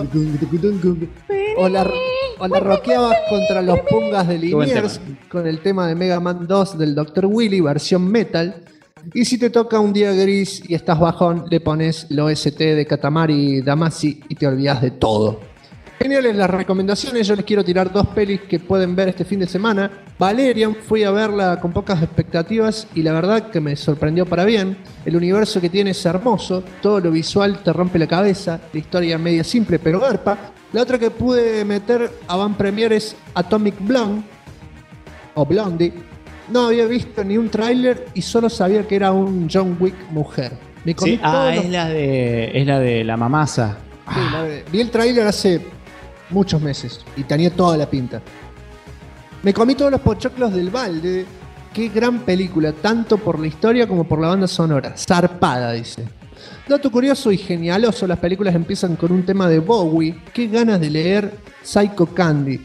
o la rockeabas contra los pungas de Liniers con el tema de Mega Man 2 del Dr. Willy versión metal. Y si te toca un día gris y estás bajón, le pones el OST de Katamari Damacy y te olvidas de todo. Geniales las recomendaciones. Yo les quiero tirar 2 pelis que pueden ver este fin de semana. Valerian, fui a verla con pocas expectativas y la verdad que me sorprendió para bien. El universo que tiene es hermoso, todo lo visual te rompe la cabeza, la historia media simple pero garpa. La otra que pude meter a Van Premiere es Atomic Blonde o Blondie. No había visto ni un tráiler y solo sabía que era un John Wick mujer. Me comí sí, es la de la mamasa. Sí, vi el tráiler hace muchos meses y tenía toda la pinta. Me comí todos los pochoclos del balde. Qué gran película, tanto por la historia como por la banda sonora. Zarpada, dice. Dato curioso y genialoso, las películas empiezan con un tema de Bowie. Qué ganas de leer Psycho Candy.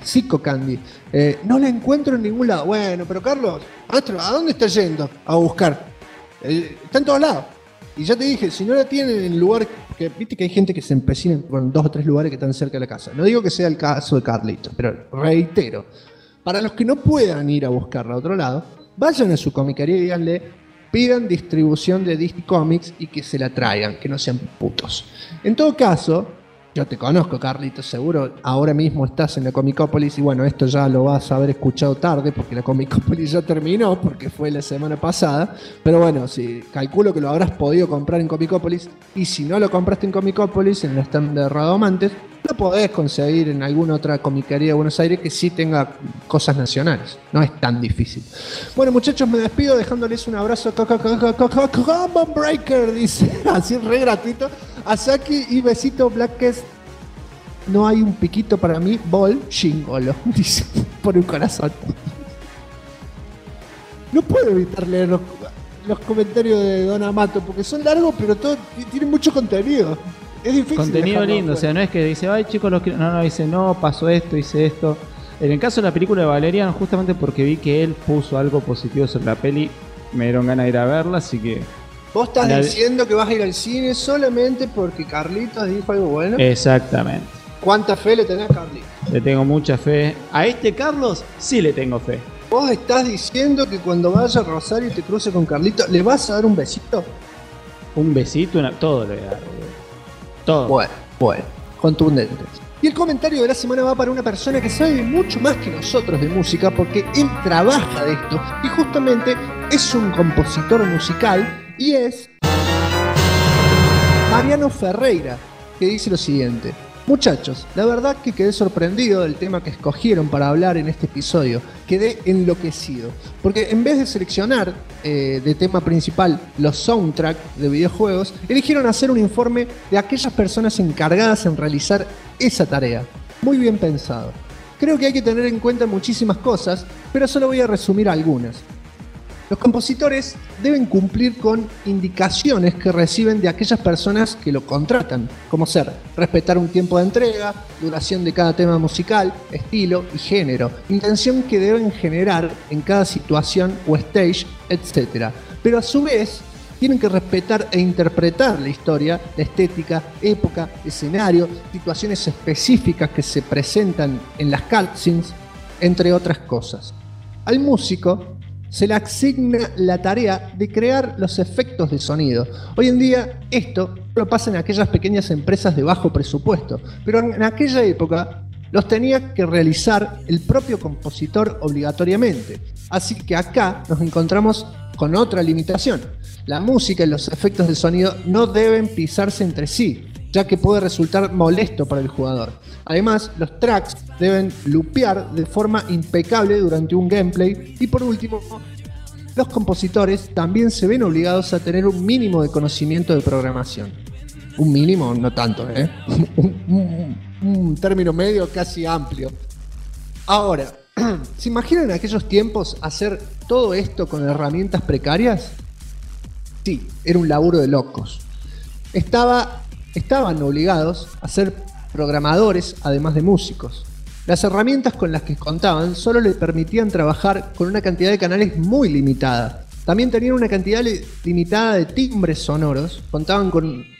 No la encuentro en ningún lado. Bueno, pero Carlos, ¿a dónde estás yendo a buscar? Está en todos lados. Y ya te dije, si no la tienen en el lugar, que viste que hay gente que se empecina con 2 o 3 lugares que están cerca de la casa. No digo que sea el caso de Carlitos, pero reitero, para los que no puedan ir a buscarla a otro lado, vayan a su comicaría y díganle, pidan distribución de DC Comics y que se la traigan, que no sean putos. En todo caso, yo te conozco, Carlitos, seguro ahora mismo estás en la Comicópolis y bueno, esto ya lo vas a haber escuchado tarde porque la Comicópolis ya terminó, porque fue la semana pasada, pero bueno, sí, calculo que lo habrás podido comprar en Comicópolis y si no lo compraste en Comicópolis, en el stand de Radomantes, lo podés conseguir en alguna otra comicaría de Buenos Aires que sí tenga cosas nacionales, no es tan difícil. Bueno, muchachos, me despido dejándoles un abrazo Common Breaker, dice, así re gratuito, a Saki y besito Blackest. No hay un piquito para mí, Bol Chingolo, dice, por un corazón. No puedo evitar leer los comentarios de Don Amato porque son largos, pero todo tienen mucho contenido. Es difícil. Contenido lindo, o sea, no es que dice, ay chicos, no, dice, no, pasó esto, hice esto. En el caso de la película de Valerian, justamente porque vi que él puso algo positivo sobre la peli, me dieron ganas de ir a verla, así que... ¿Vos estás diciendo que vas a ir al cine solamente porque Carlitos dijo algo bueno? Exactamente. ¿Cuánta fe le tenés a Carlitos? Le tengo mucha fe. A este Carlos sí le tengo fe. ¿Vos estás diciendo que cuando vaya a Rosario y te cruce con Carlito, le vas a dar un besito? Un besito, todo le voy a dar. Todo. Bueno, contundente. Y el comentario de la semana va para una persona que sabe mucho más que nosotros de música, porque él trabaja de esto y justamente es un compositor musical y es Mariano Ferreira, que dice lo siguiente: muchachos, la verdad que quedé sorprendido del tema que escogieron para hablar en este episodio. Quedé enloquecido, porque en vez de seleccionar de tema principal los soundtracks de videojuegos, eligieron hacer un informe de aquellas personas encargadas en realizar esa tarea. Muy bien pensado. Creo que hay que tener en cuenta muchísimas cosas, pero solo voy a resumir algunas. Los compositores deben cumplir con indicaciones que reciben de aquellas personas que lo contratan, como ser respetar un tiempo de entrega, duración de cada tema musical, estilo y género, intención que deben generar en cada situación o stage, etc. Pero a su vez, tienen que respetar e interpretar la historia, la estética, época, escenario, situaciones específicas que se presentan en las cutscenes, entre otras cosas. Al músico se le asigna la tarea de crear los efectos de sonido. Hoy en día esto lo pasa en aquellas pequeñas empresas de bajo presupuesto, pero en aquella época los tenía que realizar el propio compositor obligatoriamente. Así que acá nos encontramos con otra limitación. La música y los efectos de sonido no deben pisarse entre sí, ya que puede resultar molesto para el jugador. Además, los tracks deben loopear de forma impecable durante un gameplay. Y por último, los compositores también se ven obligados a tener un mínimo de conocimiento de programación. Un mínimo, no tanto, un término medio casi amplio. Ahora, ¿se imaginan en aquellos tiempos hacer todo esto con herramientas precarias? Sí, era un laburo de locos. Estaban obligados a ser programadores además de músicos. Las herramientas con las que contaban solo les permitían trabajar con una cantidad de canales muy limitada. También tenían una cantidad limitada de timbres sonoros, contaban con un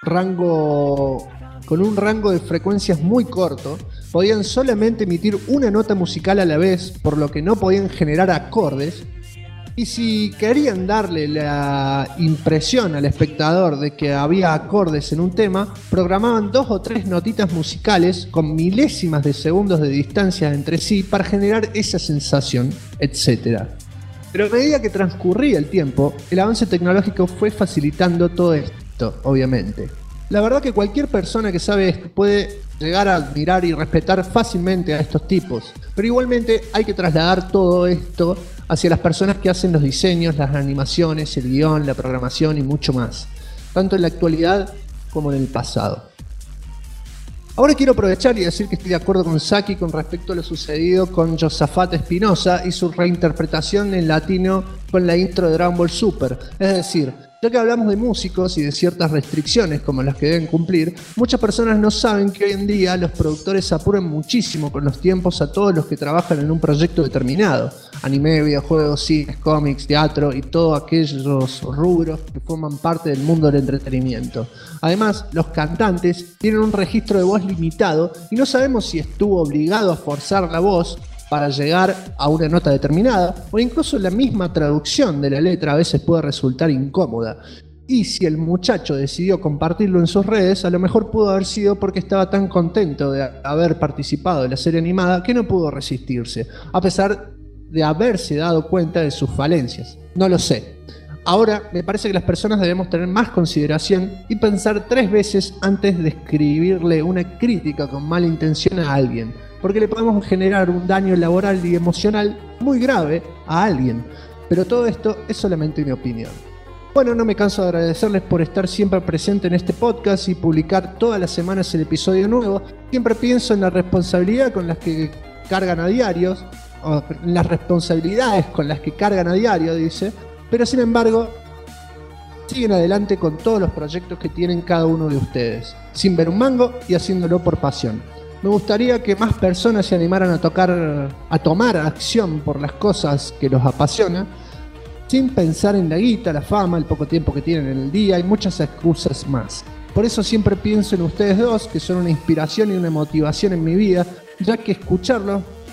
rango de frecuencias muy corto, podían solamente emitir una nota musical a la vez, por lo que no podían generar acordes. Y si querían darle la impresión al espectador de que había acordes en un tema, programaban 2 o 3 notitas musicales con milésimas de segundos de distancia entre sí para generar esa sensación, etc. Pero a medida que transcurría el tiempo, el avance tecnológico fue facilitando todo esto, obviamente. La verdad que cualquier persona que sabe esto puede llegar a admirar y respetar fácilmente a estos tipos, pero igualmente hay que trasladar todo esto hacia las personas que hacen los diseños, las animaciones, el guión, la programación y mucho más, tanto en la actualidad como en el pasado. Ahora quiero aprovechar y decir que estoy de acuerdo con Saki con respecto a lo sucedido con Josafat Espinosa y su reinterpretación en latino con la intro de Dragon Ball Super. Es decir, ya que hablamos de músicos y de ciertas restricciones como las que deben cumplir, muchas personas no saben que hoy en día los productores apuran muchísimo con los tiempos a todos los que trabajan en un proyecto determinado. Anime, videojuegos, cines, cómics, teatro y todos aquellos rubros que forman parte del mundo del entretenimiento. Además, los cantantes tienen un registro de voz limitado y no sabemos si estuvo obligado a forzar la voz para llegar a una nota determinada, o incluso la misma traducción de la letra a veces puede resultar incómoda. Y si el muchacho decidió compartirlo en sus redes, a lo mejor pudo haber sido porque estaba tan contento de haber participado de la serie animada que no pudo resistirse, a pesar de haberse dado cuenta de sus falencias. No lo sé. Ahora, me parece que las personas debemos tener más consideración y pensar 3 veces antes de escribirle una crítica con mala intención a alguien, porque le podemos generar un daño laboral y emocional muy grave a alguien. Pero todo esto es solamente mi opinión. Bueno, no me canso de agradecerles por estar siempre presente en este podcast y publicar todas las semanas el episodio nuevo. Siempre pienso en la responsabilidad con las que cargan a diarios, o las responsabilidades con las que cargan a diario, dice, pero sin embargo siguen adelante con todos los proyectos que tienen cada uno de ustedes, sin ver un mango y haciéndolo por pasión. Me gustaría que más personas se animaran a tomar acción por las cosas que los apasionan, sin pensar en la guita, la fama, el poco tiempo que tienen en el día y muchas excusas más. Por eso siempre pienso en ustedes dos, que son una inspiración y una motivación en mi vida, ya que escucharlos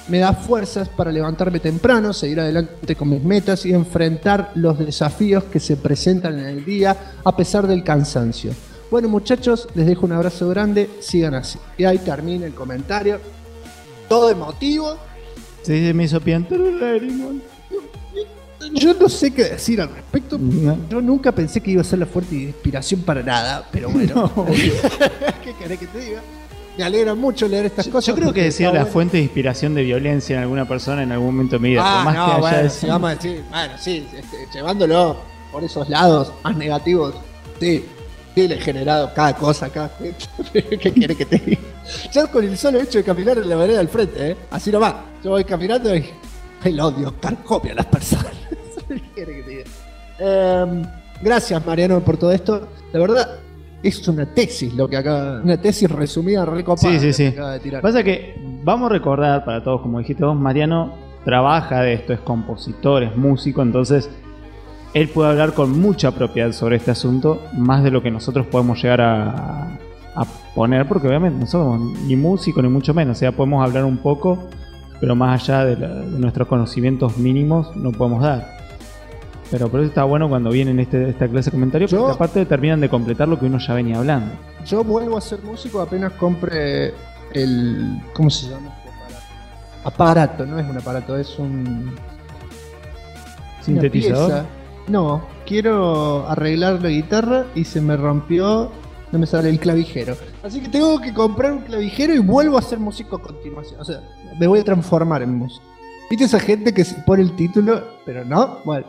me da fuerzas para levantarme temprano, seguir adelante con mis metas y enfrentar los desafíos que se presentan en el día a pesar del cansancio. Bueno, muchachos, les dejo un abrazo grande, sigan así. Y ahí termina el comentario, todo emotivo. Sí, me hizo piantar el lágrima. Yo no sé qué decir al respecto. Yo nunca pensé que iba a ser la fuerte de inspiración para nada, pero bueno. No. ¿Qué querés que te diga? Me alegra mucho leer estas cosas. Yo creo que decía la fuente de inspiración de violencia en alguna persona en algún momento de mi vida. Más que bueno, haya si vamos a decir, bueno, sí, llevándolo por esos lados más negativos, sí le he generado cada cosa acá. ¿Qué quiere que te diga? Ya con el solo hecho de caminar en la vereda del frente, así nomás. Yo voy caminando y el odio carcome a las personas. ¿Qué quiere que te diga? Gracias, Mariano, por todo esto. De verdad, es una tesis lo que acaba, una tesis resumida, recopada. Sí. Que acaba de tirar. Pasa que vamos a recordar para todos, como dijiste vos, Mariano trabaja de esto, es compositor, es músico, entonces él puede hablar con mucha propiedad sobre este asunto, más de lo que nosotros podemos llegar a poner, porque obviamente no somos ni músicos ni mucho menos, o sea, podemos hablar un poco, pero más allá de nuestros conocimientos mínimos no podemos dar. Pero por eso está bueno cuando vienen esta clase de comentarios, porque aparte terminan de completar lo que uno ya venía hablando. Yo vuelvo a ser músico apenas compre el... ¿Cómo se llama este aparato? No es un aparato, es un... ¿Sintetizador? No, quiero arreglar la guitarra y se me rompió, no me sale el clavijero. Así que tengo que comprar un clavijero y vuelvo a ser músico a continuación. O sea, me voy a transformar en músico. ¿Viste esa gente que se pone el título, pero no? Bueno,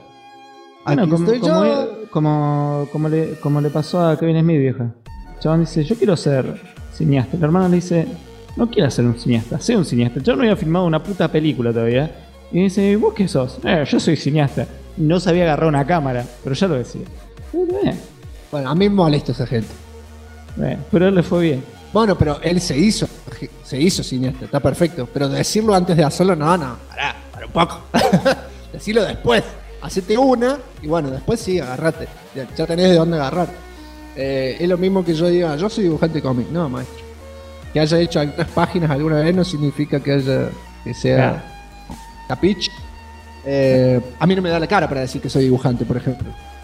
como le pasó a Kevin Smith, vieja. El chabón dice, yo quiero ser cineasta. El hermano le dice, no quiero ser un cineasta, sé un cineasta. Yo no había filmado una puta película todavía. Y dice, ¿vos qué sos? Yo soy cineasta. No sabía agarrar una cámara, pero ya lo decía. Bueno, a mí me molesta esa gente. Pero a él le fue bien. Bueno, pero él se hizo cineasta, está perfecto. Pero decirlo antes de hacerlo, no, pará un poco. Decirlo después. Hacete una y bueno, después sí, agarrate. Ya tenés de dónde agarrar. Es lo mismo que yo diga, yo soy dibujante cómic. No, maestro. Que haya hecho algunas páginas alguna vez no significa que sea capich. A mí no me da la cara para decir que soy dibujante, por ejemplo.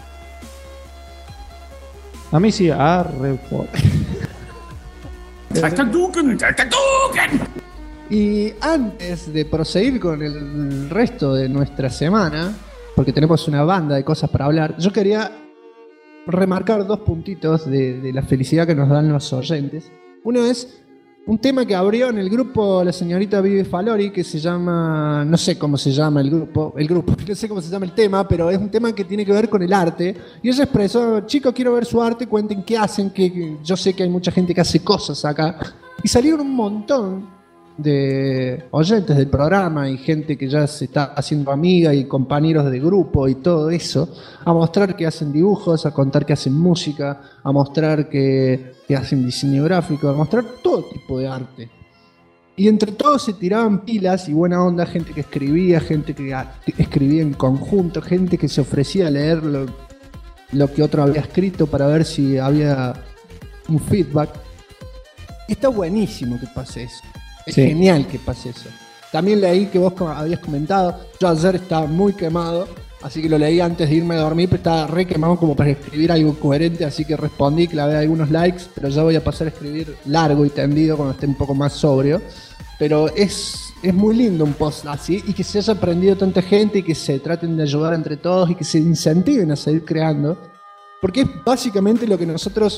A mí sí, Y antes de proseguir con el resto de nuestra semana, porque tenemos una banda de cosas para hablar, yo quería remarcar dos puntitos de la felicidad que nos dan los oyentes. Uno es un tema que abrió en el grupo la señorita Vivi Falori, que se llama, no sé cómo se llama el grupo, no sé cómo se llama el tema, pero es un tema que tiene que ver con el arte. Y ella expresó, chicos, quiero ver su arte, cuenten qué hacen, que yo sé que hay mucha gente que hace cosas acá. Y salieron un montón de oyentes del programa y gente que ya se está haciendo amiga y compañeros de grupo y todo eso, a mostrar que hacen dibujos, a contar que hacen música, a mostrar que hacen diseño gráfico, a mostrar todo tipo de arte. Y entre todos se tiraban pilas y buena onda, gente que escribía, gente que escribía en conjunto, gente que se ofrecía a leer lo que otro había escrito para ver si había un feedback. Y está buenísimo que pase eso. Es genial que pase eso. También leí que vos habías comentado, yo ayer estaba muy quemado, así que lo leí antes de irme a dormir, pero estaba re quemado como para escribir algo coherente, así que respondí, clavé algunos likes, pero ya voy a pasar a escribir largo y tendido cuando esté un poco más sobrio. Pero es muy lindo un post así, y que se haya aprendido tanta gente y que se traten de ayudar entre todos y que se incentiven a seguir creando, porque es básicamente lo que nosotros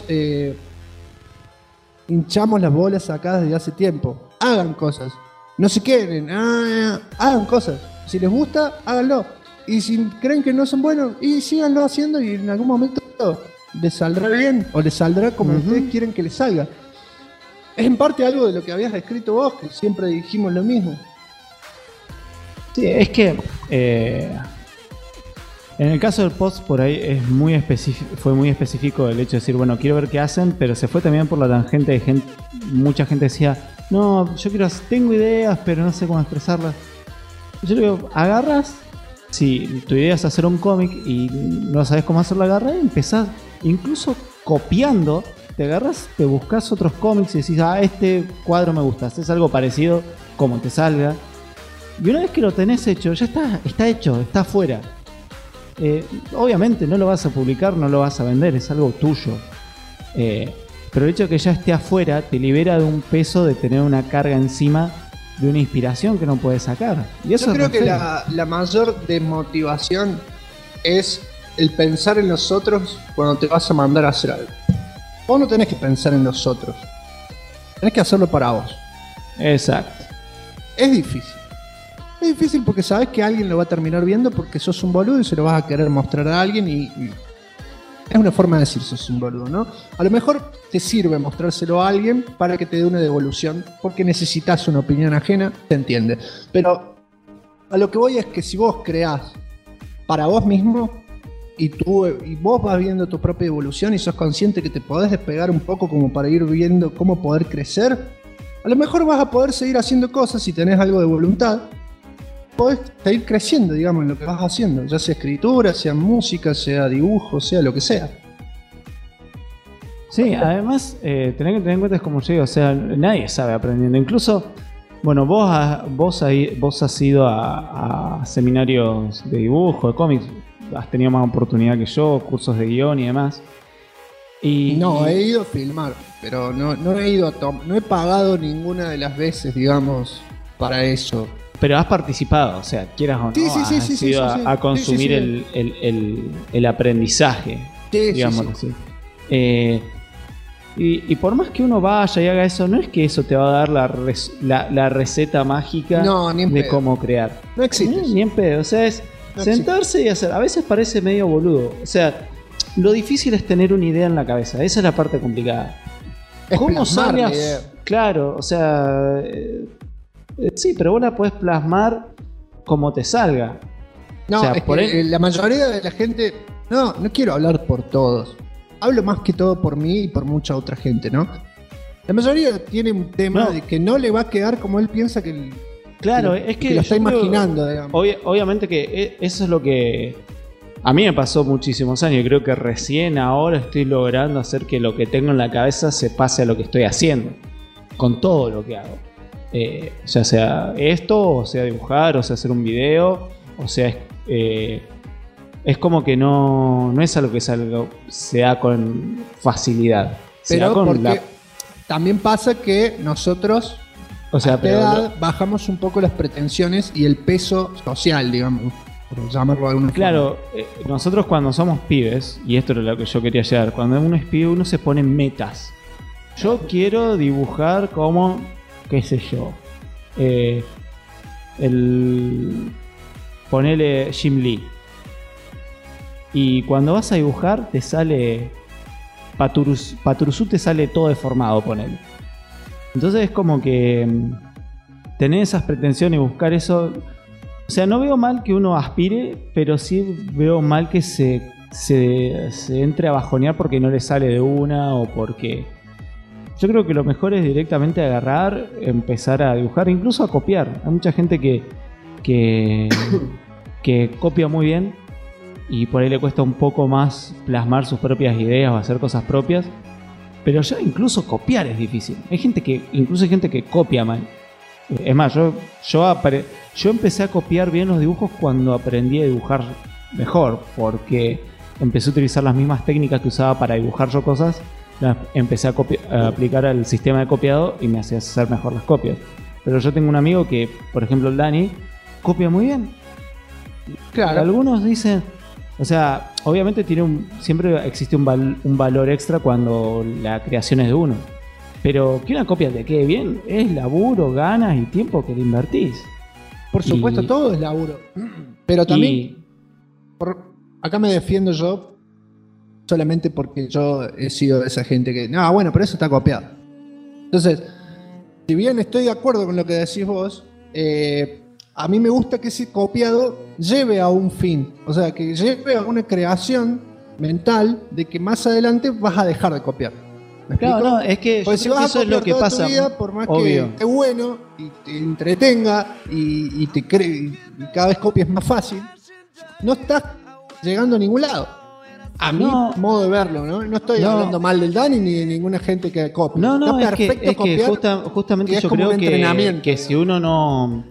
hinchamos las bolas acá desde hace tiempo. Hagan cosas, no se queden, hagan cosas. Si les gusta, háganlo. Y si creen que no son buenos, y síganlo haciendo, y en algún momento les saldrá bien, o les saldrá como ustedes quieren que les salga. Es en parte algo de lo que habías escrito vos, que siempre dijimos lo mismo. Sí, es que en el caso del post por ahí es fue muy específico el hecho de decir, bueno, quiero ver qué hacen, pero se fue también por la tangente de gente. Mucha gente decía, no, yo tengo ideas, pero no sé cómo expresarlas. Yo le digo, agarras, si tu idea es hacer un cómic y no sabes cómo hacerlo, agarras y empezás, incluso copiando, te agarras, te buscas otros cómics y decís, este cuadro me gusta, haces algo parecido, como te salga. Y una vez que lo tenés hecho, ya está hecho, está afuera. Obviamente no lo vas a publicar, no lo vas a vender, es algo tuyo. Pero el hecho de que ya esté afuera te libera de un peso de tener una carga encima de una inspiración que no puedes sacar. Y eso yo creo que la mayor desmotivación es el pensar en los otros cuando te vas a mandar a hacer algo. Vos no tenés que pensar en los otros. Tenés que hacerlo para vos. Exacto. Es difícil. Es difícil porque sabes que alguien lo va a terminar viendo porque sos un boludo y se lo vas a querer mostrar a alguien y es una forma de decir sos un boludo, ¿no? A lo mejor te sirve mostrárselo a alguien para que te dé una devolución porque necesitas una opinión ajena, te entiende. Pero a lo que voy es que si vos creás para vos mismo y vos vas viendo tu propia evolución y sos consciente que te podés despegar un poco como para ir viendo cómo poder crecer, a lo mejor vas a poder seguir haciendo cosas si tenés algo de voluntad. Podés seguir creciendo, digamos, en lo que vas haciendo, ya sea escritura, sea música, sea dibujo, sea lo que sea. Sí, además, tenés que tener en cuenta, es como yo digo, o sea, nadie sabe aprendiendo. Incluso, bueno, vos has ido a seminarios de dibujo, de cómics, has tenido más oportunidad que yo, cursos de guión y demás. No, he ido a filmar, pero no he ido no he pagado ninguna de las veces, digamos, para eso. Pero has participado, o sea, quieras o no, has ido a consumir el aprendizaje, digámoslo así. Y por más que uno vaya y haga eso, no es que eso te va a dar la receta mágica de cómo crear. No existe. Ni en pedo, o sea, es sentarse y hacer. A veces parece medio boludo, o sea, lo difícil es tener una idea en la cabeza, esa es la parte complicada. ¿Cómo sale? Claro, o sea... sí, pero vos la podés plasmar como te salga. No, o sea, la mayoría de la gente... No quiero hablar por todos. Hablo más que todo por mí y por mucha otra gente, ¿no? La mayoría tiene un tema de que no le va a quedar como él piensa que... Claro, es que lo está imaginando, digamos. Obviamente que eso es lo que... A mí me pasó muchísimos años y creo que recién ahora estoy logrando hacer que lo que tengo en la cabeza se pase a lo que estoy haciendo. Con todo lo que hago. Ya sea esto, o sea dibujar, o sea hacer un video, o sea es como que no es algo que se da con facilidad. Pero porque también pasa que nosotros a esta edad bajamos un poco las pretensiones y el peso social, digamos, por llamarlo de alguna forma. Claro, nosotros cuando somos pibes, y esto es lo que yo quería llegar, cuando uno es pibe uno se pone metas. Yo quiero dibujar como... qué sé yo, ponele Jim Lee, y cuando vas a dibujar te sale Paturuzú, te sale todo deformado, ponele. Entonces es como que tener esas pretensiones y buscar eso. O sea, no veo mal que uno aspire, pero sí veo mal que se entre a bajonear porque no le sale de una o porque... Yo creo que lo mejor es directamente agarrar, empezar a dibujar, incluso a copiar. Hay mucha gente que copia muy bien y por ahí le cuesta un poco más plasmar sus propias ideas o hacer cosas propias. Pero ya incluso copiar es difícil. Hay gente que copia mal. Es más, yo empecé a copiar bien los dibujos cuando aprendí a dibujar mejor, porque empecé a utilizar las mismas técnicas que usaba para dibujar yo cosas. Empecé a aplicar al sistema de copiado y me hacía hacer mejor las copias. Pero yo tengo un amigo que, por ejemplo, el Dani, copia muy bien. Claro. Algunos dicen, o sea, obviamente siempre existe un valor extra cuando la creación es de uno. Pero que una copia te quede bien es laburo, ganas y tiempo que le invertís. Por supuesto, todo es laburo. Pero también, acá me defiendo yo solamente porque yo he sido de esa gente que... No, bueno, pero eso está copiado. Entonces, si bien estoy de acuerdo con lo que decís vos, a mí me gusta que ese copiado lleve a un fin. O sea, que lleve a una creación mental de que más adelante vas a dejar de copiar. Claro, no, es que porque si vas eso a es lo que pasa. Vida, por más que esté bueno y te entretenga y cada vez copies más fácil, no estás llegando a ningún lado. A mi modo de verlo, ¿no? No estoy hablando mal del Dani ni de ninguna gente que copia. No, es que justamente yo creo que si uno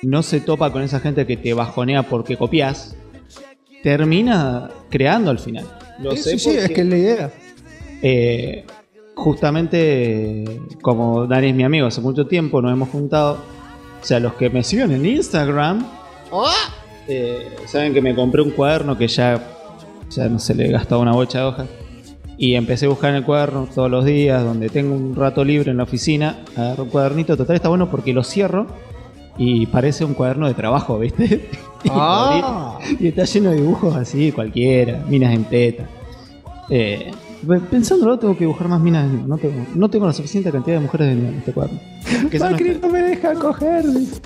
no se topa con esa gente que te bajonea porque copias, termina creando al final. Lo sé Sí, es que es la idea. Justamente, como Dani es mi amigo, hace mucho tiempo nos hemos juntado. O sea, los que me siguen en Instagram saben que me compré un cuaderno que ya no se le gastaba una bocha de hojas. Y empecé a buscar en el cuaderno todos los días, donde tengo un rato libre en la oficina, agarro un cuadernito. Total, está bueno porque lo cierro y parece un cuaderno de trabajo, ¿viste? Y está lleno de dibujos así, cualquiera, minas en teta. Pensándolo, tengo que dibujar más minas. No tengo la suficiente cantidad de mujeres en este cuaderno. Macri no me deja coger.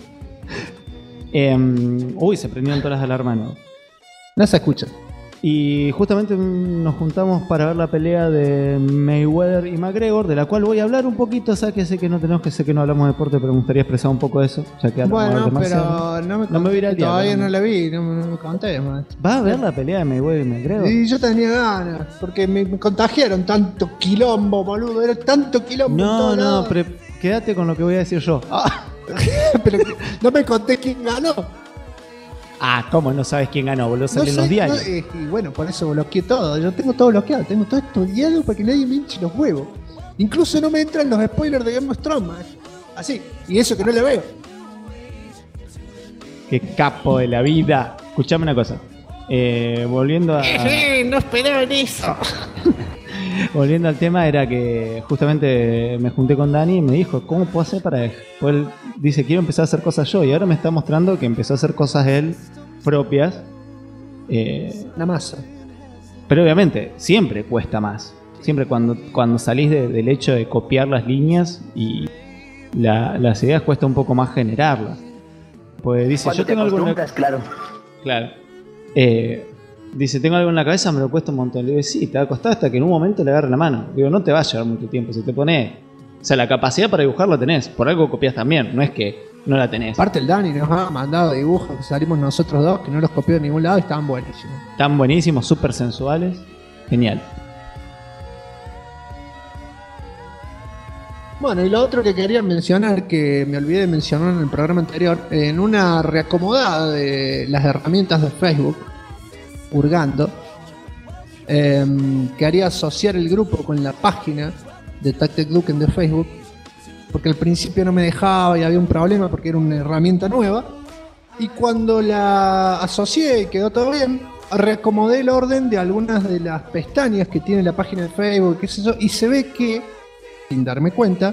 Uy, se prendieron todas las alarmas, ¿no? No se escucha. Y justamente nos juntamos para ver la pelea de Mayweather y McGregor, de la cual voy a hablar un poquito. O sea, que sé que no hablamos de deporte, pero me gustaría expresar un poco eso. Ya que bueno, pero no me voy a ir al diablo. Todavía no la vi, no me conté más. ¿Vas a ver la pelea de Mayweather y McGregor? Sí, yo tenía ganas, porque me contagiaron tanto quilombo, boludo. Era tanto quilombo. No, pero quédate con lo que voy a decir yo. Pero no me conté quién ganó. ¿Cómo no sabes quién ganó? Boludo, salen los diarios. Y bueno, por eso bloqueé todo. Yo tengo todo bloqueado, tengo todo estudiado para que nadie me hinche los huevos. Incluso no me entran los spoilers de Game of Thrones. Así, y eso que no le veo. Qué capo de la vida. Escuchame una cosa. Volviendo a... no esperaban eso. Volviendo al tema, era que justamente me junté con Dani y me dijo, ¿cómo puedo hacer para...? Pues él dice, quiero empezar a hacer cosas yo, y ahora me está mostrando que empezó a hacer cosas él propias. La masa. Pero obviamente, siempre cuesta más. Siempre cuando salís del hecho de copiar las líneas y las ideas, cuesta un poco más generarlas. Pues dice, cuando yo tengo algo en la... Claro. Dice, tengo algo en la cabeza, me lo cuesta un montón. Le digo, sí, te va a costar hasta que en un momento le agarre la mano. Digo, no te va a llevar mucho tiempo. Si te pones... O sea, la capacidad para dibujar la tenés. Por algo copias también. No es que no la tenés. Aparte el Dani nos ha mandado dibujos que salimos nosotros dos, que no los copió de ningún lado y estaban buenísimos. Están buenísimos, súper sensuales. Genial. Bueno, y lo otro que quería mencionar, que me olvidé de mencionar en el programa anterior, en una reacomodada de las herramientas de Facebook, hurgando, quería asociar el grupo con la página de Tactic Duken de Facebook, porque al principio no me dejaba y había un problema porque era una herramienta nueva, y cuando la asocié y quedó todo bien, reacomodé el orden de algunas de las pestañas que tiene la página de Facebook, qué sé yo, y se ve que, sin darme cuenta,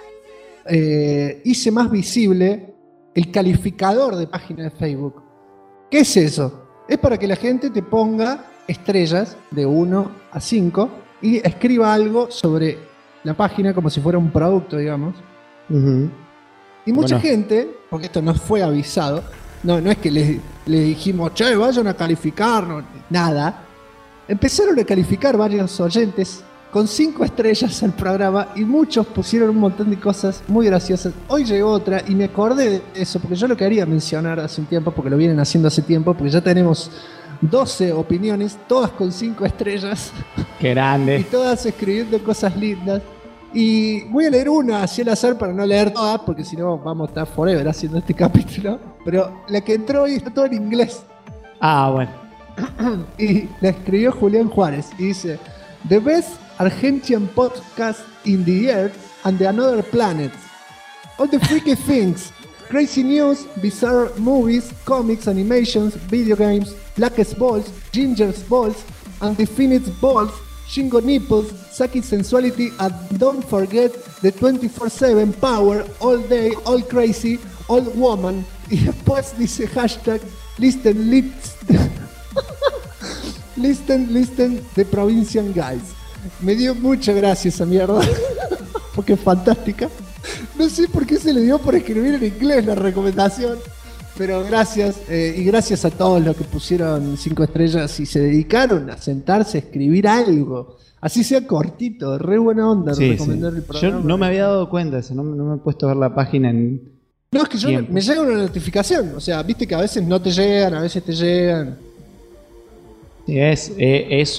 hice más visible el calificador de página de Facebook. ¿Qué es eso? Es para que la gente te ponga estrellas de 1 a 5 y escriba algo sobre la página como si fuera un producto, digamos. Uh-huh. Y mucha gente, porque esto no fue avisado, no es que le dijimos, che, vayan a calificar, no, nada. Empezaron a calificar varios oyentes con 5 estrellas al programa y muchos pusieron un montón de cosas muy graciosas. Hoy llegó otra y me acordé de eso porque yo lo quería mencionar hace un tiempo, porque lo vienen haciendo hace tiempo, porque ya tenemos 12 opiniones, todas con 5 estrellas. ¡Qué grande! Y todas escribiendo cosas lindas. Y voy a leer una así al azar para no leer todas, porque si no vamos a estar forever haciendo este capítulo. Pero la que entró hoy está todo en inglés. Bueno. Y la escribió Julián Juárez y dice: The best Argentine podcast in the earth and the another planet. All the freaky things. Crazy news, bizarre movies, comics, animations, video games, blackest balls, ginger's balls, undefined balls, Shingo nipples, Saki sensuality, and don't forget the 24/7 power, all day, all crazy, all woman. Y después dice hashtag listen the Provincian Guys. Me dio mucha gracia esa mierda, porque es fantástica. No sé por qué se le dio por escribir en inglés la recomendación, pero gracias, y gracias a todos los que pusieron 5 estrellas y se dedicaron a sentarse a escribir algo. Así sea cortito, re buena onda recomendar el programa. Yo no me había dado cuenta, no me he puesto a ver la página en... No, es que me llega una notificación, o sea, viste que a veces no te llegan, a veces te llegan. Sí, es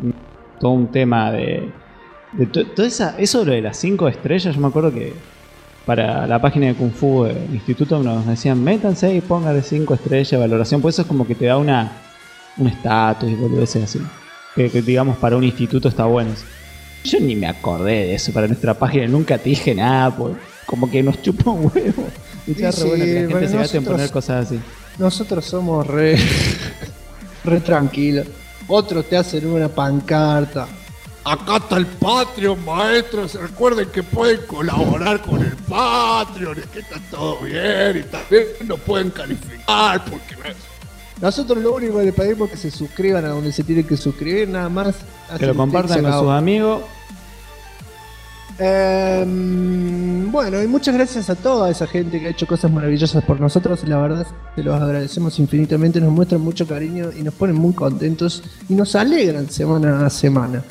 todo un tema de eso de las 5 estrellas. Yo me acuerdo que para la página de Kung Fu del instituto nos decían métanse y pónganle 5 estrellas de valoración, pues eso es como que te da un estatus y boludeces así. Que digamos para un instituto está bueno. Yo ni me acordé de eso para nuestra página, nunca te dije nada, pues como que nos chupa un huevo. Y está re bueno que la gente se gaste en poner cosas así. Nosotros somos re tranquilos. Otros te hacen una pancarta. Acá está el Patreon, maestros. Recuerden que pueden colaborar con el Patreon. Es que está todo bien y también nos pueden calificar. Porque nosotros lo único que le pedimos es que se suscriban a donde se tienen que suscribir, nada más. Que lo compartan con sus amigos. Bueno, y muchas gracias a toda esa gente que ha hecho cosas maravillosas por nosotros. La verdad, te los agradecemos infinitamente. Nos muestran mucho cariño y nos ponen muy contentos y nos alegran semana a semana.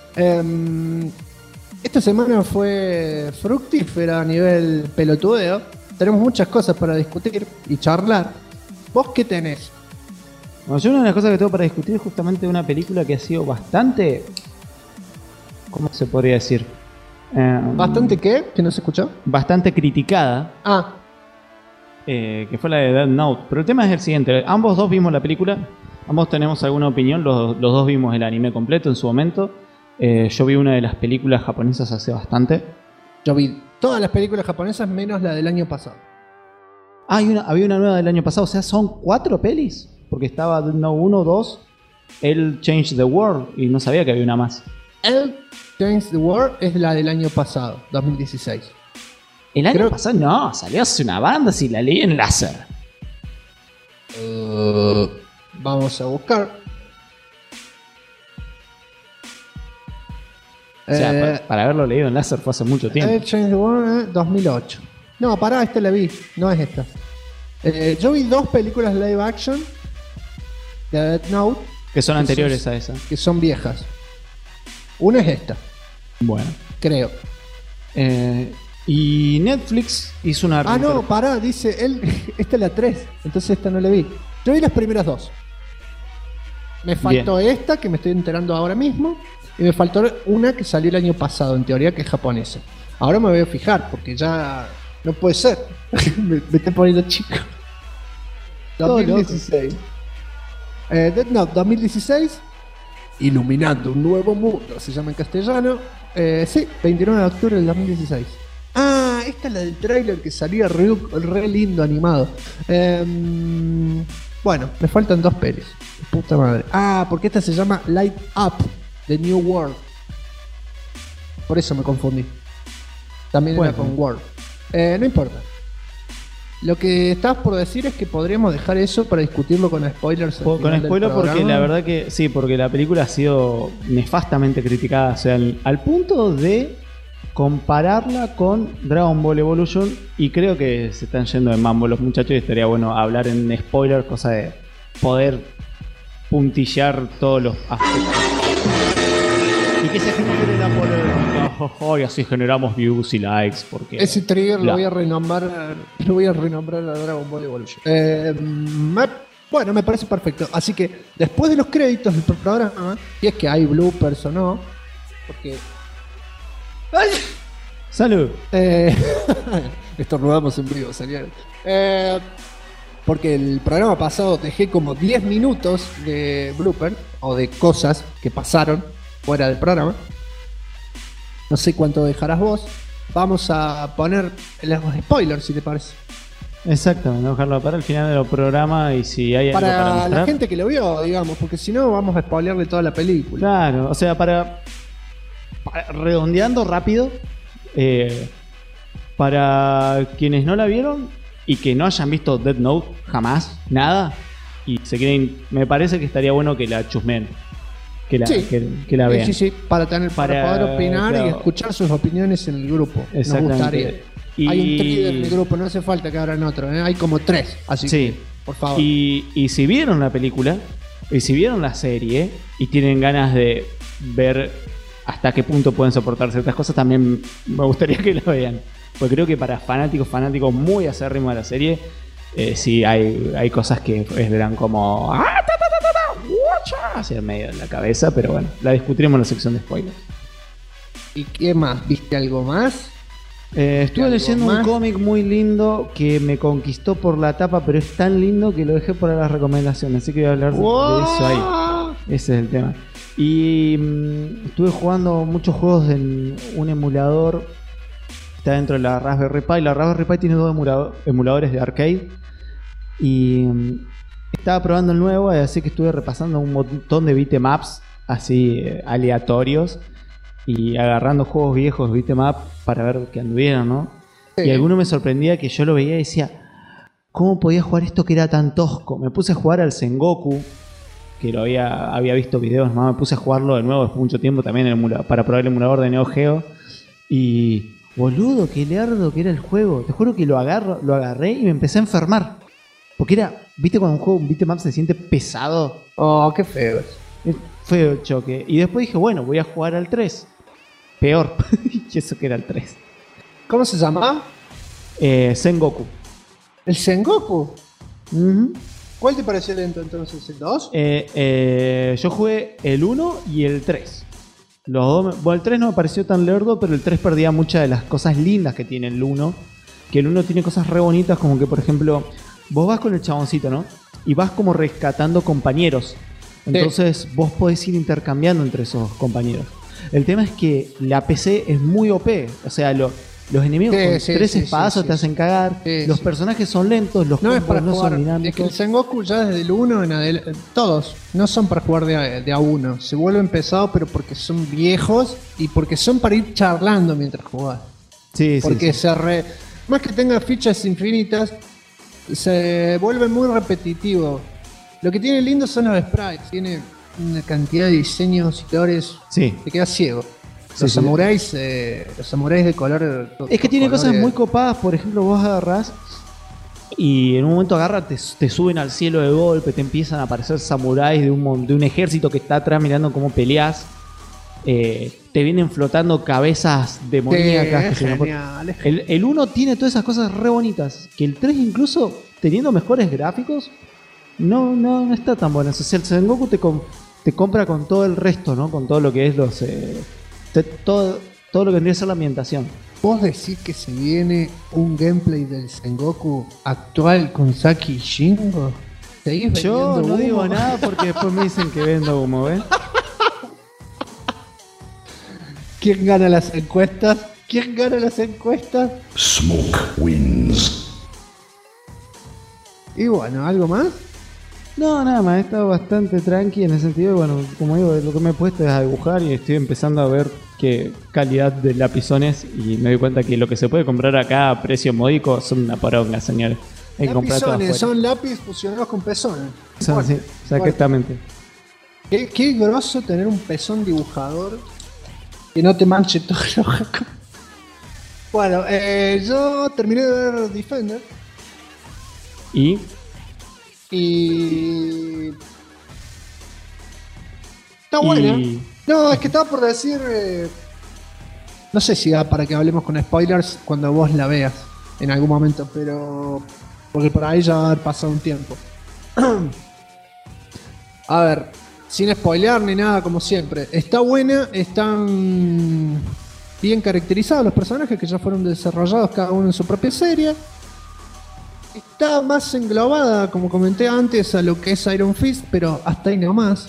Esta semana fue fructífera a nivel pelotudeo. Tenemos muchas cosas para discutir y charlar. ¿Vos qué tenés? Bueno, yo una de las cosas que tengo para discutir es justamente una película que ha sido bastante... ¿Cómo se podría decir? ¿Bastante qué? ¿Que no se escuchó? Bastante criticada. Que fue la de Death Note. Pero el tema es el siguiente. Ambos dos vimos la película. Ambos tenemos alguna opinión. Los dos vimos el anime completo en su momento. Yo vi una de las películas japonesas hace bastante. Yo vi todas las películas japonesas menos la del año pasado. Había una nueva del año pasado. O sea, son 4 pelis. Porque estaba Death Note 1, 2. El Change the World. Y no sabía que había una más. El Change the World es la del año pasado, 2016. ¿El año pasado? No, salió hace una banda si la leí en láser. Vamos a buscar. O sea, para haberlo leído en láser fue hace mucho tiempo. El Change the World 2008. No, pará, esta la vi, no es esta. Yo vi 2 películas live action de Death Note. Que son anteriores a esa. Que son viejas. Una es esta. Bueno. Creo. Y Netflix hizo una... no, pará, dice él. Esta es la 3. Entonces esta no la vi. Yo vi las primeras 2. Me faltó esta, que me estoy enterando ahora mismo. Y me faltó una que salió el año pasado, en teoría, que es japonesa. Ahora me voy a fijar, porque ya no puede ser. me estoy poniendo chico. 2016. Death Note 2016. Iluminando un nuevo mundo, se llama en castellano. Sí, 29 de octubre del 2016. Esta es la del tráiler que salía re lindo animado. Bueno, me faltan 2 pelis. Puta madre. Porque esta se llama Light Up, The New World. Por eso me confundí. También era con World. No importa. Lo que estabas por decir es que podríamos dejar eso para discutirlo con spoilers. Con spoilers porque la verdad que sí, porque la película ha sido nefastamente criticada, o sea, al punto de compararla con Dragon Ball Evolution, y creo que se están yendo de mambo los muchachos y estaría bueno hablar en spoilers, cosa de poder puntillar todos los aspectos. Y que se genere la polémica, y así generamos views y likes, porque... Ese trigger lo voy a renombrar a Dragon Ball Evolution. Bueno, me parece perfecto. Así que después de los créditos del programa, si es que hay bloopers o no, porque... ¡Ay! ¡Salud! Estornudamos en vivo, señor. Porque el programa pasado dejé como 10 minutos de blooper, o de cosas que pasaron fuera del programa. No sé cuánto dejarás vos. Vamos a poner los spoilers, si te parece. Exactamente, dejarlo para el final del programa, y si hay algo para mostrar. La gente que lo vio, digamos, porque si no vamos a spoilearle toda la película. Claro, o sea, para redondeando rápido, para quienes no la vieron y que no hayan visto Death Note jamás, nada, y se quieren, me parece que estaría bueno que la chusmen. Que la vean. Sí, para poder opinar, claro, y escuchar sus opiniones en el grupo. Nos gustaría. Hay un trío en el grupo, no hace falta que abran otro, hay como 3, así que, por favor. Y si vieron la película, y si vieron la serie, y tienen ganas de ver hasta qué punto pueden soportar ciertas cosas, también me gustaría que la vean. Porque creo que para fanáticos muy acérrimos de la serie, sí hay cosas que verán como... hacia el medio de la cabeza, pero bueno, la discutiremos en la sección de spoilers. ¿Y qué más? ¿Viste algo más? Estuve leyendo un cómic muy lindo que me conquistó por la tapa, pero es tan lindo que lo dejé para las recomendaciones, así que voy a hablar de eso ahí. Ese es el tema. Y estuve jugando muchos juegos en un emulador. Está dentro de la Raspberry Pi. La Raspberry Pi tiene 2 emuladores de arcade. Y estaba probando el nuevo, así que estuve repasando un montón de beatemaps así aleatorios y agarrando juegos viejos de beatemap para ver qué anduvieron, ¿no? Sí. Y alguno me sorprendía que yo lo veía y decía, ¿cómo podía jugar esto que era tan tosco? Me puse a jugar al Sengoku, que lo había visto videos, ¿no? Me puse a jugarlo de nuevo después de mucho tiempo también para probar el emulador de Neo Geo. Y boludo, qué lerdo que era el juego. Te juro que lo agarré y me empecé a enfermar. Porque era, ¿viste cuando un juego, un beat'em up se siente pesado? Oh, qué feo. Feo el choque. Y después dije, bueno, voy a jugar al 3. Peor. Y eso que era el 3. ¿Cómo se llama? Sengoku. ¿El Sengoku? Uh-huh. ¿Cuál te pareció lento entonces? ¿El 2? Yo jugué el 1 y el 3. Los dos, bueno, el 3 no me pareció tan lerdo, pero el 3 perdía muchas de las cosas lindas que tiene el 1. Que el 1 tiene cosas re bonitas, como que, por ejemplo, vos vas con el chaboncito, ¿no? Y vas como rescatando compañeros. Entonces vos podés ir intercambiando entre esos compañeros. El tema es que la PC es muy OP. O sea, los enemigos con 3 espadazos te hacen cagar. Los personajes son lentos, los combos no son dinámicos. Es que el Sengoku ya desde el 1 en adelante, todos no son para jugar de a uno. Se vuelven pesados, pero porque son viejos y porque son para ir charlando mientras jugás. Porque más que tenga fichas infinitas, se vuelve muy repetitivo. Lo que tiene lindo son los sprites. Tiene una cantidad de diseños y colores. Te quedas ciego. Los samuráis de color. Es que tiene cosas muy copadas. Por ejemplo, vos agarrás y en un momento te suben al cielo de golpe. Te empiezan a aparecer samuráis de un ejército que está atrás mirando cómo peleás. Te vienen flotando cabezas demoníacas. El 1 tiene todas esas cosas re bonitas. Que el 3 incluso, teniendo mejores gráficos, no está tan bueno. O sea, el Sengoku te compra con todo el resto, ¿no? Con todo lo que es todo lo que tendría que ser la ambientación. ¿Vos decís que se viene un gameplay del Sengoku actual con Saki y Shingo? Yo no digo nada porque después me dicen que vendo humo, ¿ves? ¿Quién gana las encuestas? Smoke wins. Y bueno, ¿algo más? No, nada más, he estado bastante tranqui en el sentido, bueno, como digo, lo que me he puesto es a dibujar y estoy empezando a ver qué calidad de lapizones y me doy cuenta que lo que se puede comprar acá a precio módico son una poronga, señores. Hay que comprar todo afuera. Son lápiz fusionados con pezones. Sí, exactamente. Qué grosso tener un pezón dibujador que no te manche todo el ojo. Bueno, yo terminé de ver Defender. ¿Y? Está buena. No, es que estaba por decir. No sé si da para que hablemos con spoilers cuando vos la veas en algún momento, pero. Porque por ahí ya va a haber pasado un tiempo. A ver, sin spoilear ni nada, como siempre. Está buena, están bien caracterizados los personajes que ya fueron desarrollados cada uno en su propia serie. Está más englobada, como comenté antes, a lo que es Iron Fist, pero hasta ahí nomás.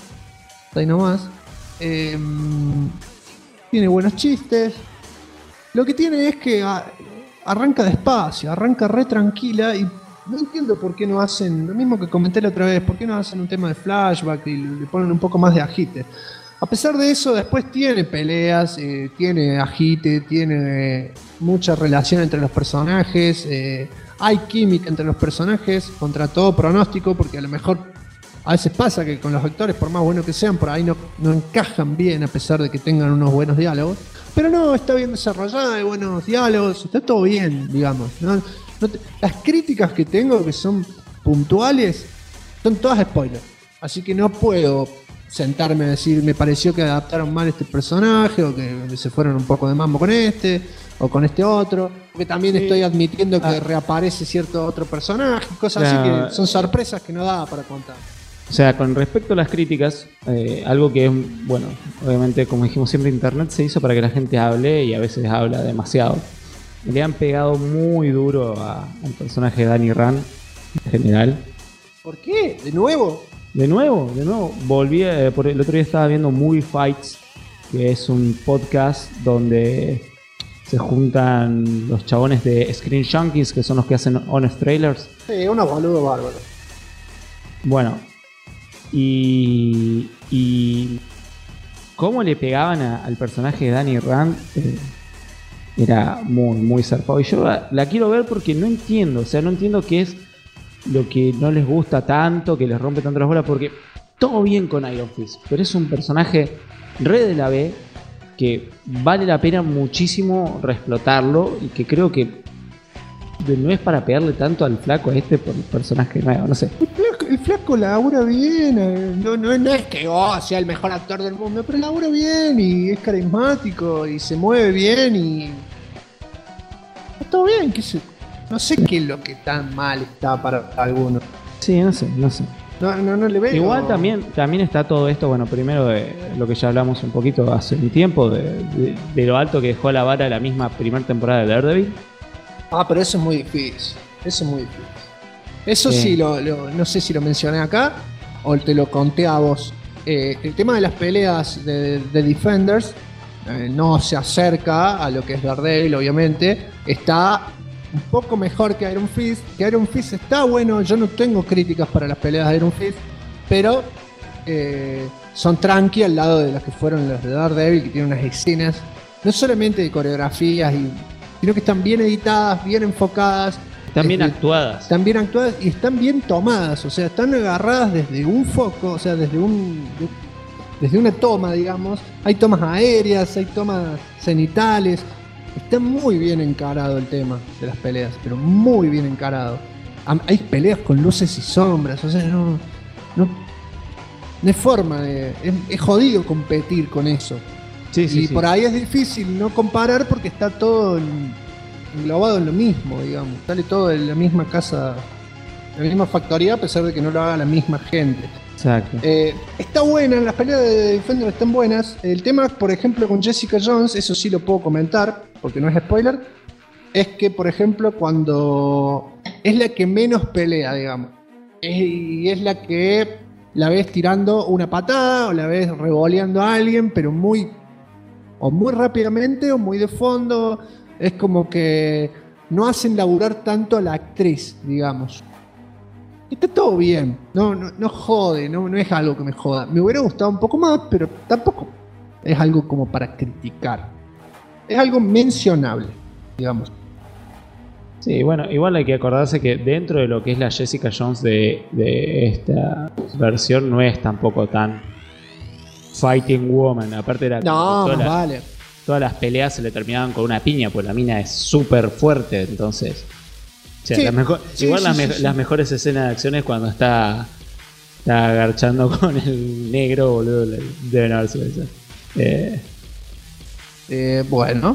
Tiene buenos chistes. Lo que tiene es que arranca despacio, arranca re tranquila y no entiendo por qué no hacen, lo mismo que comenté la otra vez, por qué no hacen un tema de flashback y le ponen un poco más de agite. A pesar de eso, después tiene peleas, tiene agite, tiene mucha relación entre los personajes, hay química entre los personajes, contra todo pronóstico, porque a lo mejor a veces pasa que con los actores, por más buenos que sean, por ahí no encajan bien a pesar de que tengan unos buenos diálogos. Pero no, está bien desarrollada, hay buenos diálogos, está todo bien, digamos. Las críticas que tengo, que son puntuales, son todas spoilers. Así que no puedo sentarme a decir, me pareció que adaptaron mal este personaje, o que se fueron un poco de mambo con este, o con este otro. Porque también estoy admitiendo que reaparece cierto otro personaje, cosas así que son sorpresas que no da para contar. O sea, con respecto a las críticas, algo que es, bueno, obviamente, como dijimos siempre, Internet se hizo para que la gente hable y a veces habla demasiado. le han pegado muy duro al personaje de Danny Rand en general. ¿Por qué? ¿De nuevo? De nuevo. Volví, por el otro día estaba viendo Movie Fights, que es un podcast donde se juntan los chabones de Screen Junkies, que son los que hacen Honest Trailers. Sí, unos boludos bárbaros. Bueno, y cómo le pegaban al personaje de Danny Rand era muy, muy zarpado. Y yo la quiero ver porque no entiendo, o sea, no entiendo qué es lo que no les gusta tanto, que les rompe tanto las bolas, porque todo bien con Iron Fist, pero es un personaje re de la B que vale la pena muchísimo reexplotarlo y que creo que no es para pegarle tanto al flaco por el personaje nuevo, no sé. El flaco labura bien, no es que sea el mejor actor del mundo, pero labura bien y es carismático y se mueve bien y está todo bien, no sé qué es lo que tan mal está para algunos. Sí, no sé. No le veo. Igual también está todo esto, bueno, primero de lo que ya hablamos un poquito hace un tiempo, de lo alto que dejó la vara la misma primera temporada de Daredevil. Pero eso es muy difícil. Eso sí, no sé si lo mencioné acá o te lo conté a vos. El tema de las peleas de Defenders no se acerca a lo que es Daredevil, obviamente. Está un poco mejor que Iron Fist. Que Iron Fist está bueno. Yo no tengo críticas para las peleas de Iron Fist, pero son tranqui al lado de las que fueron las de Daredevil, que tienen unas escenas no solamente de coreografías sino que están bien editadas, bien enfocadas. Están bien actuadas. Están bien actuadas y están bien tomadas. O sea, están agarradas desde un foco, o sea, desde una toma, digamos. Hay tomas aéreas, hay tomas cenitales. Está muy bien encarado el tema de las peleas, pero muy bien encarado. Hay peleas con luces y sombras, o sea, no hay forma de... Es jodido competir con eso. Sí. Por ahí es difícil no comparar porque está todo englobado en lo mismo, digamos. Sale todo en la misma casa, la misma factoría, a pesar de que no lo haga la misma gente. Exacto. Está buena, las peleas de Defender están buenas. El tema, por ejemplo, con Jessica Jones, eso sí lo puedo comentar, porque no es spoiler, es que, por ejemplo, cuando es la que menos pelea, digamos, y es la que la ves tirando una patada o la ves revoleando a alguien, pero muy rápidamente o muy de fondo. Es como que no hacen laburar tanto a la actriz, digamos. Está todo bien, no jode, no es algo que me joda. Me hubiera gustado un poco más, pero tampoco es algo como para criticar. Es algo mencionable, digamos. Sí, bueno, igual hay que acordarse que dentro de lo que es la Jessica Jones de esta versión no es tampoco tan fighting woman. Aparte era todas las peleas se le terminaban con una piña, pues la mina es súper fuerte, entonces... O sea, sí, las mejores escenas de acción es cuando está agarchando con el negro, boludo, deben haber sido eso. Bueno.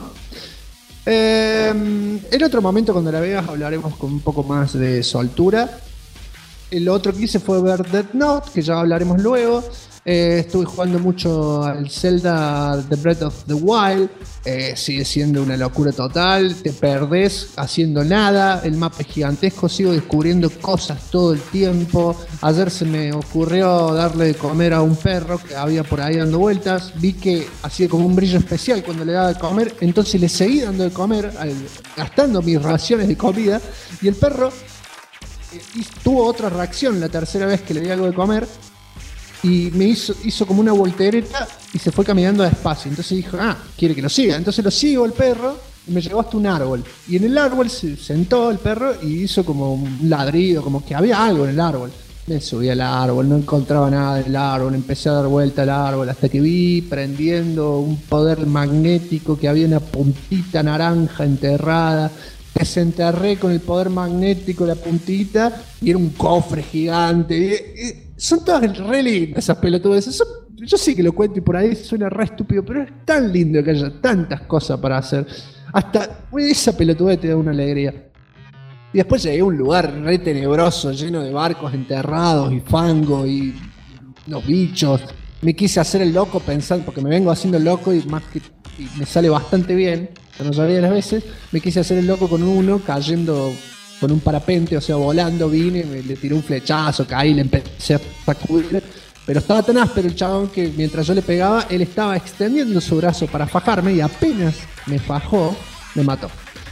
En otro momento, cuando la veas, hablaremos con un poco más de soltura. El otro que hice fue ver Death Note, que ya hablaremos luego. Estuve jugando mucho al Zelda The Breath of the Wild. Sigue siendo una locura total. Te perdés haciendo nada. El mapa es gigantesco. Sigo descubriendo cosas todo el tiempo. Ayer se me ocurrió darle de comer a un perro que había por ahí dando vueltas. Vi que hacía como un brillo especial cuando le daba de comer. Entonces le seguí dando de comer, gastando mis raciones de comida. Y el perro tuvo otra reacción la tercera vez que le di algo de comer. Y me hizo como una voltereta y se fue caminando despacio. Entonces dijo, quiere que lo siga. Entonces lo sigo el perro y me llevó hasta un árbol. Y en el árbol se sentó el perro y hizo como un ladrido, como que había algo en el árbol. Me subí al árbol, no encontraba nada en el árbol, empecé a dar vuelta al árbol hasta que vi prendiendo un poder magnético que había una puntita naranja enterrada. Desenterré con el poder magnético la puntita y era un cofre gigante. Son todas re lindas esas pelotudas. Yo sí que lo cuento y por ahí suena re estúpido, pero es tan lindo que haya tantas cosas para hacer. Hasta esa pelotudez te da una alegría. Y después llegué a un lugar re tenebroso, lleno de barcos enterrados y fango y los bichos. me quise hacer el loco pensando, porque me vengo haciendo el loco y me sale bastante bien, la mayoría de las veces, me quise hacer el loco con uno cayendo con un parapente, o sea, volando, vine, le tiré un flechazo, caí, le empecé a sacudir, pero estaba tan áspero el chabón que mientras yo le pegaba, él estaba extendiendo su brazo para fajarme y apenas me fajó, me mató.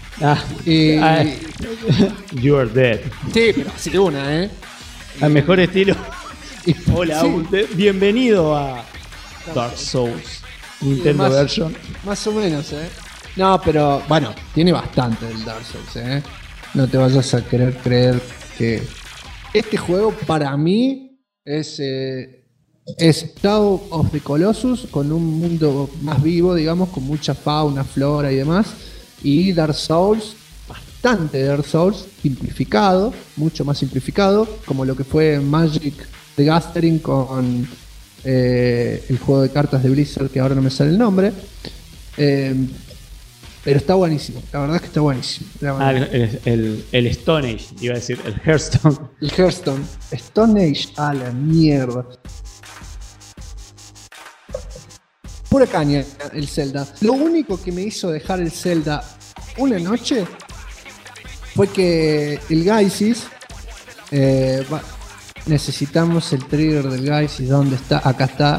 You are dead. Sí, pero así una, Al mejor estilo. Hola, sí. Bienvenido a Dark Souls Nintendo version. Más o menos, No, pero bueno, tiene bastante del Dark Souls, No te vayas a querer creer que este juego para mí es Shadow of the Colossus con un mundo más vivo, digamos, con mucha fauna, flora y demás. Y Dark Souls, bastante Dark Souls, simplificado, mucho más simplificado, como lo que fue Magic the Gathering con el juego de cartas de Blizzard, que ahora no me sale el nombre. Pero está buenísimo, la verdad es que está buenísimo. El Stone Age, iba a decir, el Hearthstone. El Hearthstone. Stone Age, a la mierda. Pura caña el Zelda. Lo único que me hizo dejar el Zelda una noche fue que el Gaisis, necesitamos el trigger del Gaisis. ¿Dónde está? Acá está.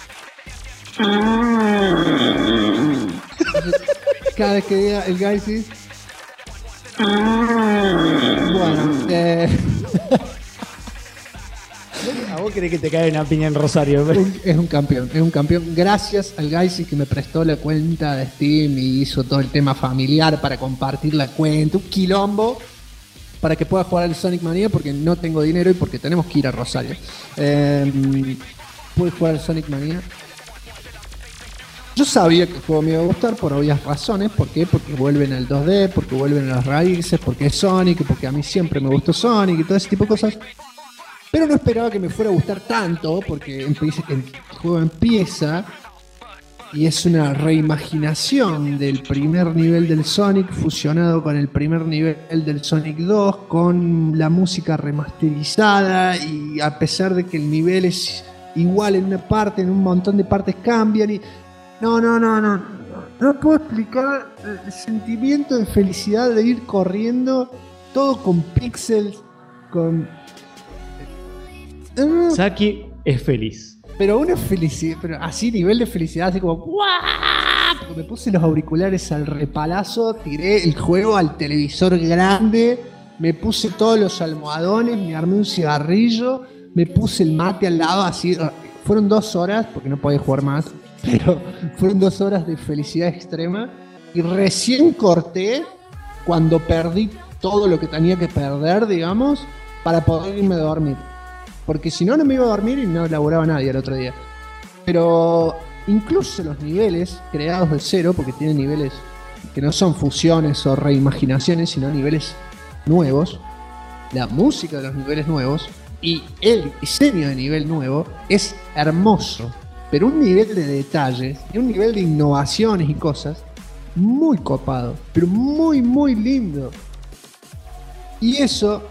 Cada vez que diga el Gaisis. Bueno, ¿A vos querés que te caiga una piña en Rosario? Es un campeón. Gracias al Gaisis que me prestó la cuenta de Steam y hizo todo el tema familiar para compartir la cuenta. Un quilombo para que pueda jugar al Sonic Mania porque no tengo dinero y porque tenemos que ir a Rosario. Pude jugar al Sonic Mania. Yo sabía que el juego me iba a gustar por obvias razones. ¿Por qué? Porque vuelven al 2D, porque vuelven a las raíces, porque es Sonic, porque a mí siempre me gustó Sonic y todo ese tipo de cosas. Pero no esperaba que me fuera a gustar tanto, porque el juego empieza y es una reimaginación del primer nivel del Sonic fusionado con el primer nivel del Sonic 2, con la música remasterizada, y a pesar de que el nivel es igual en una parte, en un montón de partes cambian y... No puedo explicar el sentimiento de felicidad de ir corriendo, todo con píxeles, con... Saki es feliz. Pero una felicidad, pero así nivel de felicidad, así como ¡guau! Porque me puse los auriculares al repalazo, tiré el juego al televisor grande, me puse todos los almohadones, me armé un cigarrillo, me puse el mate al lado, así. Fueron 2 horas, porque no podía jugar más, pero fueron 2 horas de felicidad extrema. Y recién corté cuando perdí todo lo que tenía que perder, digamos, para poder irme a dormir. Porque si no, no me iba a dormir y no laburaba nadie el otro día. Pero incluso los niveles creados de cero, porque tienen niveles que no son fusiones o reimaginaciones, sino niveles nuevos, la música de los niveles nuevos y el diseño de nivel nuevo es hermoso. Pero un nivel de detalles y un nivel de innovaciones y cosas muy copado, pero muy, muy lindo. Y eso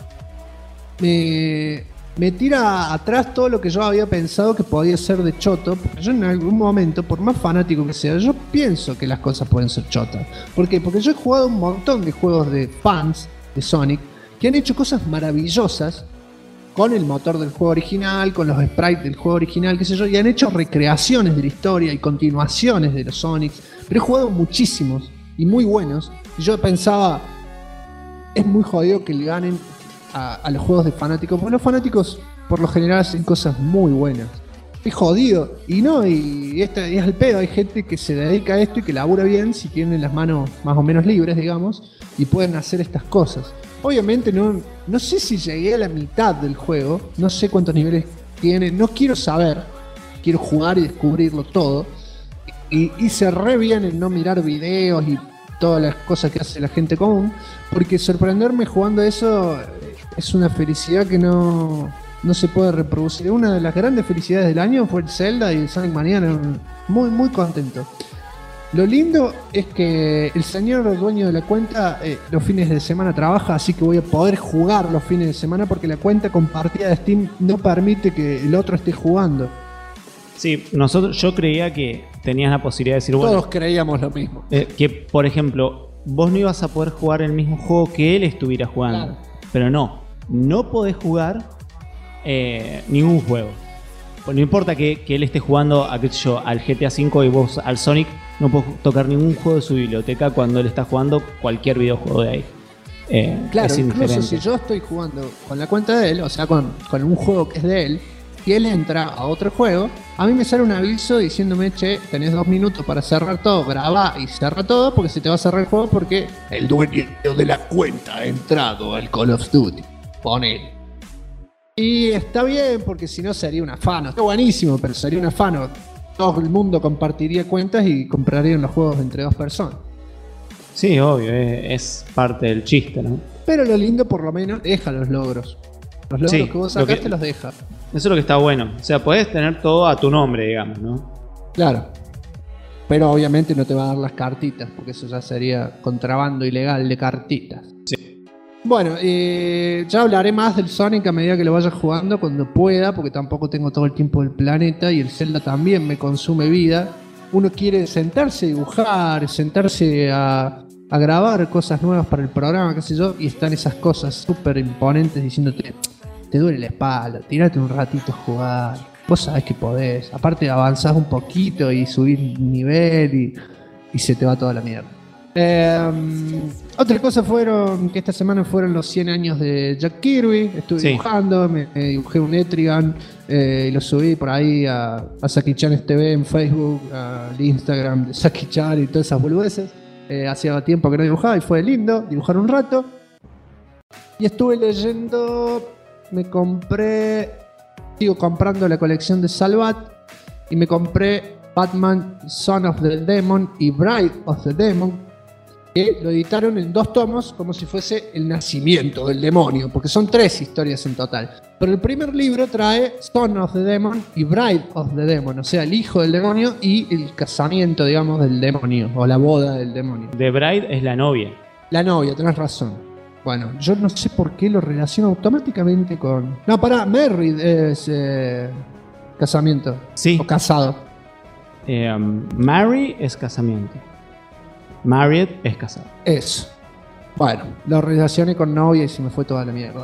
me tira atrás todo lo que yo había pensado que podía ser de choto, porque yo en algún momento, por más fanático que sea, yo pienso que las cosas pueden ser chotas. ¿Por qué? Porque yo he jugado un montón de juegos de fans de Sonic que han hecho cosas maravillosas con el motor del juego original, con los sprites del juego original, qué sé yo, y han hecho recreaciones de la historia y continuaciones de los Sonics, pero he jugado muchísimos y muy buenos, y yo pensaba, es muy jodido que le ganen a los juegos de fanáticos, porque los fanáticos por lo general hacen cosas muy buenas. Es jodido, y no, y es al pedo. Hay gente que se dedica a esto y que labura bien si tienen las manos más o menos libres, digamos, y pueden hacer estas cosas. Obviamente no sé si llegué a la mitad del juego, no sé cuántos niveles tiene, no quiero saber, quiero jugar y descubrirlo todo. Y hice re bien en no mirar videos y todas las cosas que hace la gente común, porque sorprenderme jugando eso es una felicidad que no se puede reproducir. Una de las grandes felicidades del año fue el Zelda y el Sonic Mania. Muy, muy contento. Lo lindo es que el señor dueño de la cuenta los fines de semana trabaja, así que voy a poder jugar los fines de semana porque la cuenta compartida de Steam no permite que el otro esté jugando. Sí, yo creía que tenías la posibilidad de decir, bueno, Todos creíamos lo mismo. que por ejemplo, vos no ibas a poder jugar el mismo juego que él estuviera jugando. Claro. Pero no podés jugar ningún juego. Pues no importa que él esté jugando al GTA V y vos al Sonic, no podés tocar ningún juego de su biblioteca cuando él está jugando cualquier videojuego de ahí. Claro, es incluso indiferente. si yo estoy jugando con la cuenta de él, o sea, con un juego que es de él, y él entra a otro juego, a mí me sale un aviso diciéndome, che, tenés 2 minutos para cerrar todo, grabá y cerra todo, porque se te va a cerrar el juego porque el dueño de la cuenta ha entrado al Call of Duty. Ponele. Y está bien, porque si no sería un afano. Está buenísimo, pero sería un afano. Todo el mundo compartiría cuentas y comprarían los juegos entre 2 personas. Sí, obvio, es parte del chiste, ¿no? Pero lo lindo, por lo menos, deja los logros. Los logros Sí, que vos lo sacaste que- los deja. Eso es lo que está bueno. O sea, podés tener todo a tu nombre, digamos, ¿no? Claro. Pero obviamente no te va a dar las cartitas, porque eso ya sería contrabando ilegal de cartitas. Sí. Bueno, ya hablaré más del Sonic a medida que lo vaya jugando, cuando pueda, porque tampoco tengo todo el tiempo del planeta y el Zelda también me consume vida. Uno quiere sentarse a dibujar, sentarse a grabar cosas nuevas para el programa, qué sé yo, y están esas cosas súper imponentes diciéndote, te duele la espalda, tirate un ratito a jugar, vos sabés que podés. Aparte avanzás un poquito y subís nivel y se te va toda la mierda. Otra cosa que esta semana fueron los 100 años de Jack Kirby. Estuve Sí. dibujando, me dibujé un Etrigan y lo subí por ahí a Saki Chan TV en Facebook, al Instagram de Saki Chan y todas esas boludeces. Hacía tiempo que no dibujaba y fue lindo dibujar un rato. Y estuve leyendo, sigo comprando la colección de Salvat y me compré Batman Son of the Demon y Bride of the Demon, que lo editaron en 2 tomos como si fuese el nacimiento del demonio, porque son 3 historias en total. Pero el primer libro trae Son of the Demon y Bride of the Demon, o sea, el hijo del demonio y el casamiento, digamos, del demonio, o la boda del demonio. The Bride es la novia. La novia, tenés razón. Bueno, yo no sé por qué lo relaciono automáticamente con... No, pará, Married es casamiento. Sí. O casado. Marry es casamiento. Married es casado. Eso. Bueno, lo relacioné con novia y se me fue toda la mierda.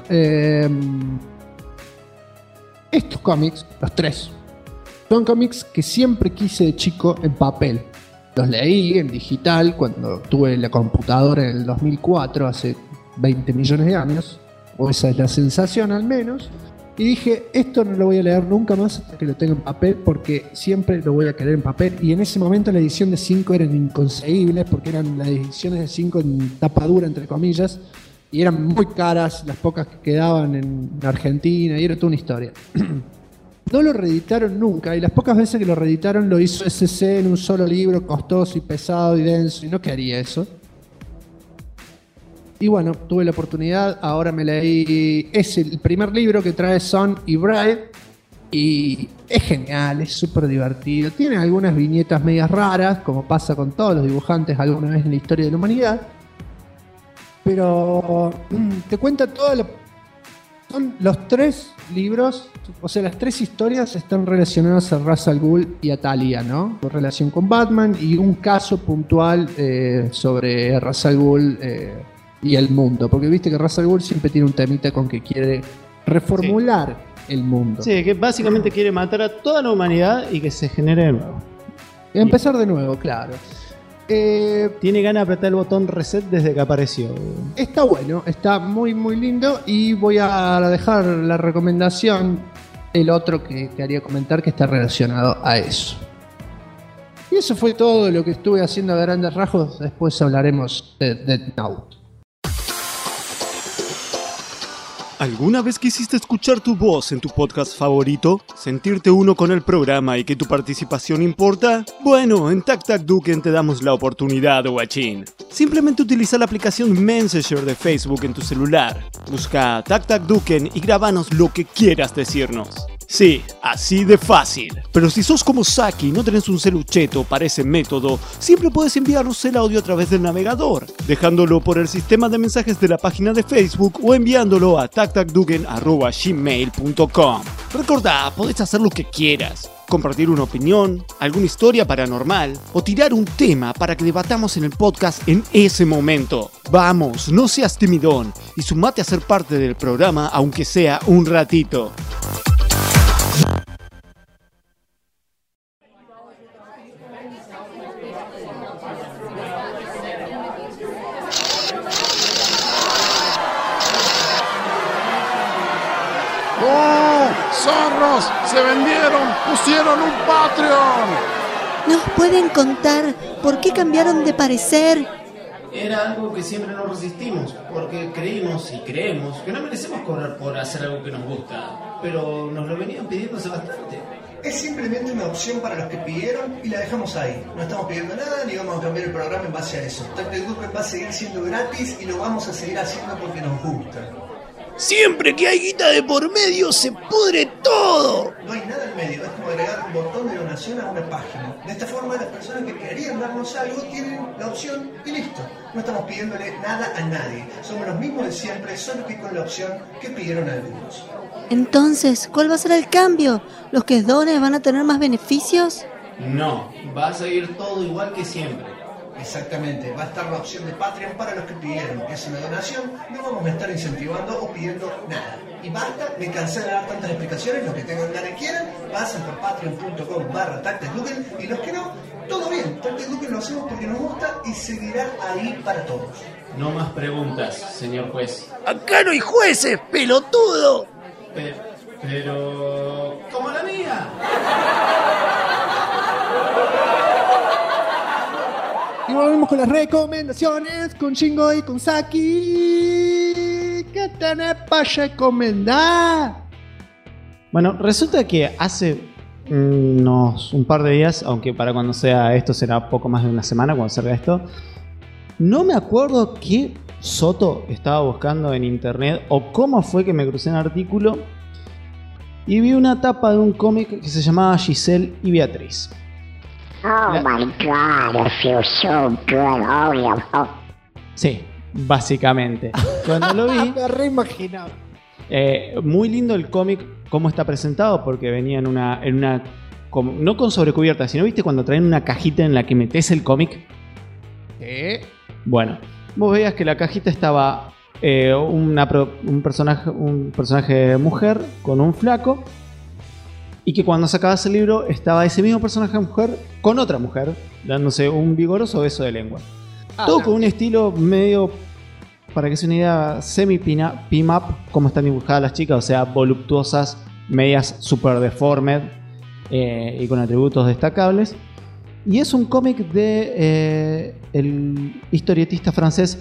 Estos cómics, los 3, son cómics que siempre quise de chico en papel. Los leí en digital cuando tuve la computadora en el 2004, hace 20 millones de años, o esa es la sensación al menos. Y dije, esto no lo voy a leer nunca más hasta que lo tenga en papel, porque siempre lo voy a querer en papel. Y en ese momento la edición de 5 eran inconseguibles, porque eran las ediciones de 5 en tapa dura, entre comillas, y eran muy caras, las pocas que quedaban en Argentina, y era toda una historia. No lo reeditaron nunca, y las pocas veces que lo reeditaron lo hizo SC en un solo libro, costoso y pesado y denso, y no quería eso. Y bueno, tuve la oportunidad, ahora me leí, es el primer libro que trae Son y Bride, y es genial, es súper divertido. Tiene algunas viñetas medias raras, como pasa con todos los dibujantes alguna vez en la historia de la humanidad, pero te cuenta son los 3 libros, o sea, las 3 historias están relacionadas a Ra's al Ghul y a Talia, ¿no? En relación con Batman y un caso puntual sobre Ra's al Ghul y el mundo, porque viste que Ra's al Ghul siempre tiene un temita con que quiere reformular el mundo. Sí, que básicamente quiere matar a toda la humanidad y que se genere de nuevo. Y empezar de nuevo, claro. Tiene ganas de apretar el botón reset desde que apareció. Está bueno, está muy muy lindo, y voy a dejar la recomendación, el otro que quería comentar que está relacionado a eso. Y eso fue todo lo que estuve haciendo a grandes rasgos. Después hablaremos de Death Note. ¿Alguna vez quisiste escuchar tu voz en tu podcast favorito? ¿Sentirte uno con el programa y que tu participación importa? Bueno, en TacTacDuken te damos la oportunidad, guachín. Simplemente utiliza la aplicación Messenger de Facebook en tu celular. Busca TacTacDuken y grábanos lo que quieras decirnos. Sí, así de fácil. Pero si sos como Saki y no tenés un celucheto para ese método, siempre puedes enviarnos el audio a través del navegador, dejándolo por el sistema de mensajes de la página de Facebook o enviándolo a tactacduken@gmail.com. Recordá, podés hacer lo que quieras. Compartir una opinión, alguna historia paranormal o tirar un tema para que debatamos en el podcast en ese momento. Vamos, no seas timidón y sumate a ser parte del programa aunque sea un ratito. ¡Oh! ¡Zorros! ¡Se vendieron! ¡Pusieron un Patreon! ¿Nos pueden contar por qué cambiaron de parecer? Era algo que siempre nos resistimos, porque creímos y creemos que no merecemos cobrar por hacer algo que nos gusta, pero nos lo venían pidiendo hace bastante. Es simplemente una opción para los que pidieron y la dejamos ahí. No estamos pidiendo nada ni vamos a cambiar el programa en base a eso. Tactacduken va a seguir siendo gratis y lo vamos a seguir haciendo porque nos gusta. Siempre que hay guita de por medio se pudre todo. No hay nada en medio, es como agregar un botón de donación a una página. De esta forma las personas que querían darnos algo tienen la opción y listo. No estamos pidiéndole nada a nadie. Somos los mismos de siempre, solo que con la opción que pidieron algunos. Entonces, ¿cuál va a ser el cambio? ¿Los que donen van a tener más beneficios? No, va a seguir todo igual que siempre. Exactamente, va a estar la opción de Patreon para los que pidieron. Es una donación, no vamos a estar incentivando o pidiendo nada. Y basta, me cansé de dar tantas explicaciones, los que tengan ganas y quieran, pasen por patreon.com/tactacduken y los que no, todo bien, Tactacduken lo hacemos porque nos gusta y seguirá ahí para todos. No más preguntas, señor juez. Acá no hay jueces, pelotudo. Pero... ¡como la mía! Y volvemos con las recomendaciones con Shingo y con Saki. ¿Qué tenés para recomendar? Bueno, resulta que hace un par de días, aunque para cuando sea esto será poco más de una semana cuando salga esto, no me acuerdo qué soto estaba buscando en internet o cómo fue que me crucé un artículo y vi una tapa de un cómic que se llamaba Giselle y Beatriz. Oh my god, I feel so good. Oh, yeah. Oh. Sí, básicamente. Cuando lo vi, me reimaginaba. Muy lindo el cómic, cómo está presentado, porque venía en una no con sobrecubierta, sino viste cuando traen una cajita en la que metes el cómic. Bueno, vos veías que la cajita estaba un personaje mujer con un flaco. Y que cuando sacabas el libro estaba ese mismo personaje mujer con otra mujer, dándose un vigoroso beso de lengua. Todo con un estilo medio, para que se una idea, semi-pin-up, como están dibujadas las chicas, o sea, voluptuosas, medias super deformed y con atributos destacables. Y es un cómic de el historietista francés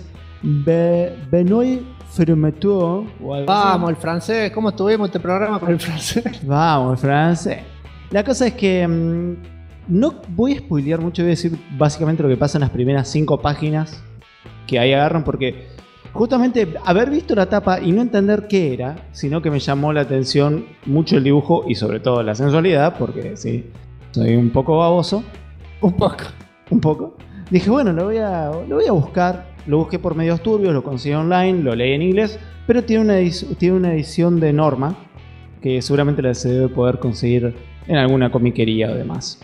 Benoît Fermetou. Vamos, el francés. ¿Cómo estuvimos este programa con el francés? Vamos, el francés. La cosa es que no voy a spoilear mucho, voy a decir básicamente lo que pasa en las primeras 5 páginas que ahí agarran, porque justamente haber visto la tapa y no entender qué era, sino que me llamó la atención mucho el dibujo y sobre todo la sensualidad, porque sí, soy un poco baboso. Un poco. Dije, bueno, lo voy a buscar. Lo busqué por medios turbios, lo conseguí online, lo leí en inglés, pero tiene una edición de Norma, que seguramente se debe poder conseguir en alguna comiquería o demás.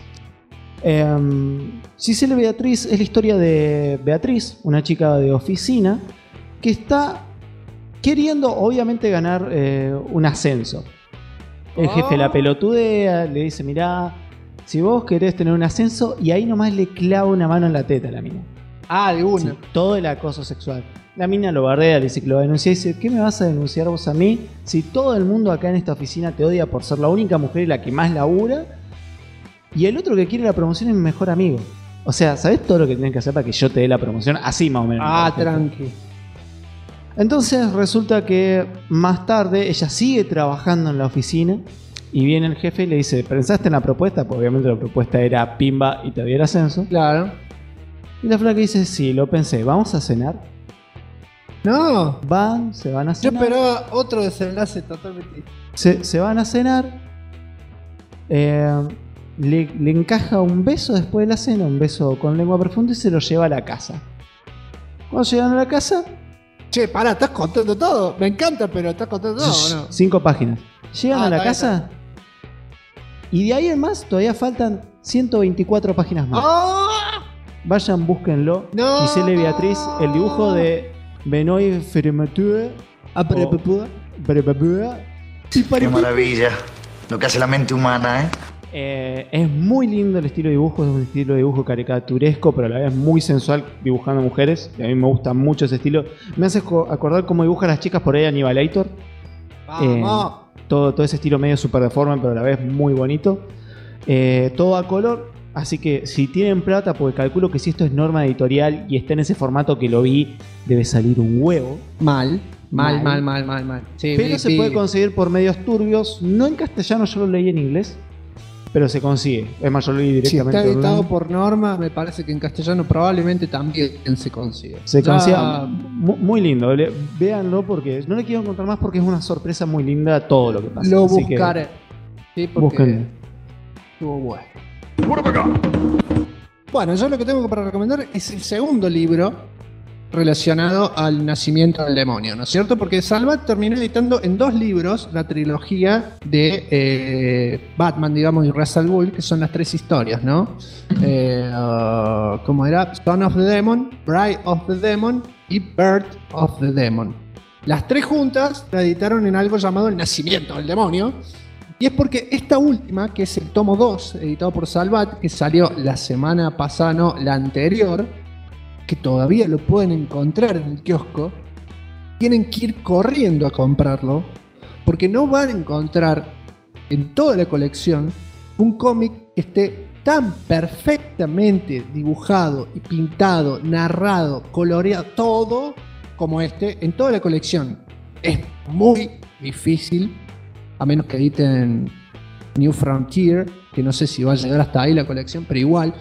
Giselle Beatriz es la historia de Beatriz, una chica de oficina, que está queriendo obviamente ganar un ascenso. El jefe la pelotudea, le dice, mirá, si vos querés tener un ascenso, y ahí nomás le clava una mano en la teta a la mina. De una. Sí, todo el acoso sexual. La mina lo bardea, le dice que lo va a denunciar y dice, ¿qué me vas a denunciar vos a mí si todo el mundo acá en esta oficina te odia por ser la única mujer y la que más labura? Y el otro que quiere la promoción es mi mejor amigo. O sea, ¿sabés todo lo que tienes que hacer para que yo te dé la promoción? Así más o menos. Tranqui. Entonces resulta que más tarde ella sigue trabajando en la oficina y viene el jefe y le dice, ¿pensaste en la propuesta? Pues obviamente la propuesta era pimba y te diera ascenso. Claro. Y la flaca dice, sí, lo pensé, ¿vamos a cenar? No. Se van a cenar. Yo esperaba otro desenlace totalmente. Se van a cenar Le encaja un beso después de la cena, un beso con lengua profunda, y se lo lleva a la casa. Cuando llegan a la casa... Che, pará, ¿estás contando todo? Me encanta, pero ¿estás contando todo o no? 5 páginas. Llegan a la casa y de ahí en más todavía faltan 124 páginas más. Vayan, búsquenlo. Giselle Beatriz, el dibujo de Benoît Fermeture. Qué maravilla. Lo que hace la mente humana, Es muy lindo el estilo de dibujo, es un estilo de dibujo caricaturesco, pero a la vez muy sensual, dibujando mujeres. Y a mí me gusta mucho ese estilo. Me hace acordar cómo dibujan las chicas por ahí Annihalator. Todo ese estilo medio super deforme, pero a la vez muy bonito. Todo a color. Así que si tienen plata, porque calculo que si esto es norma editorial y está en ese formato que lo vi, debe salir un huevo. Mal. Sí, pero se puede conseguir por medios turbios. No en castellano, yo lo leí en inglés. Pero se consigue. Es más, yo lo leí directamente. Si está editado por norma, me parece que en castellano probablemente también se consigue. Se consigue muy lindo. Véanlo porque no le quiero contar más porque es una sorpresa muy linda todo lo que pasa. Lo buscaré. Sí, porque estuvo bueno. Bueno, yo lo que tengo para recomendar es el segundo libro relacionado al nacimiento del demonio, ¿no es cierto? Porque Salvat terminó editando en 2 libros la trilogía de Batman, digamos, y Ra's al Ghul, que son las 3 historias, ¿no? ¿Cómo era? Son of the Demon, Bride of the Demon y Birth of the Demon. Las 3 juntas la editaron en algo llamado El Nacimiento del Demonio. Y es porque esta última, que es el tomo 2, editado por Salvat, que salió la semana pasada, no, la anterior, que todavía lo pueden encontrar en el kiosco, tienen que ir corriendo a comprarlo, porque no van a encontrar en toda la colección un cómic que esté tan perfectamente dibujado y pintado, narrado, coloreado, todo como este en toda la colección. Es muy difícil, a menos que editen New Frontier, que no sé si va a llegar hasta ahí la colección, pero igual,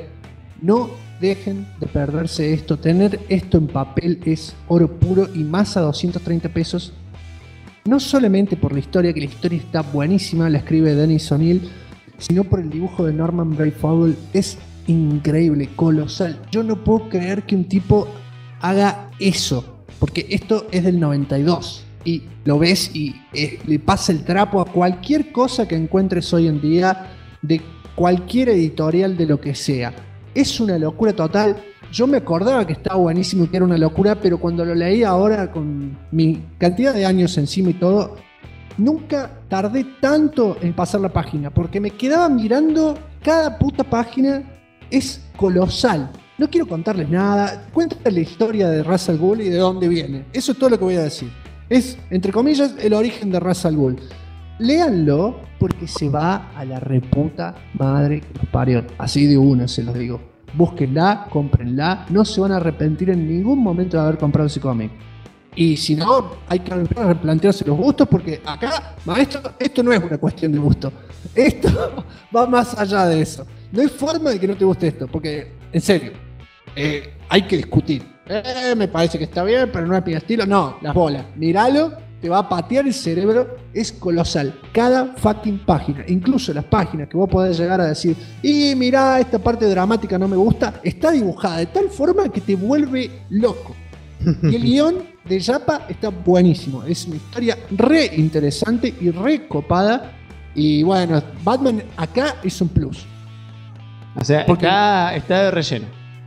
no dejen de perderse esto. Tener esto en papel es oro puro, y más a 230 pesos. No solamente por la historia, que la historia está buenísima, la escribe Dennis O'Neil, sino por el dibujo de Norman Breyfogle. Es increíble, colosal. Yo no puedo creer que un tipo haga eso, porque esto es del 92 y lo ves y le pasa el trapo a cualquier cosa que encuentres hoy en día de cualquier editorial, de lo que sea. Es una locura total. Yo me acordaba que estaba buenísimo y que era una locura, pero cuando lo leí ahora con mi cantidad de años encima y todo, nunca tardé tanto en pasar la página, porque me quedaba mirando cada puta página. Es colosal. No quiero contarles nada. Cuenta la historia de Ra's al Ghul y de dónde viene. Eso es todo lo que voy a decir. Es, entre comillas, el origen de Ra's al Ghul. Léanlo porque se va a la reputa madre que los parió. Así de una se los digo. Búsquenla, cómprenla. No se van a arrepentir en ningún momento de haber comprado ese cómic. Y si no, hay que replantearse los gustos, porque acá, maestro, esto no es una cuestión de gusto. Esto va más allá de eso. No hay forma de que no te guste esto, porque, en serio, hay que discutir. Me parece que está bien, pero no es mi estilo. No, las bolas. Míralo, te va a patear el cerebro. Es colosal. Cada fucking página, incluso las páginas que vos podés llegar a decir, y mirá, esta parte dramática no me gusta, está dibujada de tal forma que te vuelve loco. Y el guión de Yapa está buenísimo. Es una historia re interesante y re copada. Y bueno, Batman acá es un plus. O sea, porque está de relleno.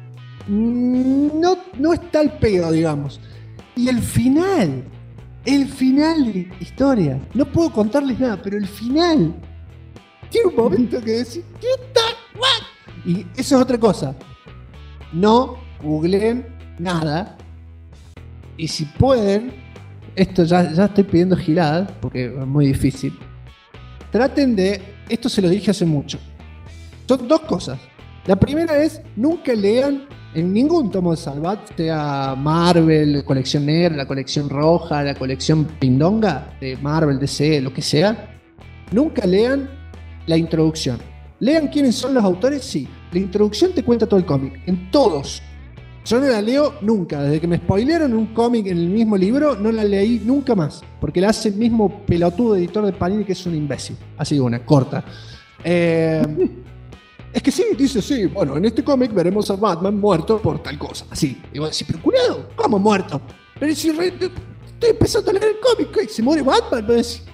No está al pedo, digamos. Y el final de la historia, no puedo contarles nada, pero el final tiene un momento que decís, ¿qué tal? ¿What? Y eso es otra cosa. No googleen nada. Y si pueden, esto ya estoy pidiendo giladas, porque es muy difícil. Traten de, esto se lo dije hace mucho. Son 2 cosas. La primera es, nunca lean en ningún tomo de Salvat, sea Marvel, colección negra, la colección roja, la colección pindonga de Marvel, DC, lo que sea. Nunca lean la introducción. Lean quiénes son los autores, sí. La introducción te cuenta todo el cómic, en todos. Yo no la leo nunca. Desde que me spoilearon un cómic en el mismo libro, no la leí nunca más. Porque la hace el mismo pelotudo editor de Panini, que es un imbécil. Así de una, corta. Es que sí, dice sí. Bueno, en este cómic veremos a Batman muerto por tal cosa. Así. Y vos decís, pero curado, ¿cómo muerto? Pero si estoy empezando a leer el cómic, ¿qué? ¿Se muere Batman?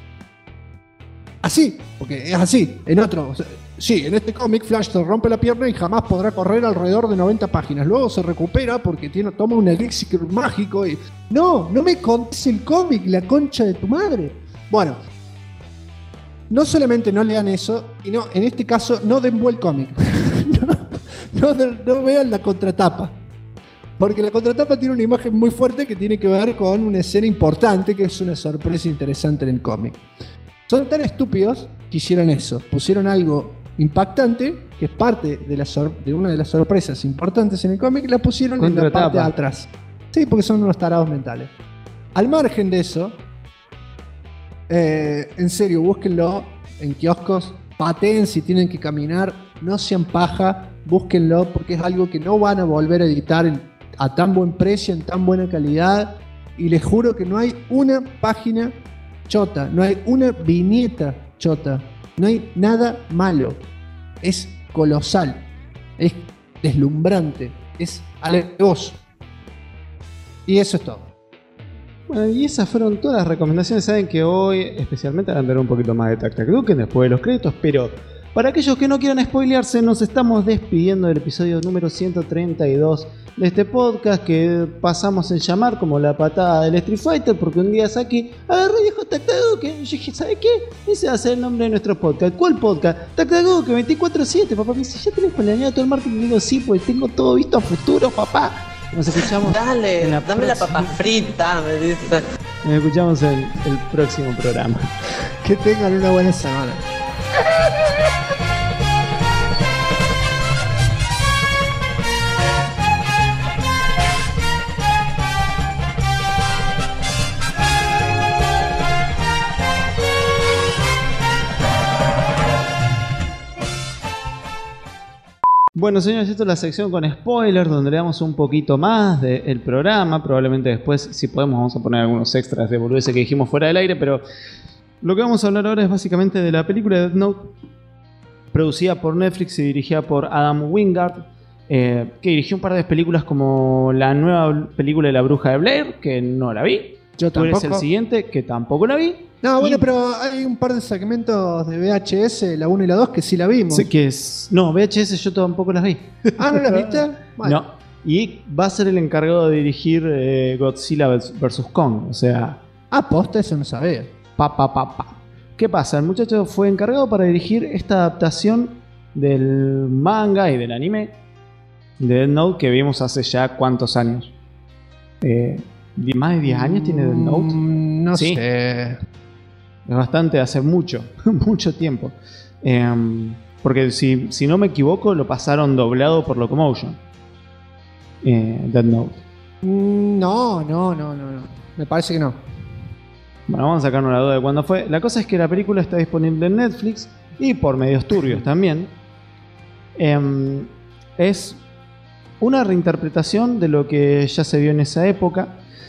Así, porque es así. En otro, sí, en este cómic Flash se rompe la pierna y jamás podrá correr alrededor de 90 páginas. Luego se recupera porque toma un elixir mágico y... No me contes el cómic, la concha de tu madre. Bueno, no solamente no lean eso, y no, en este caso no den vuelo el cómic. no vean la contratapa. Porque la contratapa tiene una imagen muy fuerte que tiene que ver con una escena importante que es una sorpresa interesante en el cómic. Son tan estúpidos que hicieron eso. Pusieron algo impactante, que es parte de una de las sorpresas importantes en el cómic, la pusieron en la parte de atrás. Sí, porque son unos tarados mentales. Al margen de eso, en serio, búsquenlo en kioscos, pateen si tienen que caminar, no sean paja, búsquenlo porque es algo que no van a volver a editar a tan buen precio, en tan buena calidad, y les juro que no hay una página chota, no hay una viñeta chota, no hay nada malo, es colosal, es deslumbrante, es alevoso. Y eso es todo. Bueno, y esas fueron todas las recomendaciones. Saben que hoy especialmente van a tener un poquito más de Tac Tac Duken después de los créditos, pero para aquellos que no quieran spoilearse, nos estamos despidiendo del episodio número 132 de este podcast que pasamos en llamar como la patada del Street Fighter, porque un día Saki agarró y dijo Tac Tac Duken. Yo dije, ¿sabe qué? Ese va a ser el nombre de nuestro podcast. ¿Cuál podcast? Tac Tac Duken 24/7. Papá me dice, ¿ya tenés planeado todo el marketing? Digo, sí, pues tengo todo visto a futuro, papá. Nos escuchamos. Dale, dame la papa frita, me dice. Nos escuchamos en el próximo programa. Que tengan una buena semana. Bueno, señores, esto es la sección con spoilers, donde le damos un poquito más del programa. Probablemente después, si podemos, vamos a poner algunos extras de boludeces que dijimos fuera del aire, pero lo que vamos a hablar ahora es básicamente de la película de Death Note, producida por Netflix y dirigida por Adam Wingard, que dirigió un par de películas como la nueva película de La Bruja de Blair, que no la vi. Yo Tú eres tampoco. el siguiente, que tampoco la vi. No, bueno, pero hay un par de segmentos de VHS, la 1 y la 2, que sí la vimos. Sé que es... No, VHS yo tampoco las vi. Ah, ¿no las viste? Bueno. No. Y va a ser el encargado de dirigir Godzilla vs. Kong. O sea... Ah, posta, eso no sabía. ¿Qué pasa? El muchacho fue encargado para dirigir esta adaptación del manga y del anime de Death Note que vimos hace ya ¿cuántos años? ¿Más de 10 años tiene Death Note? No ¿Sí? sé. Es bastante, hace mucho, mucho tiempo. Porque si no me equivoco, lo pasaron doblado por Locomotion. Death Note. No. Me parece que no. Bueno, vamos a sacarnos la duda de cuándo fue. La cosa es que la película está disponible en Netflix y por medios turbios también. Es una reinterpretación de lo que ya se vio en esa época.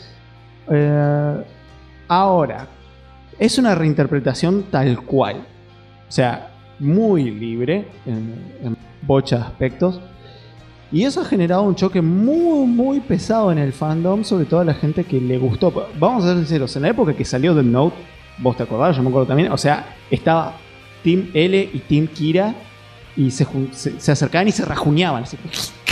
Ahora, es una reinterpretación tal cual. O sea, muy libre en bocha de aspectos. Y eso ha generado un choque muy, muy pesado en el fandom, sobre todo a la gente que le gustó. Vamos a ser sinceros, en la época que salió Death Note, vos te acordás, yo me acuerdo también, o sea, estaba Team L y Team Kira y se acercaban y se rajuñaban. Así.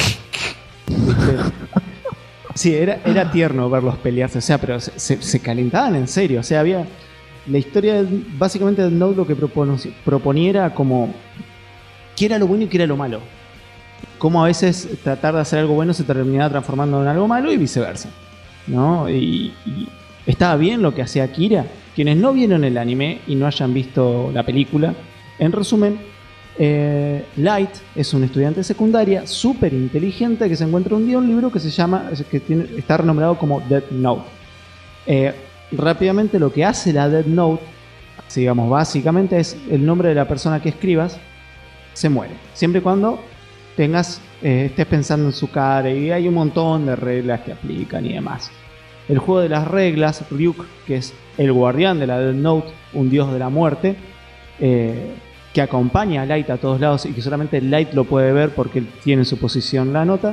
Sí, era tierno verlos pelearse, o sea, pero se calentaban en serio, o sea, había... La historia, básicamente, de Death Note lo que proponía era como qué era lo bueno y qué era lo malo. Cómo a veces tratar de hacer algo bueno se terminaba transformando en algo malo y viceversa, ¿no? Y estaba bien lo que hacía Kira. Quienes no vieron el anime y no hayan visto la película, en resumen, Light es un estudiante de secundaria súper inteligente que se encuentra un día un libro que se llama, está renombrado como Death Note. Rápidamente lo que hace la Death Note, digamos, básicamente es el nombre de la persona que escribas, se muere. Siempre y cuando estés pensando en su cara, y hay un montón de reglas que aplican y demás. El juego de las reglas, Ryuk, que es el guardián de la Death Note, un dios de la muerte, que acompaña a Light a todos lados y que solamente Light lo puede ver porque él tiene en su posición la nota,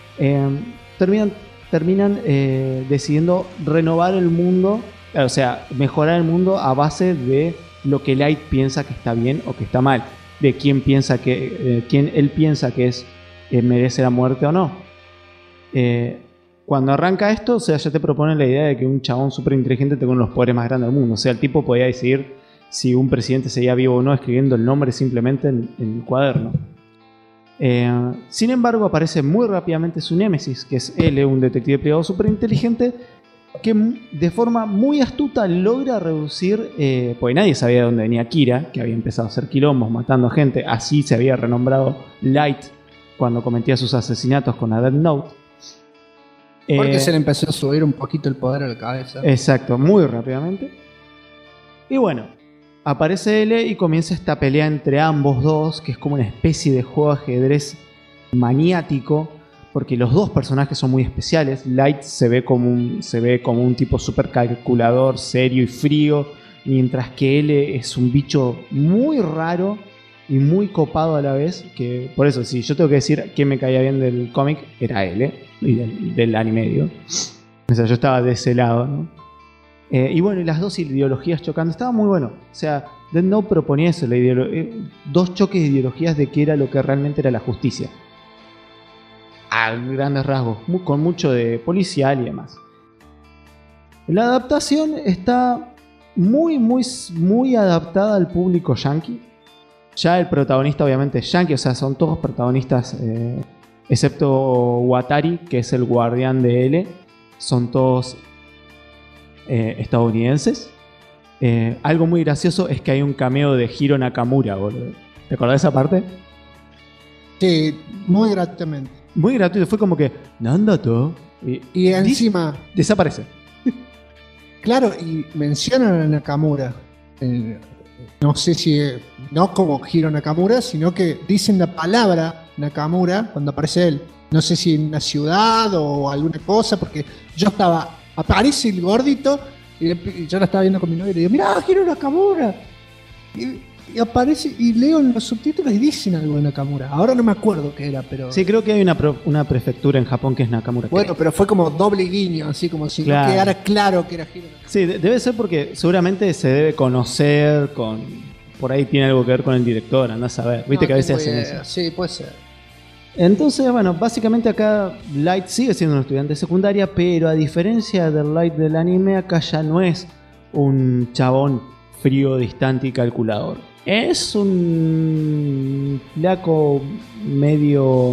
terminan decidiendo renovar el mundo, o sea, mejorar el mundo a base de lo que Light piensa que está bien o que está mal, de quién él piensa que es merece la muerte o no. Cuando arranca esto, o sea, ya te proponen la idea de que un chabón súper inteligente tenga uno de los poderes más grandes del mundo. O sea, el tipo podía decidir si un presidente seguía vivo o no escribiendo el nombre simplemente en el cuaderno. Sin embargo, aparece muy rápidamente su némesis, que es L, un detective privado súper inteligente, que de forma muy astuta logra reducir, porque nadie sabía de dónde venía Kira, que había empezado a hacer quilombos matando gente, así se había renombrado Light cuando cometía sus asesinatos con la Death Note. Porque se le empezó a subir un poquito el poder a la cabeza. Exacto, muy rápidamente. Y bueno, aparece L y comienza esta pelea entre ambos dos, que es como una especie de juego de ajedrez maniático, porque los dos personajes son muy especiales. Light se ve como un tipo súper calculador, serio y frío, mientras que L es un bicho muy raro y muy copado a la vez, que por eso, si yo tengo que decir quién me caía bien del cómic, era L y del anime, digo. O sea, yo estaba de ese lado, ¿no? Y bueno, y las dos ideologías chocando, estaba muy bueno. O sea, Death Note proponía eso, dos choques de ideologías de qué era lo que realmente era la justicia. A grandes rasgos, con mucho de policial y demás. La adaptación está muy adaptada al público yankee. Ya el protagonista obviamente es yankee, o sea, son todos protagonistas, excepto Watari, que es el guardián de L. Son todos estadounidenses. Algo muy gracioso es que hay un cameo de Hiro Nakamura, boludo. ¿Te acordás de esa parte? Sí, muy gratuitamente. Muy gratuito, fue como que Nandato y encima desaparece. Claro, y mencionan a Nakamura. No sé si no como Hiro Nakamura, sino que dicen la palabra Nakamura cuando aparece él. No sé si en una ciudad o alguna cosa, porque yo aparece el gordito y yo la estaba viendo con mi novia y le digo, mirá, Hiro Nakamura. Y aparece y leo en los subtítulos y dicen algo de Nakamura. Ahora no me acuerdo qué era, pero... Sí, creo que hay una prefectura en Japón que es Nakamura. Bueno, pero fue como doble guiño, así como si no quedara claro que era Hiro Nakamura. Sí, debe ser porque seguramente se debe conocer con... Por ahí tiene algo que ver con el director, andás a ver. Viste que a veces hacen eso. Sí, puede ser. Entonces, bueno, básicamente acá Light sigue siendo un estudiante de secundaria, pero a diferencia del Light del anime, acá ya no es un chabón frío, distante y calculador. Es un flaco medio...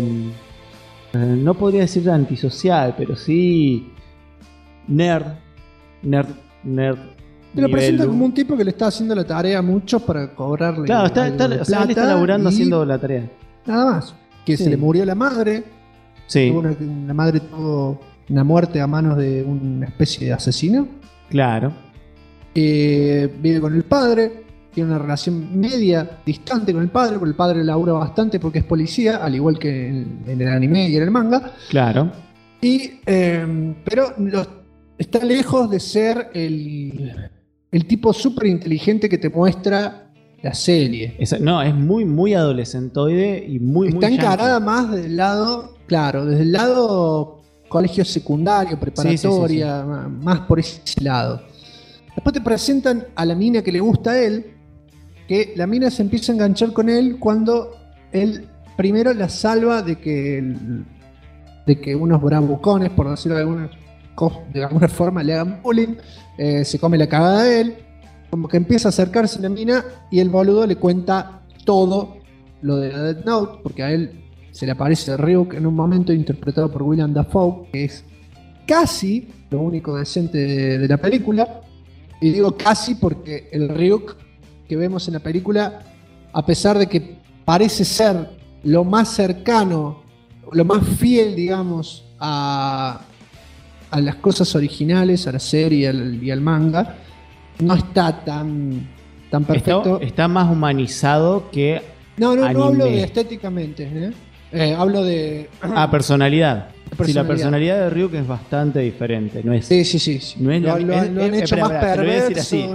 no podría decir antisocial, pero sí... Nerd. Te lo presenta como un tipo que le está haciendo la tarea a muchos para cobrarle. Claro, él está laburando haciendo la tarea. Nada más. Que se le murió la madre. Sí. La madre tuvo una muerte a manos de una especie de asesino. Claro. Vive con el padre. Tiene una relación media distante con el padre, porque el padre labura bastante porque es policía, al igual que en el anime y en el manga. Claro. Pero está lejos de ser el tipo súper inteligente que te muestra la serie. No, es muy adolescentoide y muy está encarada más del lado, claro, desde el lado colegio secundario, preparatoria, sí. Más por ese lado. Después te presentan a la mina que le gusta a él, que la mina se empieza a enganchar con él cuando él primero la salva de que unos bravucones, por decirlo de alguna forma, le hagan bullying, se come la cagada de él, como que empieza a acercarse a la mina y el boludo le cuenta todo lo de la Death Note, porque a él se le aparece Ryuk en un momento interpretado por Willem Dafoe, que es casi lo único decente de la película, y digo casi porque el Ryuk que vemos en la película, a pesar de que parece ser lo más cercano, lo más fiel, digamos, a las cosas originales, a la serie y al manga, no está tan perfecto. Está más humanizado que no anime. Hablo de estéticamente, hablo de personalidad. Sí, la personalidad de Ryuk es bastante diferente, no es. Sí. No es lo han hecho más perverso.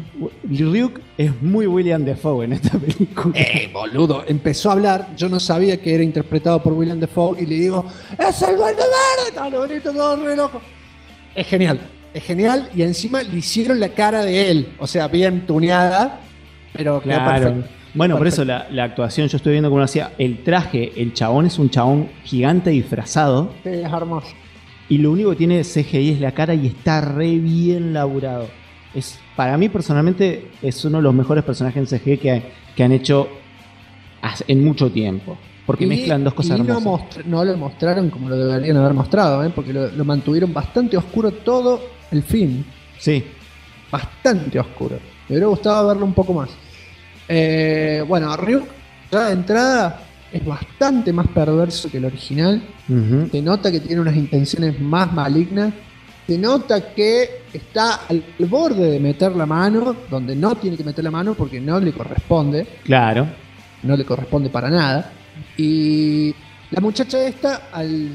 Ryuk es muy William Dafoe en esta película. Boludo, empezó a hablar, yo no sabía que era interpretado por William Dafoe y le digo, ¡es el Duende Verde! Todo bonito, todo re loco. Es genial y encima le hicieron la cara de él, o sea, bien tuneada, pero quedó perfecto. Bueno, por eso la actuación, yo estoy viendo cómo hacía el traje, el chabón es un chabón gigante disfrazado. Sí, es hermoso. Y lo único que tiene CGI es la cara y está re bien laburado. Para mí personalmente es uno de los mejores personajes en CGI que han hecho en mucho tiempo. Porque mezclan dos cosas hermosas. No lo mostraron como lo deberían haber mostrado, porque lo mantuvieron bastante oscuro todo el film. Sí. Bastante oscuro. Me hubiera gustado verlo un poco más. Bueno, Ryuk ya de entrada es bastante más perverso que el original. Se nota que tiene unas intenciones más malignas. Se nota que está al borde de meter la mano, donde no tiene que meter la mano porque no le corresponde. Claro. No le corresponde para nada. Y la muchacha esta, al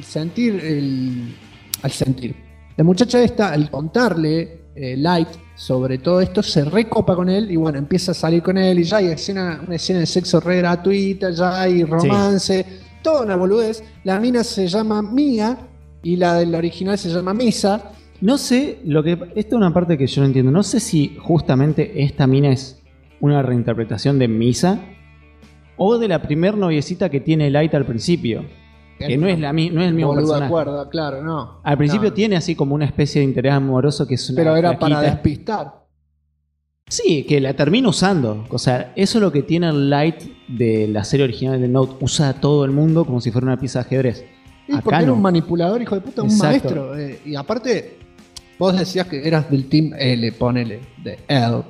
contarle Light sobre todo esto, se recopa con él y bueno, empieza a salir con él y ya hay una escena de sexo re gratuita, ya hay romance, toda una boludez. La mina se llama Mia y la del original se llama Misa. No sé, esta es una parte que yo no entiendo. No sé si justamente esta mina es una reinterpretación de Misa o de la primer noviecita que tiene Light al principio. Que no es el mismo personaje. De acuerdo, claro, no. Al principio tiene así como una especie de interés amoroso que es una pero era flaquita. para despistar. Sí, que la termina usando. O sea, eso es lo que tiene el Light de la serie original de Note. Usa a todo el mundo como si fuera una pieza de ajedrez. Sí, porque era un manipulador, hijo de puta, un maestro. Y aparte, vos decías que eras del Team L, ponele, de L.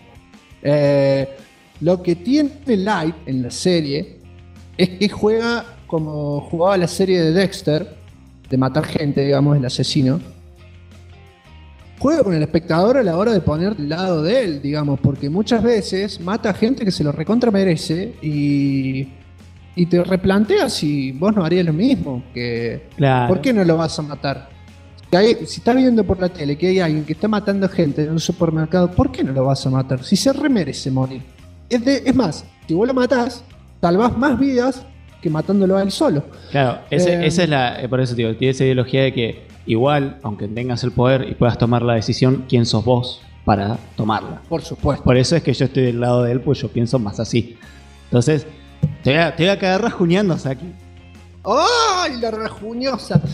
Lo que tiene Light en la serie es que juega como jugaba la serie de Dexter, de matar gente, digamos, el asesino. Juega con el espectador a la hora de poner del lado de él, digamos, porque muchas veces mata gente que se lo recontra merece y te replanteas si vos no harías lo mismo. Claro. ¿Por qué no lo vas a matar? Si estás viendo por la tele que hay alguien que está matando gente en un supermercado, ¿por qué no lo vas a matar? Si se remerece morir. Es más, si vos lo matás, salvás más vidas que matándolo a él solo. Claro, esa es por eso digo, tiene esa ideología de que igual, aunque tengas el poder y puedas tomar la decisión, ¿quién sos vos para tomarla? Por supuesto. Por eso es que yo estoy del lado de él, pues yo pienso más así. Entonces, te voy a quedar rajuñando, Saki. ¡Ay, la rajuñosa!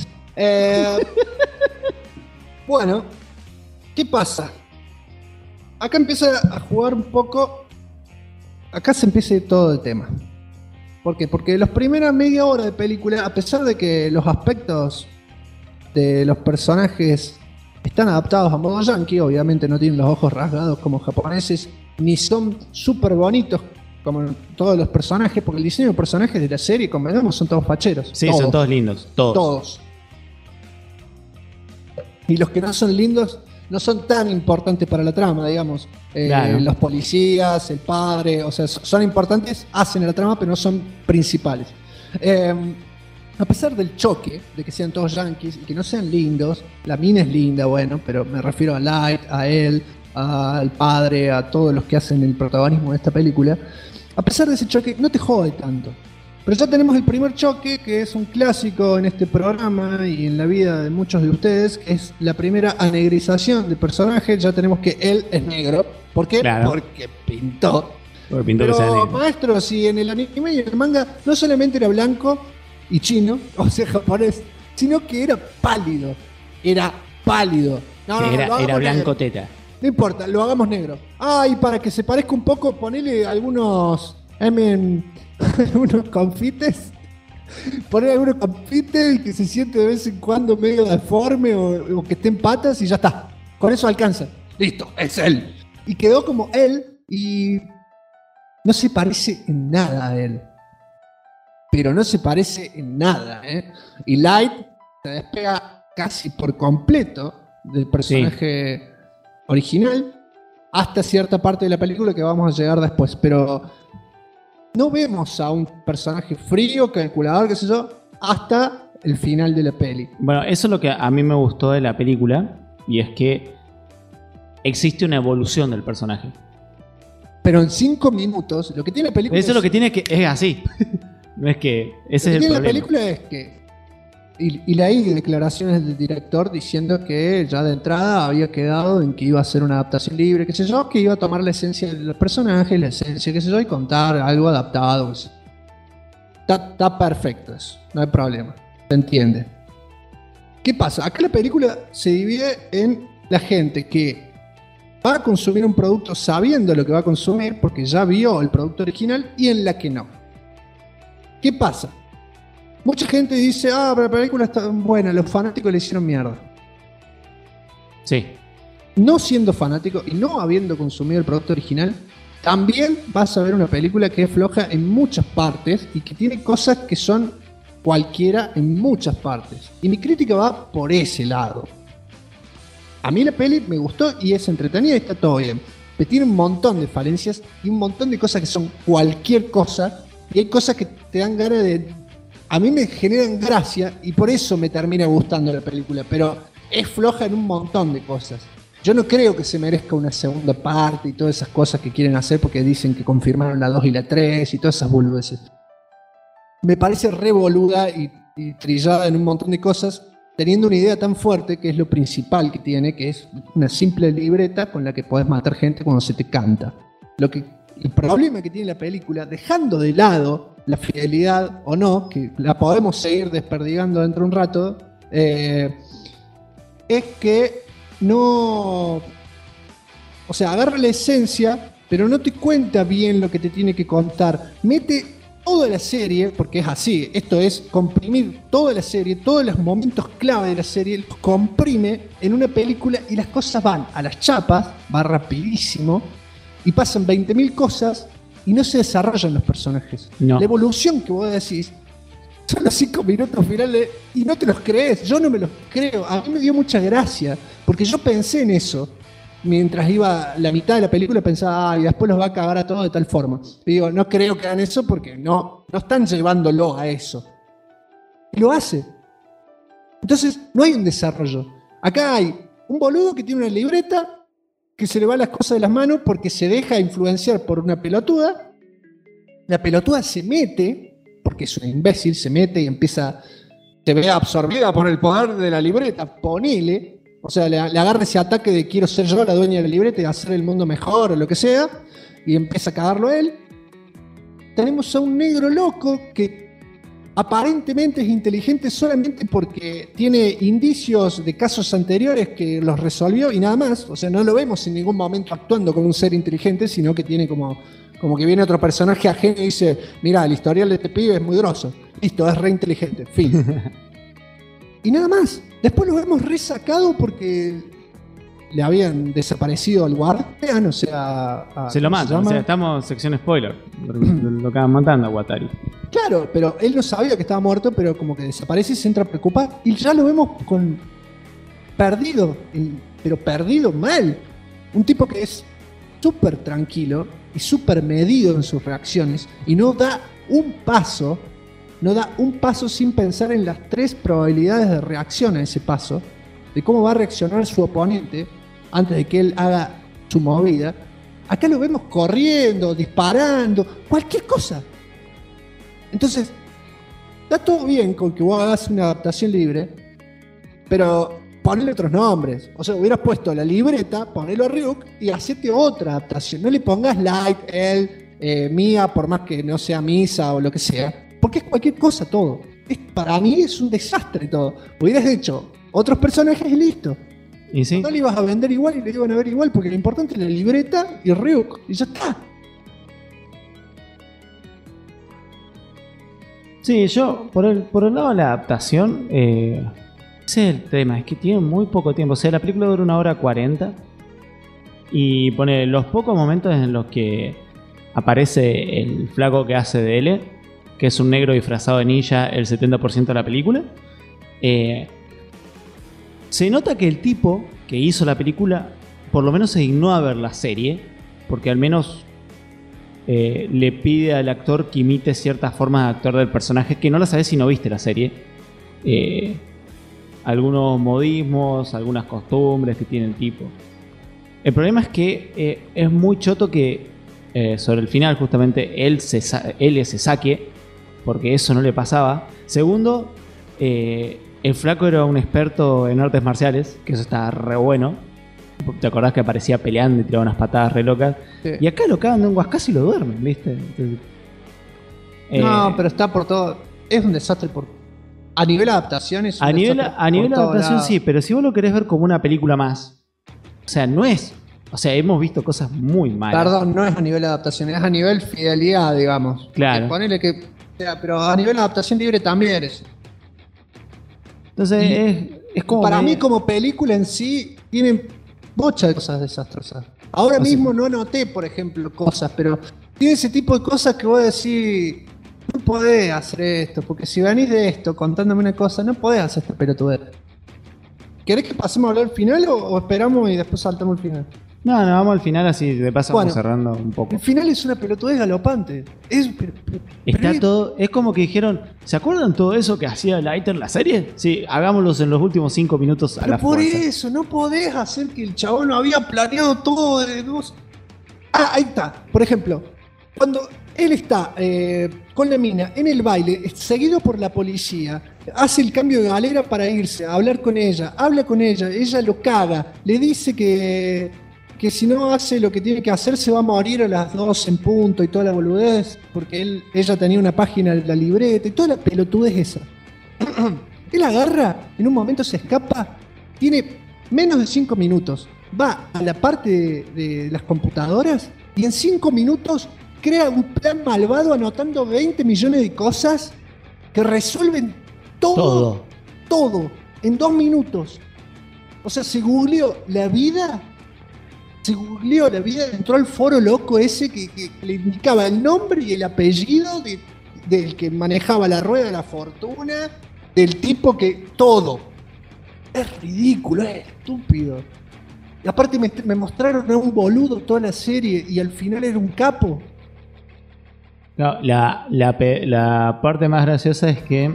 Bueno, ¿qué pasa? Acá empieza a jugar un poco. Acá se empieza todo el tema. ¿Por qué? Porque las primeras media hora de película, a pesar de que los aspectos de los personajes están adaptados a modo yankee, obviamente no tienen los ojos rasgados como japoneses, ni son súper bonitos como todos los personajes, porque el diseño de personajes de la serie, convengamos, son todos facheros. Sí, son todos lindos, todos. Y los que no son lindos no son tan importantes para la trama, digamos. Claro. Los policías, el padre, o sea, son importantes, hacen la trama, pero no son principales. A pesar del choque de que sean todos yankees y que no sean lindos, la mina es linda, bueno, pero me refiero a Light, a él, al padre, a todos los que hacen el protagonismo de esta película. A pesar de ese choque, no te jode tanto. Pero ya tenemos el primer choque, que es un clásico en este programa y en la vida de muchos de ustedes, que es la primera anegrización de personaje. Ya tenemos que él es negro. ¿Por qué? Claro. Porque pintó. Porque pintó. Pero, maestro, si en el anime y en el manga no solamente era blanco y chino, o sea, japonés, sino que era pálido. Era pálido. No, era blanco teta. No importa, lo hagamos negro. Y para que se parezca un poco, ponele algunos unos confites. Poner algunos confites y que se siente de vez en cuando medio deforme o que esté en patas y ya está. Con eso alcanza. Listo, es él. Y quedó como él y no se parece en nada a él. Pero no se parece en nada, ¿eh? Y Light se despega casi por completo del personaje original hasta cierta parte de la película que vamos a llegar después. Pero no vemos a un personaje frío, calculador, qué sé yo, hasta el final de la peli. Bueno, eso es lo que a mí me gustó de la película, y es que existe una evolución del personaje. Pero en 5 minutos, lo que tiene la película... Eso es lo que tiene, que es así. No es que... Ese es el problema. Lo que tiene la película es que... Y leí declaraciones del director diciendo que ya de entrada había quedado en que iba a ser una adaptación libre, qué sé yo, que iba a tomar la esencia de los personajes, la esencia, qué sé yo, y contar algo adaptado. Está perfecto eso, no hay problema, se entiende. ¿Qué pasa? Acá la película se divide en la gente que va a consumir un producto sabiendo lo que va a consumir, porque ya vio el producto original, y en la que no. ¿Qué pasa? Mucha gente dice, pero la película está buena, los fanáticos le hicieron mierda. Sí. No siendo fanático y no habiendo consumido el producto original, también vas a ver una película que es floja en muchas partes y que tiene cosas que son cualquiera en muchas partes. Y mi crítica va por ese lado. A mí la peli me gustó y es entretenida y está todo bien. Pero tiene un montón de falencias y un montón de cosas que son cualquier cosa. Y hay cosas que te dan ganas de... A mí me generan gracia y por eso me termina gustando la película, pero es floja en un montón de cosas. Yo no creo que se merezca una segunda parte y todas esas cosas que quieren hacer porque dicen que confirmaron la 2 y la 3 y todas esas boludeces. Me parece re boluda y trillada en un montón de cosas, teniendo una idea tan fuerte que es lo principal que tiene, que es una simple libreta con la que podés matar gente cuando se te canta. El problema que tiene la película, dejando de lado la fidelidad o no, que la podemos seguir desperdigando dentro de un rato, es que no... O sea, agarra la esencia, pero no te cuenta bien lo que te tiene que contar. Mete toda la serie, porque es así, esto es comprimir toda la serie, todos los momentos clave de la serie, los comprime en una película y las cosas van a las chapas, va rapidísimo, y pasan 20.000 cosas y no se desarrollan los personajes. No. La evolución que vos decís son los 5 minutos finales y no te los crees. Yo no me los creo. A mí me dio mucha gracia porque yo pensé en eso mientras iba la mitad de la película. Pensaba, y después los va a cagar a todos de tal forma. Y digo, no creo que hagan eso porque no están llevándolo a eso. Y lo hace. Entonces no hay un desarrollo. Acá hay un boludo que tiene una libreta que se le va las cosas de las manos porque se deja influenciar por una pelotuda. La pelotuda se mete, porque es un imbécil, se mete y se ve absorbida por el poder de la libreta, ponele. O sea, le agarra ese ataque de quiero ser yo la dueña de la libreta y hacer el mundo mejor o lo que sea, y empieza a cagarlo él. Tenemos a un negro loco que aparentemente es inteligente solamente porque tiene indicios de casos anteriores que los resolvió y nada más. O sea, no lo vemos en ningún momento actuando como un ser inteligente, sino que tiene como que viene otro personaje ajeno y dice, mira, el historial de este pibe es muy grosso. Listo, es re inteligente. Fin. Y nada más. Después lo vemos resacado porque le habían desaparecido al guardián, o sea... se lo matan, o sea, estamos en sección spoiler. Lo acaban matando a Watari. Claro, pero él no sabía que estaba muerto, pero como que desaparece y se entra a preocupar. Y ya lo vemos perdido, pero perdido mal. Un tipo que es súper tranquilo y súper medido en sus reacciones y no da un paso sin pensar en las 3 probabilidades de reacción a ese paso, de cómo va a reaccionar su oponente antes de que él haga su movida. Acá lo vemos corriendo, disparando, cualquier cosa. Entonces, está todo bien con que vos hagas una adaptación libre, pero ponle otros nombres. O sea, hubieras puesto la libreta, ponelo a Ryuk y hacete otra adaptación. No le pongas Light, él, Mia, por más que no sea Misa o lo que sea, porque es cualquier cosa todo. Para mí es un desastre todo. Hubieras hecho otros personajes y listo. ¿Y sí? No le ibas a vender igual y le iban a ver igual, porque lo importante es la libreta y Ryuk, y ya está. Sí, yo, por el lado de la adaptación, ese es el tema, es que tiene muy poco tiempo. O sea, la película dura 1:40 y pone los pocos momentos en los que aparece el flaco que hace de L, que es un negro disfrazado de ninja el 70% de la película. Se nota que el tipo que hizo la película por lo menos se dignó a ver la serie, porque al menos le pide al actor que imite ciertas formas de actuar del personaje que no la sabes si no viste la serie. Algunos modismos, algunas costumbres que tiene el tipo. El problema es que es muy choto que sobre el final justamente él se saque, porque eso no le pasaba. Segundo, el flaco era un experto en artes marciales, que eso está re bueno. ¿Te acordás que aparecía peleando y tiraba unas patadas re locas? Sí. Y acá lo cagan de un guascazo y lo duermen, ¿viste? Entonces, no, pero está por todo. Es un desastre a nivel adaptación. Es un desastre a nivel adaptación sí, pero si vos lo querés ver como una película más, o sea, no es. O sea, hemos visto cosas muy malas. Perdón, no es a nivel adaptación, es a nivel fidelidad, digamos. Claro. Ponele que. Pero a nivel adaptación libre también es. Entonces es como. Para mí, como película en sí, tiene bocha de cosas desastrosas. Ahora mismo no noté, por ejemplo, cosas, pero tiene ese tipo de cosas que vos decís. No podés hacer esto, porque si venís de esto contándome una cosa, no podés hacer esta pelotudez. ¿Querés que pasemos a hablar al final o esperamos y después saltamos al final? No, vamos al final así, de paso vamos cerrando un poco. El final es una pelotudez galopante. Está todo, es como que dijeron, ¿se acuerdan todo eso que hacía Leiter en la serie? Sí, hagámoslos en los últimos 5 minutos a la fuerza. Por eso, no podés hacer que el chabón había planeado todo de dos. Ahí está. Por ejemplo, cuando él está con la mina en el baile, seguido por la policía, hace el cambio de galera para irse a hablar con ella, habla con ella lo caga, le dice que si no hace lo que tiene que hacer se va a morir a las 2 en punto y toda la boludez, porque ella tenía una página en la libreta y toda la pelotudez esa. Él agarra, en un momento se escapa, tiene menos de 5 minutos, va a la parte de las computadoras y en 5 minutos crea un plan malvado anotando 20 millones de cosas que resuelven todo en 2 minutos. O sea, se googleó la vida, entró al foro loco ese que le indicaba el nombre y el apellido del que manejaba la rueda de la fortuna, del tipo que todo. Es ridículo, es estúpido. Y aparte me mostraron a un boludo toda la serie y al final era un capo. No, la parte más graciosa es que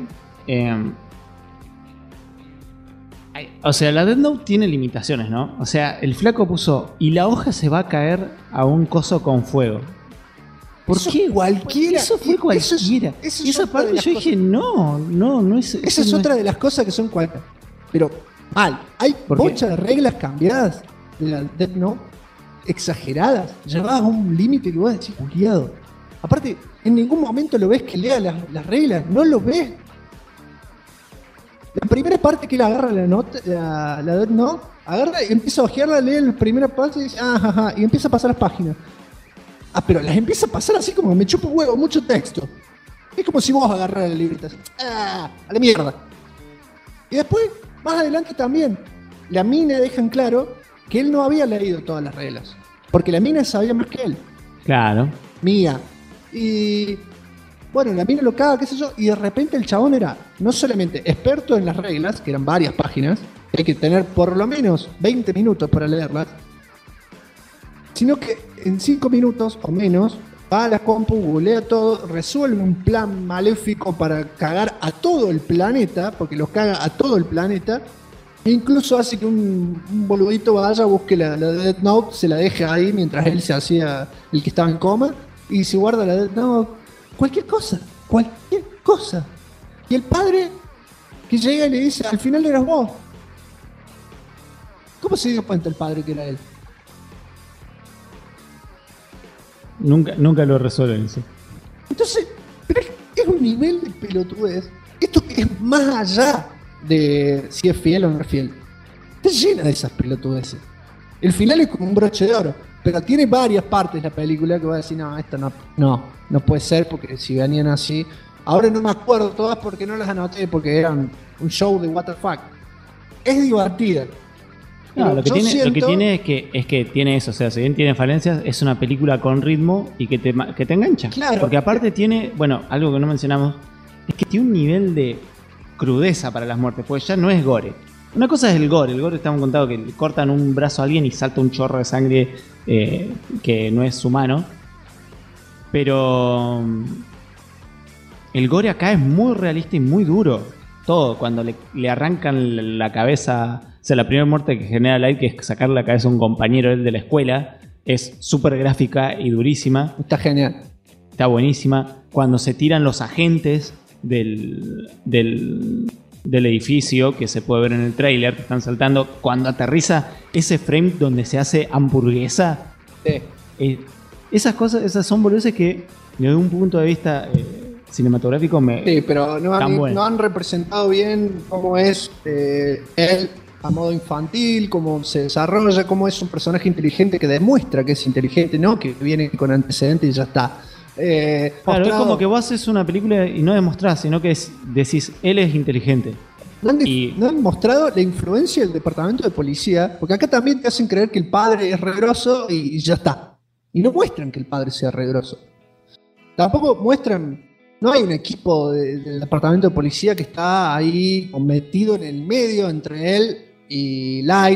o sea, la Death Note tiene limitaciones, ¿no? O sea, el flaco puso y la hoja se va a caer a un coso con fuego. ¿Por qué? Cualquiera. Eso fue cualquiera. Y esa parte yo dije, no es. Esa es otra de las cosas que son cualquiera. Pero mal, hay muchas de reglas cambiadas de la Death Note, exageradas, llevadas a un límite que vos decís, culiado. Aparte, en ningún momento lo ves que lea las reglas, no lo ves. La primera parte que él agarra la Death Note, agarra y empieza a ojearla, lee la primera parte y dice, y empieza a pasar las páginas. Pero las empieza a pasar así como me chupa un huevo, mucho texto. Es como si vos agarraras la libreta así, a la mierda. Y después, más adelante también, la mina deja en claro que él no había leído todas las reglas. Porque la mina sabía más que él. Claro. Mía. Y bueno, la mina lo caga, qué sé yo, y de repente el chabón era no solamente experto en las reglas, que eran varias páginas, que hay que tener por lo menos 20 minutos para leerlas, sino que en 5 minutos o menos va a la compu, googlea todo, resuelve un plan maléfico para cagar a todo el planeta, porque los caga a todo el planeta, e incluso hace que un boludito vaya, busque la Death Note, se la deje ahí mientras él se hacía el que estaba en coma, y se guarda la Death Note. Cualquier cosa. Y el padre que llega y le dice, al final eras vos. ¿Cómo se dio cuenta el padre que era él? Nunca lo resuelven eso. Entonces, pero es un nivel de pelotudez. Esto es más allá de si es fiel o no es fiel. Está llena de esas pelotudeces. El final es como un broche de oro. Pero tiene varias partes la película que va a decir, no, esto no puede ser, porque si venían así. Ahora no me acuerdo todas porque no las anoté, porque eran un show de what the fuck. Es divertida. No, lo que tiene es que tiene eso, o sea, si bien tiene falencias, es una película con ritmo y que te engancha. Claro. Porque aparte tiene, bueno, algo que no mencionamos, es que tiene un nivel de crudeza para las muertes, porque ya no es gore. Una cosa es el gore estamos contando que le cortan un brazo a alguien y salta un chorro de sangre que no es humano. Pero el gore acá es muy realista y muy duro. Todo, cuando le arrancan la cabeza sea, la primera muerte que genera Light, que es sacarle la cabeza a un compañero de la escuela, es súper gráfica y durísima. Está genial. Está buenísima. Cuando se tiran los agentes del edificio, que se puede ver en el tráiler, que están saltando, cuando aterriza ese frame donde se hace hamburguesa. Sí. Esas cosas, esas son boludeces que desde un punto de vista cinematográfico Sí, pero no han representado bien cómo es él a modo infantil, cómo se desarrolla, cómo es un personaje inteligente que demuestra que es inteligente, no que viene con antecedentes y ya está. Claro, es como que vos haces una película y no demostrás, sino que decís, él es inteligente. No han mostrado la influencia del departamento de policía, porque acá también te hacen creer que el padre es re grosso y ya está. Y no muestran que el padre sea re grosso. Tampoco muestran, no hay un equipo del departamento de policía que está ahí metido en el medio entre él y Light.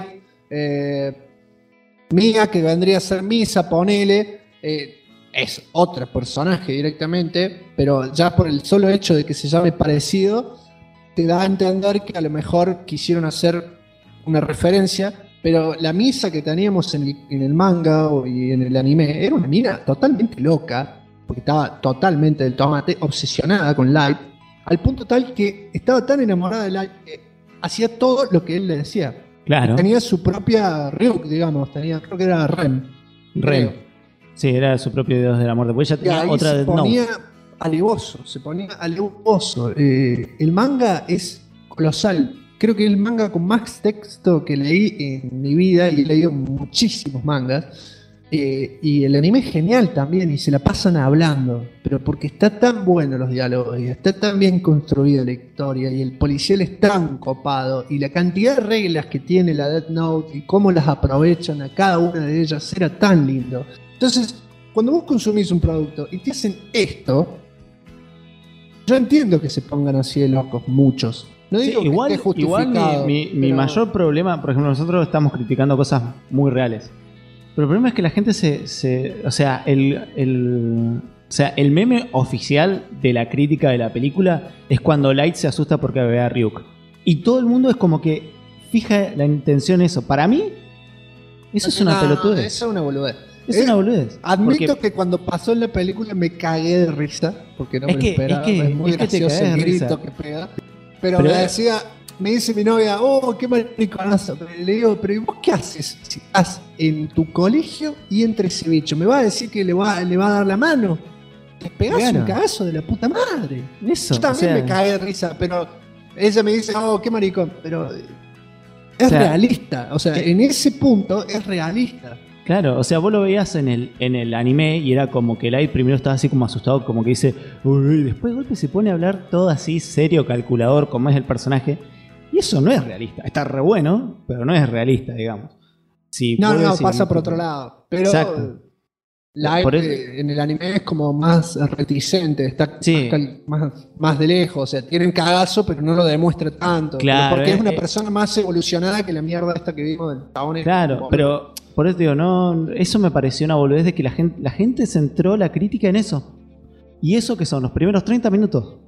Mia, que vendría a ser Misa, ponele, es otro personaje directamente, pero ya por el solo hecho de que se llame parecido, te da a entender que a lo mejor quisieron hacer una referencia, pero la Misa que teníamos en el manga y en el anime era una mina totalmente loca, porque estaba totalmente del tomate, obsesionada con Light, al punto tal que estaba tan enamorada de Light que hacía todo lo que él le decía. Claro. Tenía su propia Ryuk, digamos, creo que era Rem. Sí, era su propio dios del amor. Después ya tenía otra de Death Note. Se ponía alevoso. El manga es colosal. Creo que es el manga con más texto que leí en mi vida, y he leído muchísimos mangas. Y el anime es genial también, y se la pasan hablando, pero porque está tan bueno los diálogos, y está tan bien construida la historia, y el policial es tan copado, y la cantidad de reglas que tiene la Death Note y cómo las aprovechan a cada una de ellas era tan lindo. Entonces, cuando vos consumís un producto y te hacen esto, yo entiendo que se pongan así de locos muchos. No digo que esté justificado. Igual mi mayor problema, por ejemplo, nosotros estamos criticando cosas muy reales. Pero el problema es que la gente o sea, el meme oficial de la crítica de la película es cuando Light se asusta porque ve a Ryuk. Y todo el mundo es como que fija la intención eso. Para mí, eso es una pelotudez. Eso es una boludez. Es una boludez. Admito que cuando pasó en la película me cagué de risa, porque no me lo esperaba. Es muy gracioso el grito que pega. Pero me dice mi novia, oh, qué mariconazo. Le digo, pero ¿y vos qué haces si estás en tu colegio y entra ese bicho? ¿Me va a decir que le va a dar la mano? Te pegás un cagazo de la puta madre. Eso, yo también me cagué de risa, pero ella me dice, oh, qué maricón. Pero es realista, o sea, en ese punto es realista. Claro, o sea, vos lo veías en el anime y era como que Light primero estaba así como asustado, como que dice, uy, después de golpe se pone a hablar todo así serio, calculador, como es el personaje. Y eso no es realista. Está re bueno, pero no es realista, digamos. Pasa por otro lado. Pero exacto. Light en el anime es como más reticente, está más de lejos. O sea, tienen cagazo, pero no lo demuestra tanto. Claro, porque es una persona más evolucionada que la mierda esta que vimos del Tabone. Claro, pero por eso digo, no, eso me pareció una boludez de que la gente centró la crítica en eso. Y eso que son los primeros 30 minutos.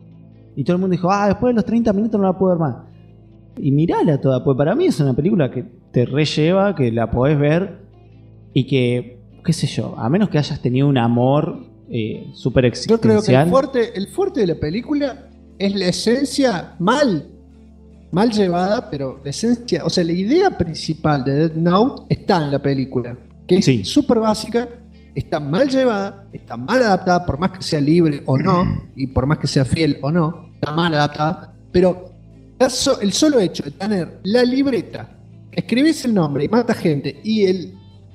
Y todo el mundo dijo, después de los 30 minutos no la puedo ver más. Y mirala toda, pues para mí es una película que te relleva, que la podés ver y que, qué sé yo, a menos que hayas tenido un amor súper existencial. Yo creo que el fuerte de la película es la esencia mal llevada, pero la esencia, o sea, la idea principal de Death Note está en la película, que es súper básica, está mal llevada, está mal adaptada, por más que sea libre o no, y por más que sea fiel o no, está mal adaptada, pero el solo hecho de tener la libreta, escribís el nombre y mata gente, y el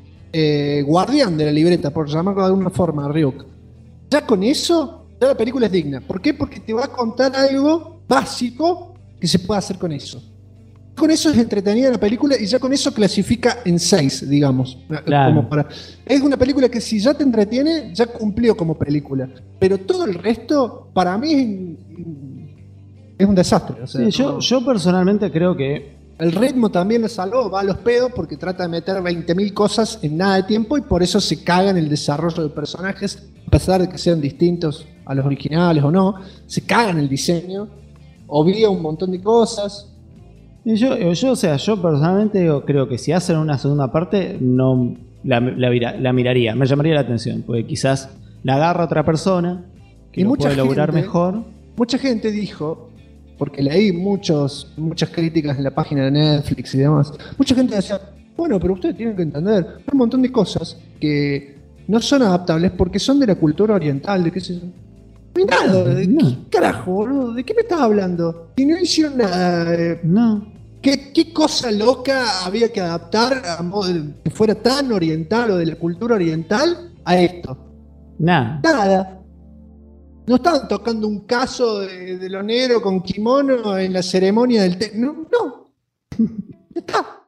guardián de la libreta, por llamarlo de alguna forma, Ryuk, ya con eso, ya la película es digna. ¿Por qué? Porque te va a contar algo básico que se puede hacer con eso. Con eso es entretenida la película y ya con eso clasifica en 6, digamos. Claro. Es una película que si ya te entretiene, ya cumplió como película. Pero todo el resto, para mí, es un desastre. O sea, yo personalmente creo que el ritmo también lo salvó, va a los pedos porque trata de meter 20.000 cosas en nada de tiempo y por eso se caga en el desarrollo de personajes, a pesar de que sean distintos a los originales o no, se caga en el diseño, obvia un montón de cosas. Yo personalmente creo que si hacen una segunda parte, no la miraría, me llamaría la atención, porque quizás la agarra otra persona que lo puede elaborar mejor. Mucha gente dijo, porque leí muchas críticas en la página de Netflix y demás, mucha gente decía, bueno, pero ustedes tienen que entender, hay un montón de cosas que no son adaptables porque son de la cultura oriental, de qué sé yo. No hay nada, ¿de qué carajo, boludo? ¿De qué me estás hablando? Si no hicieron nada. No. ¿Qué cosa loca había que adaptar a modo que fuera tan oriental o de la cultura oriental a esto? Nada. No estaban tocando un caso de lo negro con kimono en la ceremonia del té. No. Ya está.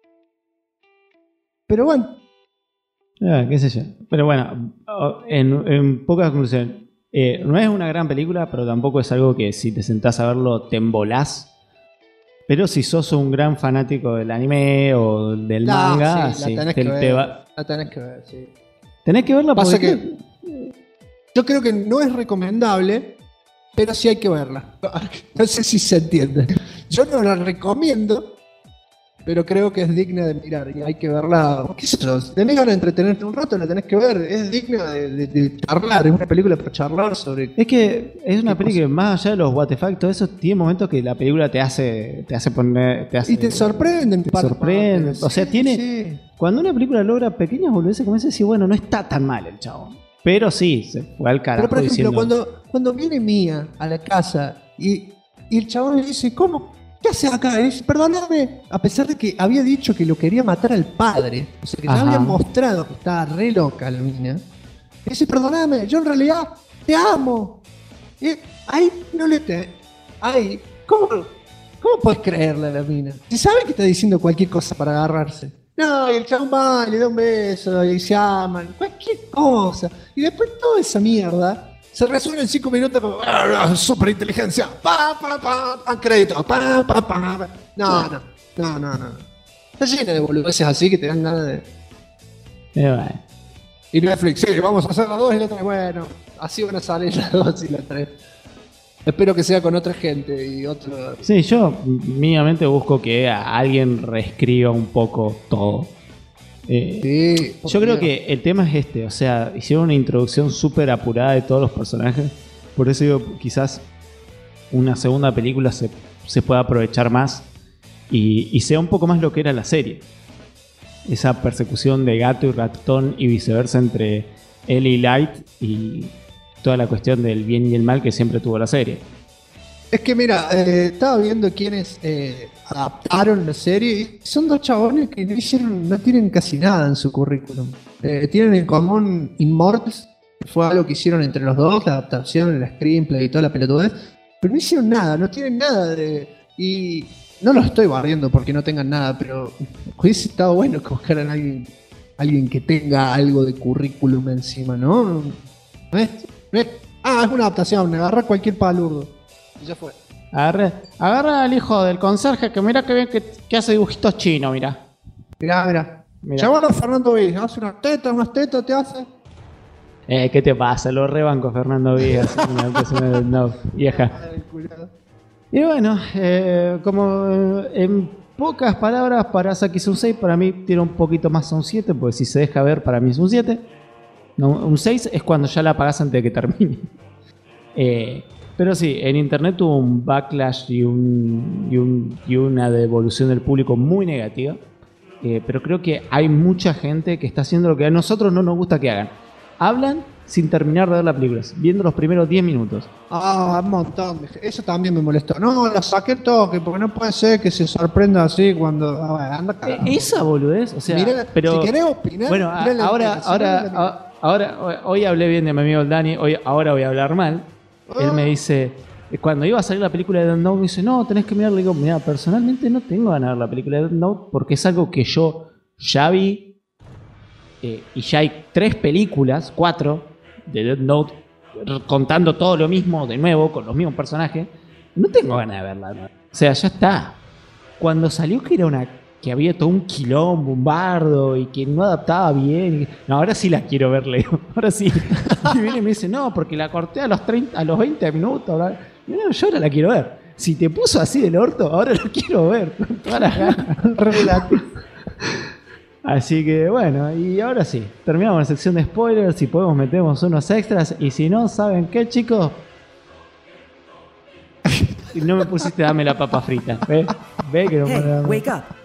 Pero bueno. Qué sé yo. Pero bueno, en poca conclusión, no es una gran película, pero tampoco es algo que si te sentás a verlo te embolás. Pero si sos un gran fanático del anime o del manga, sí, la tenés que ver, sí. Tenés que verla Pasa porque... que yo creo que no es recomendable, pero sí hay que verla. No sé si se entiende. Yo no la recomiendo, pero creo que es digna de mirar y hay que verla. ¿Qué sé yo? Si tenés ganas de entretenerte un rato, la tenés que ver. Es digna de charlar. Es una película para charlar sobre. Es que es una película que más allá de los what the fuck, todo eso tiene momentos que la película te hace poner. Y te sorprenden. Te sorprende. O sea, tiene. Sí. Cuando una película logra pequeñas boludeces, comienza a decir, bueno, no está tan mal el chabón. Pero sí, se fue al carajo. Pero por ejemplo, diciendo... cuando viene Mía a la casa y el chabón le dice, ¿cómo? ¿Qué haces acá? Y dice, perdóname. A pesar de que había dicho que lo quería matar al padre. O sea, que ya había mostrado que estaba re loca la mina. Y dice, perdóname, yo en realidad te amo. Y ahí no le te... Ahí, ¿cómo puedes creerle a la mina? Si sabe que está diciendo cualquier cosa para agarrarse. No, y el chabón va, le da un beso, y se aman, cualquier cosa. Y después toda esa mierda se resuelve en 5 minutos con superinteligencia. Crédito. No. Está llena de boludeces así que te dan ganas de. Y Netflix, sí, vamos a hacer la 2 y la 3. Bueno, así van a salir la 2 y la 3. Espero que sea con otra gente y otro. Sí, yo mínimamente busco que alguien reescriba un poco todo. Yo creo que el tema es este, o sea, hicieron una introducción súper apurada de todos los personajes. Por eso digo, quizás una segunda película se pueda aprovechar más y sea un poco más lo que era la serie. Esa persecución de gato y ratón y viceversa entre él y Light y toda la cuestión del bien y el mal que siempre tuvo la serie. Es que mira, estaba viendo quienes adaptaron la serie y son 2 chabones que no tienen casi nada en su currículum. Tienen en común Immortals, que fue algo que hicieron entre los dos, la adaptación, el screenplay y toda la pelotudez, pero no hicieron nada, no tienen nada de... Y no los estoy barriendo porque no tengan nada, pero hubiese estado bueno que buscaran a alguien que tenga algo de currículum encima, ¿no? Es una adaptación, agarra cualquier palurdo. Y ya fue. Agarra al hijo del conserje que mira que bien que hace dibujitos chinos, mira. Mira. Llamalo a Fernando Villa, hace unas tetas te hace. ¿Qué te pasa? Lo rebanco Fernando Villa, no, vieja. Y bueno, como en pocas palabras, para Saki es un 6, para mí tiene un poquito más a un 7, porque si se deja ver, para mí es un 7. No, un 6 es cuando ya la apagás antes de que termine. Pero sí, en internet tuvo un backlash y una devolución del público muy negativa. Pero creo que hay mucha gente que está haciendo lo que a nosotros no nos gusta que hagan. Hablan sin terminar de ver la película, viendo los primeros 10 minutos. Un montón. Eso también me molestó. No, la saqué el toque, porque no puede ser que se sorprenda así cuando... anda esa boludez, o sea... Mirá, pero, si querés opinar... Bueno, ahora, hoy hablé bien de mi amigo el Dani, ahora voy a hablar mal. Él me dice... Cuando iba a salir la película de Death Note, me dice, no, tenés que mirar. Le digo, mira, personalmente no tengo ganas de ver la película de Death Note porque es algo que yo ya vi y ya hay 3 películas, 4 de Death Note contando todo lo mismo de nuevo con los mismos personajes. No tengo ganas de verla, ¿no? O sea, ya está. Cuando salió que había todo un quilombo, un bardo y que no adaptaba bien. No, ahora sí la quiero ver, Leo. Ahora sí. Y viene y me dice, no, porque la corté a los 20 minutos. No, yo ahora la quiero ver. Si te puso así del orto, ahora lo quiero ver. Con todas las ganas. Así que bueno, y ahora sí, terminamos la sección de spoilers. Si podemos metemos unos extras. Y si no, ¿saben qué, chicos? Y no me pusiste dame la papa frita. ¿Ve que no me Wake up.